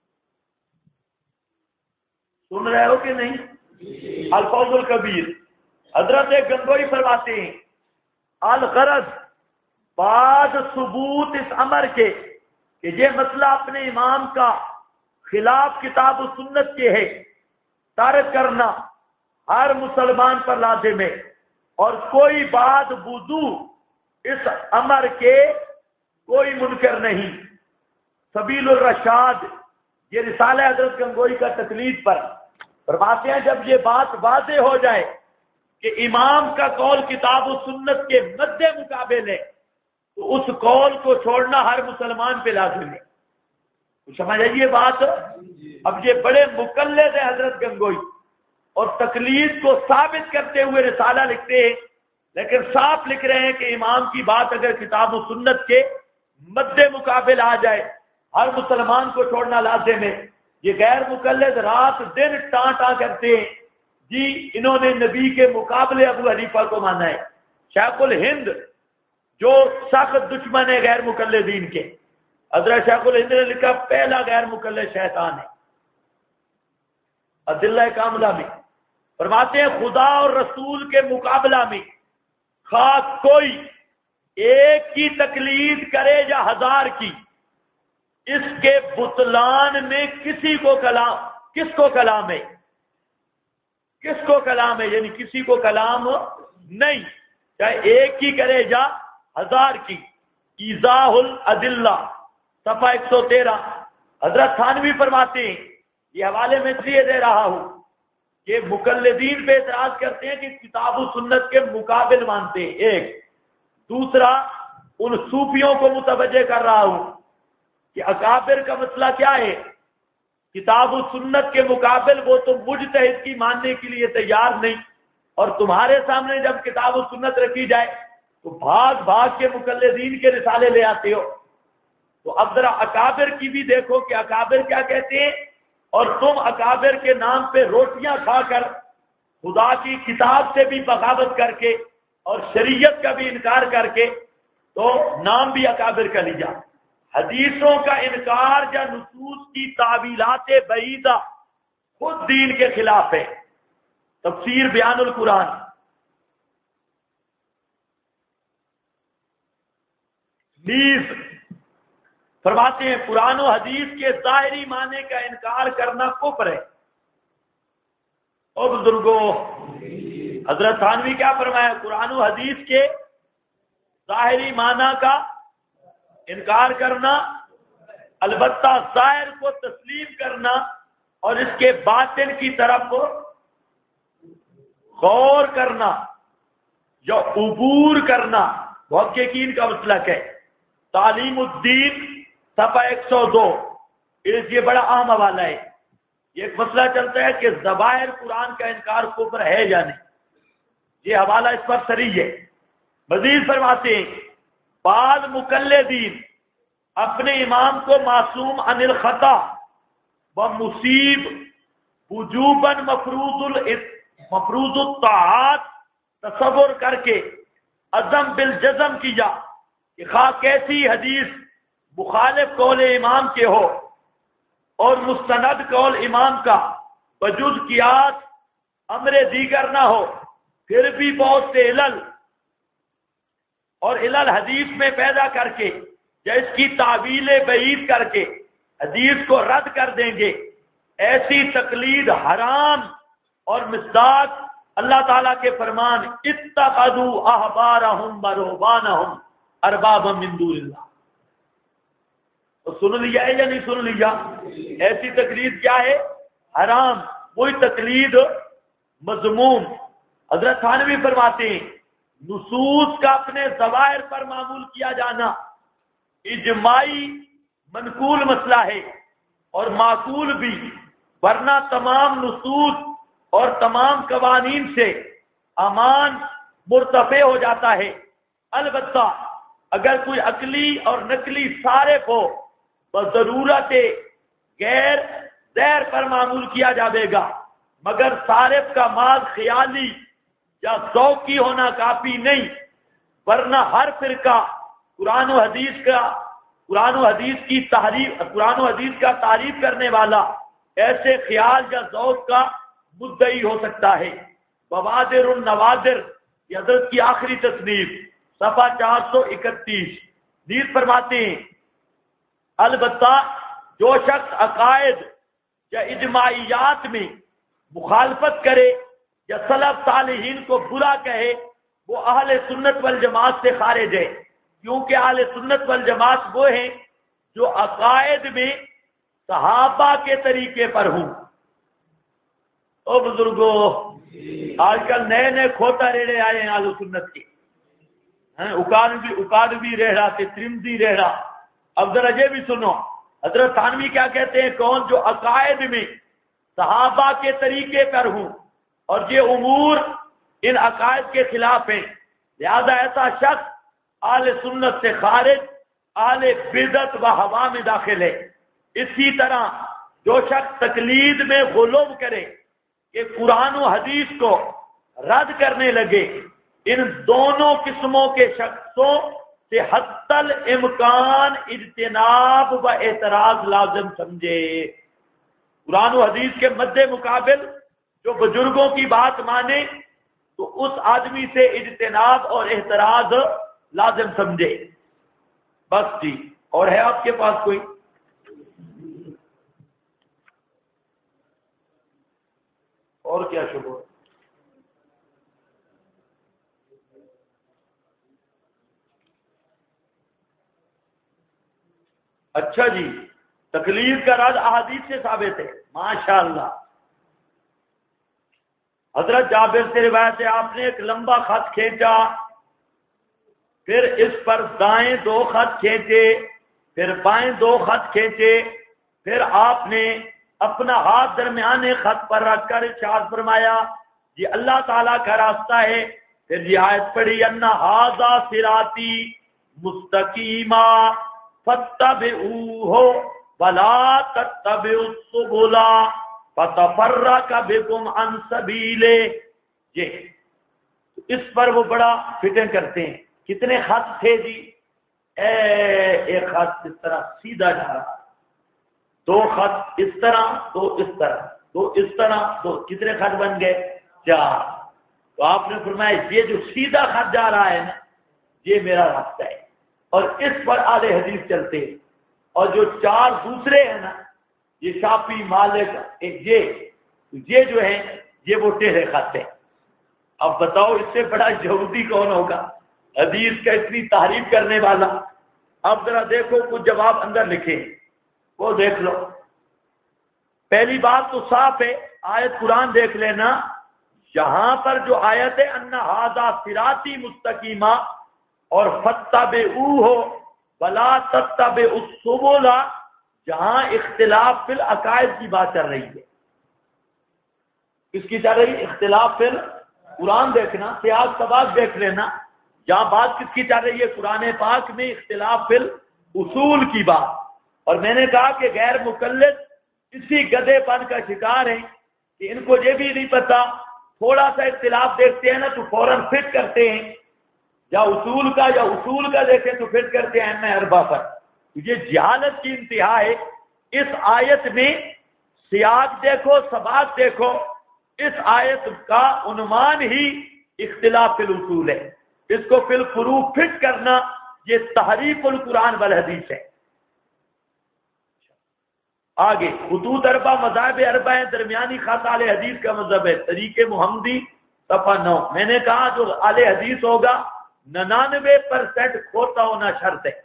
سن رہے ہو کہ نہیں؟ الفوز الکبیر حضرت گنگوئی فرماتے ہیں الغرض بعد ثبوت اس امر کے کہ یہ مسئلہ اپنے امام کا خلاف کتاب و سنت کے ہے، ترک کرنا ہر مسلمان پر لازم ہے، اور کوئی بات وضو اس امر کے کوئی منکر نہیں۔ سبیل الرشاد یہ رسالہ حضرت گنگوئی کا تقلید پر فرماتے ہیں جب یہ بات واضح ہو جائے کہ امام کا قول کتاب و سنت کے مد مقابل ہے تو اس قول کو چھوڑنا ہر مسلمان پہ لازم ہے۔ سمجھ آئیے بات؟ اب یہ بڑے مقلد ہیں حضرت گنگوئی، اور تقلید کو ثابت کرتے ہوئے رسالہ لکھتے ہیں، لیکن صاف لکھ رہے ہیں کہ امام کی بات اگر کتاب و سنت کے مد مقابل آ جائے ہر مسلمان کو چھوڑنا لازم ہے۔ یہ غیر مقلد رات دن ٹانٹا کرتے ہیں جی انہوں نے نبی کے مقابلے ابو حنیفہ کو مانا ہے۔ شیخ الہند جو سخت دشمن ہے غیر مقلدین کے، حضرت شیخ الہند نے لکھا پہلا غیر مقلد شیطان ہے۔ ادلہ کاملہ میں فرماتے ہیں خدا اور رسول کے مقابلہ میں خواہ کوئی ایک کی تقلید کرے یا ہزار کی، اس کے بطلان میں کس کو کلام ہے، کس کو کلام ہے، یعنی کسی کو کلام نہیں، چاہے ایک کی کرے یا ہزار کی۔ ایضاح الادلہ صفحہ 113 حضرت تھانوی فرماتے ہیں، یہ حوالے میں اس لیے دے رہا ہوں کہ مقلدین پہ اعتراض کرتے ہیں کہ کتاب و سنت کے مقابل مانتے ہیں، ایک۔ دوسرا ان صوفیوں کو متوجہ کر رہا ہوں کہ اکابر کا مسئلہ کیا ہے، کتاب و سنت کے مقابل وہ تو مجتہد کی ماننے کے لیے تیار نہیں، اور تمہارے سامنے جب کتاب و سنت رکھی جائے تو بھاگ بھاگ کے مقلدین کے رسالے لے آتے ہو۔ تو اب ذرا اکابر کی بھی دیکھو کہ اکابر کیا کہتے ہیں، اور تم اکابر کے نام پہ روٹیاں کھا کر خدا کی کتاب سے بھی بغاوت کر کے اور شریعت کا بھی انکار کر کے تو نام بھی اکابر کا لیا۔ حدیثوں کا انکار یا نصوص کی تعویلات بعیدہ خود دین کے خلاف ہے۔ تفسیر بیان القرآن نیز فرماتے ہیں قرآن و حدیث کے ظاہری معنی کا انکار کرنا کفر ہے۔ او بزرگوں، حضرت تھانوی کیا فرمایا؟ قرآن و حدیث کے ظاہری معنی کا انکار کرنا، البتہ ظاہر کو تسلیم کرنا اور اس کے باطن کی طرف غور کرنا یا عبور کرنا محققین کا مسلک ہے۔ تعلیم الدین صفحہ 102 یہ بڑا عام حوالہ ہے۔ یہ ایک مسئلہ چلتا ہے کہ ظواہر قرآن کا انکار کفر ہے یا نہیں، یہ حوالہ اس پر صریح ہے۔ مزید فرماتے ہیں بعض مقلدین اپنے امام کو معصوم عن الخطا و مصیب وجوباً مفروض الطاعات تصور کر کے عزم بالجزم کیا کہ خواہ کیسی حدیث مخالف قول امام کے ہو اور مستند قول امام کا بجز قیاس امر دیگر نہ ہو، پھر بھی بہت سے علل اور علل حدیث میں پیدا کر کے یا اس کی تعویل بعید کر کے حدیث کو رد کر دیں گے، ایسی تقلید حرام اور مصداق اللہ تعالیٰ کے فرمان اتخذوا احبارهم ورهبانهم اربابا من دون اللہ۔ تو سن لیا ہے یا نہیں سن لیا؟ ایسی تقلید کیا ہے؟ حرام، وہی تقلید مذموم۔ حضرت تھانوی فرماتے ہیں نصوص کا اپنے ظواہر پر معمول کیا جانا اجماعی منقول مسئلہ ہے اور معقول بھی، ورنہ تمام نصوص اور تمام قوانین سے امان مرتفع ہو جاتا ہے۔ البتہ اگر کوئی عقلی اور نقلی صارف ہو بضرورت غیر زیر پر معمول کیا جاوے گا، مگر صارف کا مال خیالی یا ذوقی ہونا کافی نہیں، ورنہ ہر فرقہ قرآن و حدیث کا تعریف کرنے والا ایسے خیال یا ذوق کا مدعی ہو سکتا ہے۔ بوادر النوادر، یہ حضرت کی آخری تصنیف، صفحہ 431، نیز فرماتے ہیں البتہ جو شخص عقائد یا اجماعیات میں مخالفت کرے یا سلف صالحین کو برا کہے وہ اہل سنت والجماعت سے خارج ہے، کیونکہ اہل سنت والجماعت وہ ہیں جو عقائد میں صحابہ کے طریقے پر ہوں۔ او بزرگوں، آج کل نئے نئے کھوتا ریڑے آئے ہیں اہل سنت کے، اکادوی ریڑھا سے ترمذی ریڑھا۔ اب ذرا یہ بھی سنو، حضرت تھانوی کیا کہتے ہیں؟ کون جو عقائد میں صحابہ کے طریقے پر ہوں اور یہ امور ان عقائد کے خلاف ہیں، لہذا ایسا شخص اہل سنت سے خارج، اہل بدعت و ہوا میں داخل ہے۔ اسی طرح جو شخص تقلید میں غلو کرے کہ قرآن و حدیث کو رد کرنے لگے، ان دونوں قسموں کے شخصوں سے حتی الامکان اجتناب و اعتراض لازم سمجھے۔ قرآن و حدیث کے مد مقابل جو بزرگوں کی بات مانے تو اس آدمی سے اجتناب اور اعتراض لازم سمجھے۔ بس جی، اور ہے آپ کے پاس کوئی؟ اور کیا شبہ؟ اچھا جی، تقلید کا رد احادیث سے ثابت ہے، ماشاءاللہ۔ حضرت جابر سے روایت ہے آپ نے ایک لمبا خط کھینچا، پھر اس پر دائیں 2 خط کھینچے، پھر بائیں 2 خط کھینچے، پھر آپ نے اپنا ہاتھ درمیانے خط پر رکھ کر ارشاد فرمایا یہ اللہ تعالیٰ کا راستہ ہے، پھر یہ آیت پڑھی ان ھذا صراطی مستقیما فاتبعوہ ولا تتبعوا السبل فتفرق بکم عن سبیلہ۔ یہ اس پر وہ بڑا فٹنگ کرتے ہیں۔ کتنے خط تھے جی؟ ایک خط اس طرح سیدھا جا رہا، 2 خط اس طرح، 2 اس طرح، 2 اس طرح، 2، کتنے خط بن گئے؟ 4۔ تو آپ نے فرمایا یہ جو سیدھا خط جا رہا ہے نا، یہ میرا راستہ ہے، اور اس پر اہل حدیث چلتے ہیں، اور جو 4 دوسرے ہیں نا، یہ شافعی، مالک، یہ جو ہیں یہ وہ ٹیڑھے خط ہیں۔ اب بتاؤ اس سے بڑا یہودی کون ہوگا حدیث کا اتنی تعریف کرنے والا؟ اب ذرا دیکھو کچھ جواب اندر لکھے، وہ دیکھ لو۔ پہلی بات تو صاف ہے، آیت قرآن دیکھ لینا، یہاں پر جو آیت ہے ان ھذا صراطی مستقیما اور فاتبعوہ ولا تتبعوا السبل، جہاں اختلاف فی العقائد کی بات چل رہی ہے۔ کس کی چل رہی ہے؟ اختلاف فی قرآن دیکھنا، سیاق سباق دیکھ لینا، جہاں بات کس کی چل رہی ہے؟ قرآن پاک میں اختلاف فی الاصول کی بات۔ اور میں نے کہا کہ غیر مقلد اسی گدھے پن کا شکار ہیں کہ ان کو یہ بھی نہیں پتا، تھوڑا سا اختلاف دیکھتے ہیں نا تو فوراً فٹ کرتے ہیں، یا اصول کا دیکھیں تو فٹ کرتے ہیں میں اربا پر۔ یہ جہالت کی انتہا ہے۔ اس آیت میں سیاق دیکھو، سباق دیکھو، اس آیت کا عنوان ہی اختلاف فی الاصول ہے، اس کو فی الفروع فٹ کرنا یہ تحریف القرآن والحدیث ہے۔ آگے خطوط اربع مذاہب اربع ہیں، درمیانی خط اہل حدیث کا مذہب ہے، طریق محمدی صفحہ 9۔ میں نے کہا جو اہل حدیث ہوگا 99% کھوتا ہونا شرط ہے۔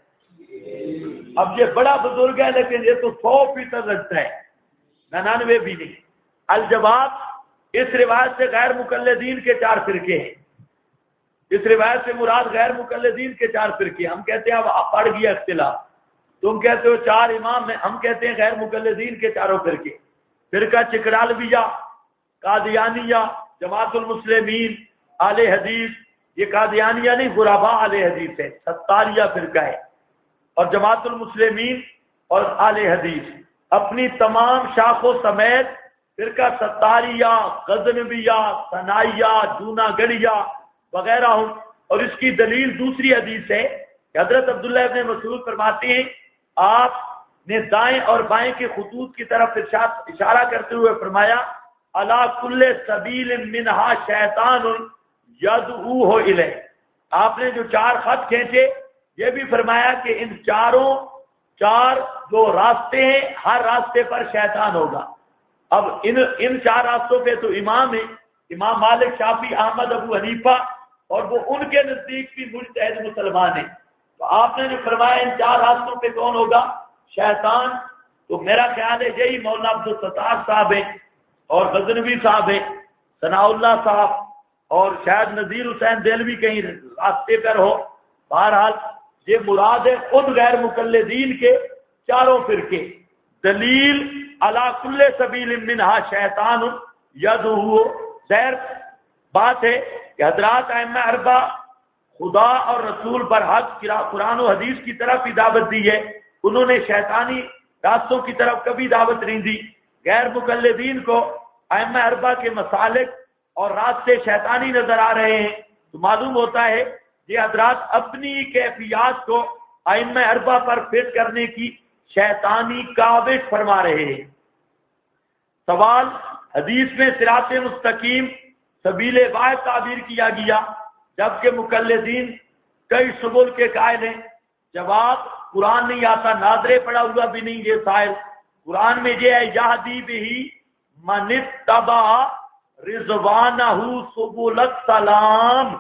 اب یہ بڑا بزرگ ہے لیکن یہ تو 100% رکھتا ہے، 99 بھی نہیں۔ الجواب، اس روایت سے غیر مقلدین کے 4 فرقے ہیں. اس روایت سے مراد غیر مقلدین کے 4 فرقے. ہم کہتے ہیں اب پڑ گیا اختلاف. تم کہتے ہو 4 امام ہیں، ہم کہتے ہیں غیر مقلدین کے 4 فرقے. فرقہ چکرالویہ، قادیانیہ، جماعت المسلمین، اہل حدیث. یہ قادیانیہ نہیں، غرباء اہل حدیث ہے. ستاریہ فرقہ ہے. اور جماعت المسلمین اور اہل حدیث اپنی تمام شاخوں سمیت فرقہ ستاریہ، غزنویہ، ثنائیہ، جونا گڑھیا وغیرہ ہوں. اور اس کی دلیل دوسری حدیث ہے کہ حضرت عبداللہ ابن مسعود فرماتے ہیں آپ نے دائیں اور بائیں کے خطوط کی طرف اشارہ کرتے ہوئے فرمایا علی کل سبیل منہا شیطان یدعوہ الیہ. آپ نے جو 4 خط کھینچے یہ بھی فرمایا کہ ان 4 جو راستے ہیں ہر راستے پر شیطان ہوگا. اب ان 4 راستوں پہ تو امام ہیں، امام مالک، شافعی، احمد، ابو حنیفہ، اور وہ ان کے نزدیک بھی مجتہد مسلمان ہیں. تو آپ نے جو فرمایا ان 4 راستوں پہ کون ہوگا؟ شیطان. تو میرا خیال ہے یہی مولانا عبدالستار صاحب ہیں اور غزنوی صاحب ہیں، ثناء اللہ صاحب، اور شاید نذیر حسین دہلوی کہیں راستے پر ہو. بہرحال یہ مراد ہے خود غیر مقلدین کے 4 فرقے. دلیل علی کل سبیل منہا شیطان یدعو. ظاہر بات ہے کہ حضرات ائمہ 4 خدا اور رسول پر حق قرآن و حدیث کی طرف ہی دعوت دی ہے. انہوں نے شیطانی راستوں کی طرف کبھی دعوت نہیں دی. غیر مقلدین کو ائمہ 4 کے مسالک اور راستے شیطانی نظر آ رہے ہیں. تو معلوم ہوتا ہے یہ حضرات اپنی کیفیات کو ائمہ 4 پر فٹ کرنے کی شیطانی کاوش فرما رہے ہیں. سوال، حدیث میں صراط مستقیم سبیل واحد تعبیر کیا گیا جبکہ مقلدین کئی سبل کے قائل ہیں. جواب، قرآن نہیں آتا، ناظرے پڑا ہوا بھی نہیں یہ سائل. قرآن میں یہ ہے یہدی بہ من اتبع رضوانہ سبل السلام.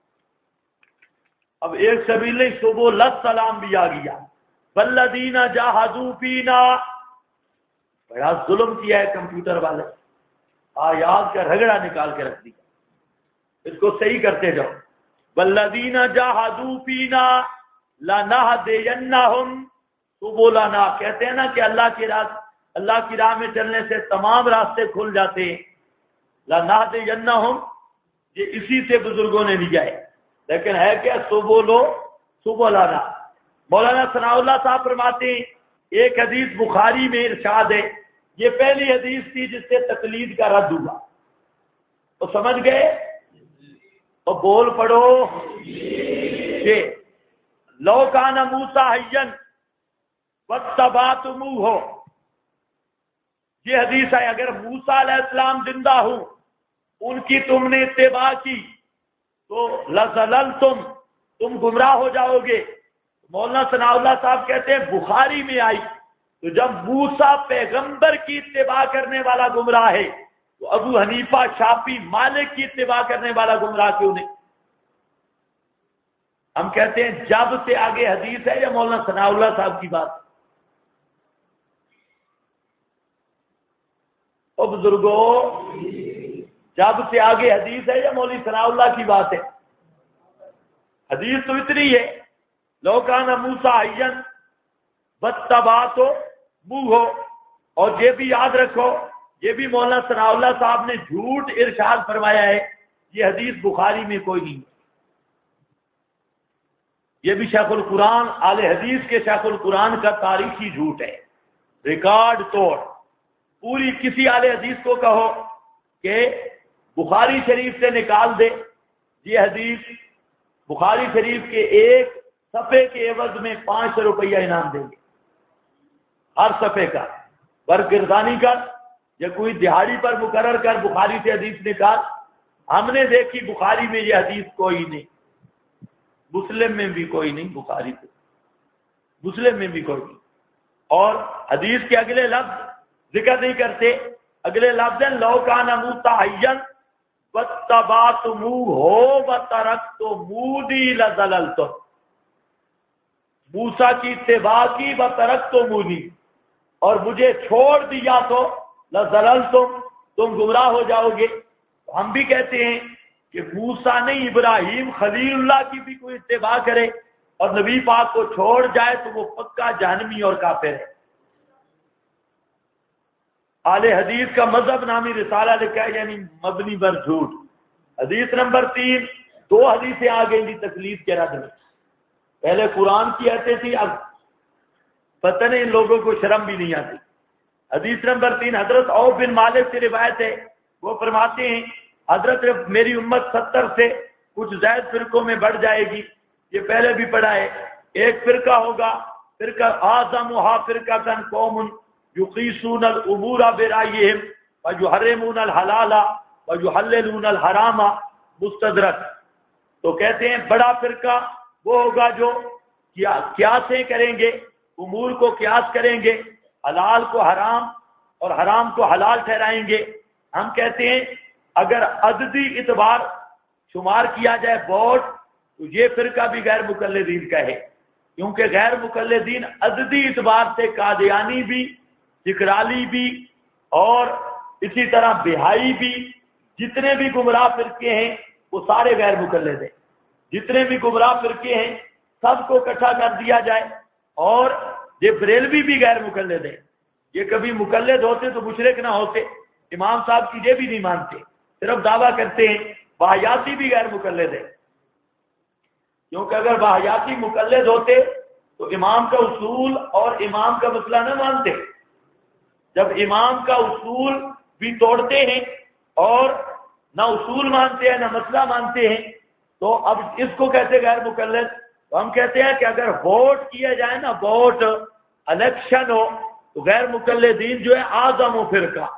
اب ایک سبیل نہیں، سبل السلام بھی آ گیا. والذین جاہدوا فینا. بڑا ظلم کیا ہے کمپیوٹر والے، آیات کا رگڑا نکال کے رکھ دیا. اس کو صحیح کرتے جاؤ. والذین جاہدوا فینا لنہدینہم سبلنا. کہتے ہیں نا کہ اللہ کی راہ میں چلنے سے تمام راستے کھل جاتے ہیں. لنہدینہم یہ اسی سے بزرگوں نے لیا ہے، لیکن ہے کیا؟ سبلنا. مولانا ثناء اللہ صاحب فرماتے ہیں ایک حدیث بخاری میں ارشاد ہے، یہ پہلی حدیث تھی جس سے تقلید کا رد ہوا. تو سمجھ گئے؟ تو بول پڑو کہ لو کان موسیٰ حیًّا واتبعتموہ. یہ حدیث ہے اگر موسیٰ علیہ السلام زندہ ہوں، ان کی تم نے اتباع کی تو لضللتم، تم گمراہ ہو جاؤ گے. مولانا ثناء اللہ صاحب کہتے ہیں بخاری میں آئی تو جب موسیٰ پیغمبر کی اتباع کرنے والا گمراہ ہے تو ابو حنیفہ، شافعی، مالک کی اتباع کرنے والا گمراہ کیوں نہیں؟ ہم کہتے ہیں جب سے آگے حدیث ہے یا مولانا ثناء اللہ صاحب کی بات؟ او بزرگوں، جب سے آگے حدیث ہے یا مولوی ثناء اللہ کی بات ہے؟ حدیث تو اتنی ہے، لو کان موسیٰ حیًّا واتبعتموہ. اور یہ بھی یاد رکھو، یہ بھی مولانا ثناء اللہ صاحب نے جھوٹ ارشاد فرمایا ہے، یہ حدیث بخاری میں کوئی نہیں. یہ بھی شیخ القرآن، اہل حدیث کے شیخ القرآن کا تاریخی جھوٹ ہے، ریکارڈ توڑ. پوری کسی اہل حدیث کو کہو کہ بخاری شریف سے نکال دے یہ حدیث، بخاری شریف کے ایک صفحے کے عوض میں 500 روپیہ انعام دیں گے، ہر صفحے کا برگردانی کر یا کوئی دہاڑی پر مقرر کر بخاری سے حدیث نکال. ہم نے دیکھی بخاری میں یہ حدیث کوئی نہیں، مسلم میں بھی کوئی نہیں، بخاری سے مسلم میں بھی کوئی نہیں. اور حدیث کے اگلے لفظ ذکر نہیں کرتے، اگلے لفظ لو کان موسیٰ حیًّا واتبعتموہ وترکتمونی لضللتم. موسیٰ کی اتباع کی وترکتمونی، اور مجھے چھوڑ دیا تو لضللتم، تم گمراہ ہو جاؤ گے۔ ہم بھی کہتے ہیں کہ موسیٰ نہیں، ابراہیم خلیل اللہ کی بھی کوئی اتباع کرے اور نبی پاک کو چھوڑ جائے تو وہ پکا جہنمی اور کافر ہے۔ اہل حدیث کا مذہب نامی رسالہ لکھا ہے، یعنی مبنی بر جھوٹ۔ حدیث نمبر 3، 2 حدیثیں آ گئی تھی تقلید کے رد میں۔ پہلے قرآن کی آتے تھی، اب پتہ نہیں ان لوگوں کو شرم بھی نہیں آتی۔ حدیث نمبر 3 حضرت عوف بن مالک سے روایت ہے، وہ فرماتے ہیں حضرت میری امت 70 سے کچھ زائد فرقوں میں بڑھ جائے گی۔ یہ پہلے بھی پڑھا ہے۔ ایک فرقہ ہوگا، فرقہ اعظمھا فرقۃ قوم یقیسون الامور برأیہم ویحرمون الحلال ویحللون الحرام، مستدرک۔ تو کہتے ہیں بڑا فرقہ وہ ہوگا جو قیاسیں کریں گے، امور کو قیاس کریں گے، حلال کو حرام اور حرام کو حلال ٹھہرائیں گے۔ ہم کہتے ہیں اگر عددی اعتبار شمار کیا جائے ووٹ تو یہ فرقہ بھی غیر مقلدین کا ہے، کیونکہ غیر مقلدین عددی اعتبار سے قادیانی بھی، جکرالی بھی اور اسی طرح بہائی بھی، جتنے بھی گمراہ فرقے ہیں وہ سارے غیر مقلد ہیں۔ جتنے بھی گمراہ فرقے ہیں سب کو اکٹھا کر دیا جائے، اور یہ بریلوی بھی غیر مقلد ہے۔ یہ کبھی مقلد ہوتے تو مشرک نہ ہوتے، امام صاحب کی یہ بھی نہیں مانتے، صرف دعویٰ کرتے ہیں۔ واہیاتی بھی غیر مقلد ہے، کیونکہ اگر واہیاتی مقلد ہوتے تو امام کا اصول اور امام کا مسئلہ نہ مانتے۔ جب امام کا اصول بھی توڑتے ہیں اور نہ اصول مانتے ہیں نہ مسئلہ مانتے ہیں تو اب اس کو کہتے غیر مقلد۔ تو ہم کہتے ہیں کہ اگر ووٹ کیا جائے نا، ووٹ الیکشن ہو، تو غیر مقلدین جو ہے اعظم و فرقہ،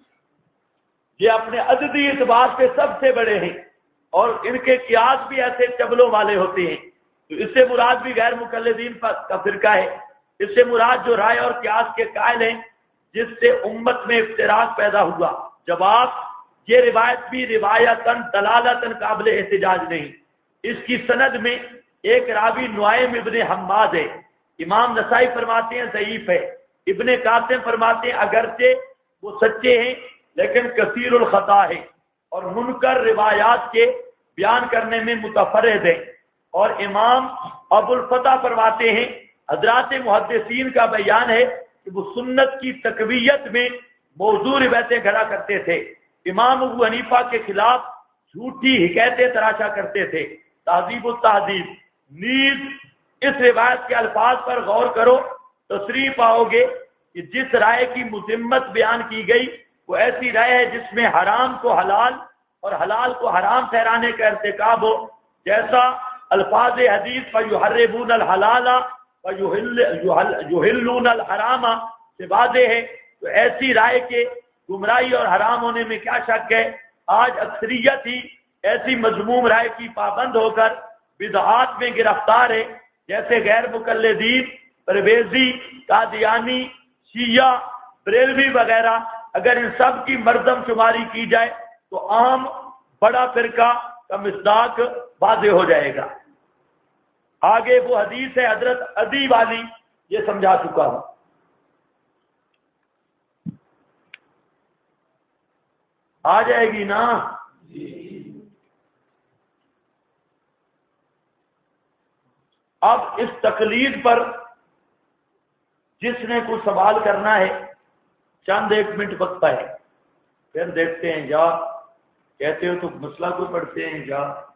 یہ اپنے عددی اعتبار سے سب سے بڑے ہیں اور ان کے قیاس بھی ایسے چبلوں والے ہوتے ہیں۔ تو اس سے مراد بھی غیر مقلدین کا فرقہ ہے۔ اس سے مراد جو رائے اور قیاس کے قائل ہیں جس سے امت میں افتراق پیدا ہوا۔ جواب، یہ روایت بھی روایتاً دلالتاً قابل احتجاج نہیں۔ اس کی سند میں ایک راوی نعیم ابن حماد ہے، امام نسائی فرماتے ہیں ضعیف ہے، ابن قاسم فرماتے ہیں اگرچہ وہ سچے ہیں لیکن کثیر الخطا ہے اور منکر روایات کے بیان کرنے میں متفرد ہے۔ اور امام ابو الفتح فرماتے ہیں حضرات محدثین کا بیان ہے کہ وہ سنت کی تقویت میں موضوع روایتیں کھڑا کرتے تھے۔ امام ابو حنیفہ کے خلاف جھوٹی حکایتیں تراشا کرتے تھے۔ تہذیب التہذیب، نیز اس روایت کے الفاظ پر غور کرو، تصریح پاؤ گے کہ جس رائے کی مذمت بیان کی گئی وہ ایسی رائے ہے جس میں حرام کو حلال اور حلال کو حرام ٹھہرانے کا ارتکاب ہو، جیسا الفاظ حدیث فَيُحَرِّمُونَ الْحَلَالَ وَيُحِلُّونَ الْحَرَامَ سے واضح ہے۔ تو ایسی رائے کے گمراہی اور حرام ہونے میں کیا شک ہے؟ آج اکثریت ہی ایسی مذموم رائے کی پابند ہو کر بدعات میں گرفتار ہے، جیسے غیر مقلدین، پرویزی، قادیانی، شیعہ، بریلوی وغیرہ۔ اگر ان سب کی مردم شماری کی جائے تو عام بڑا فرقہ کا مصداق واضح ہو جائے گا۔ آگے وہ حدیث ہے حضرت عدی والی، یہ سمجھا چکا ہوں۔ آ جائے گی نا؟ اب اس تقلید پر جس نے کوئی سوال کرنا ہے چند ایک منٹ وقت ہے، پھر دیکھتے ہیں، یا کہتے ہو تو مسئلہ کو پڑھتے ہیں یا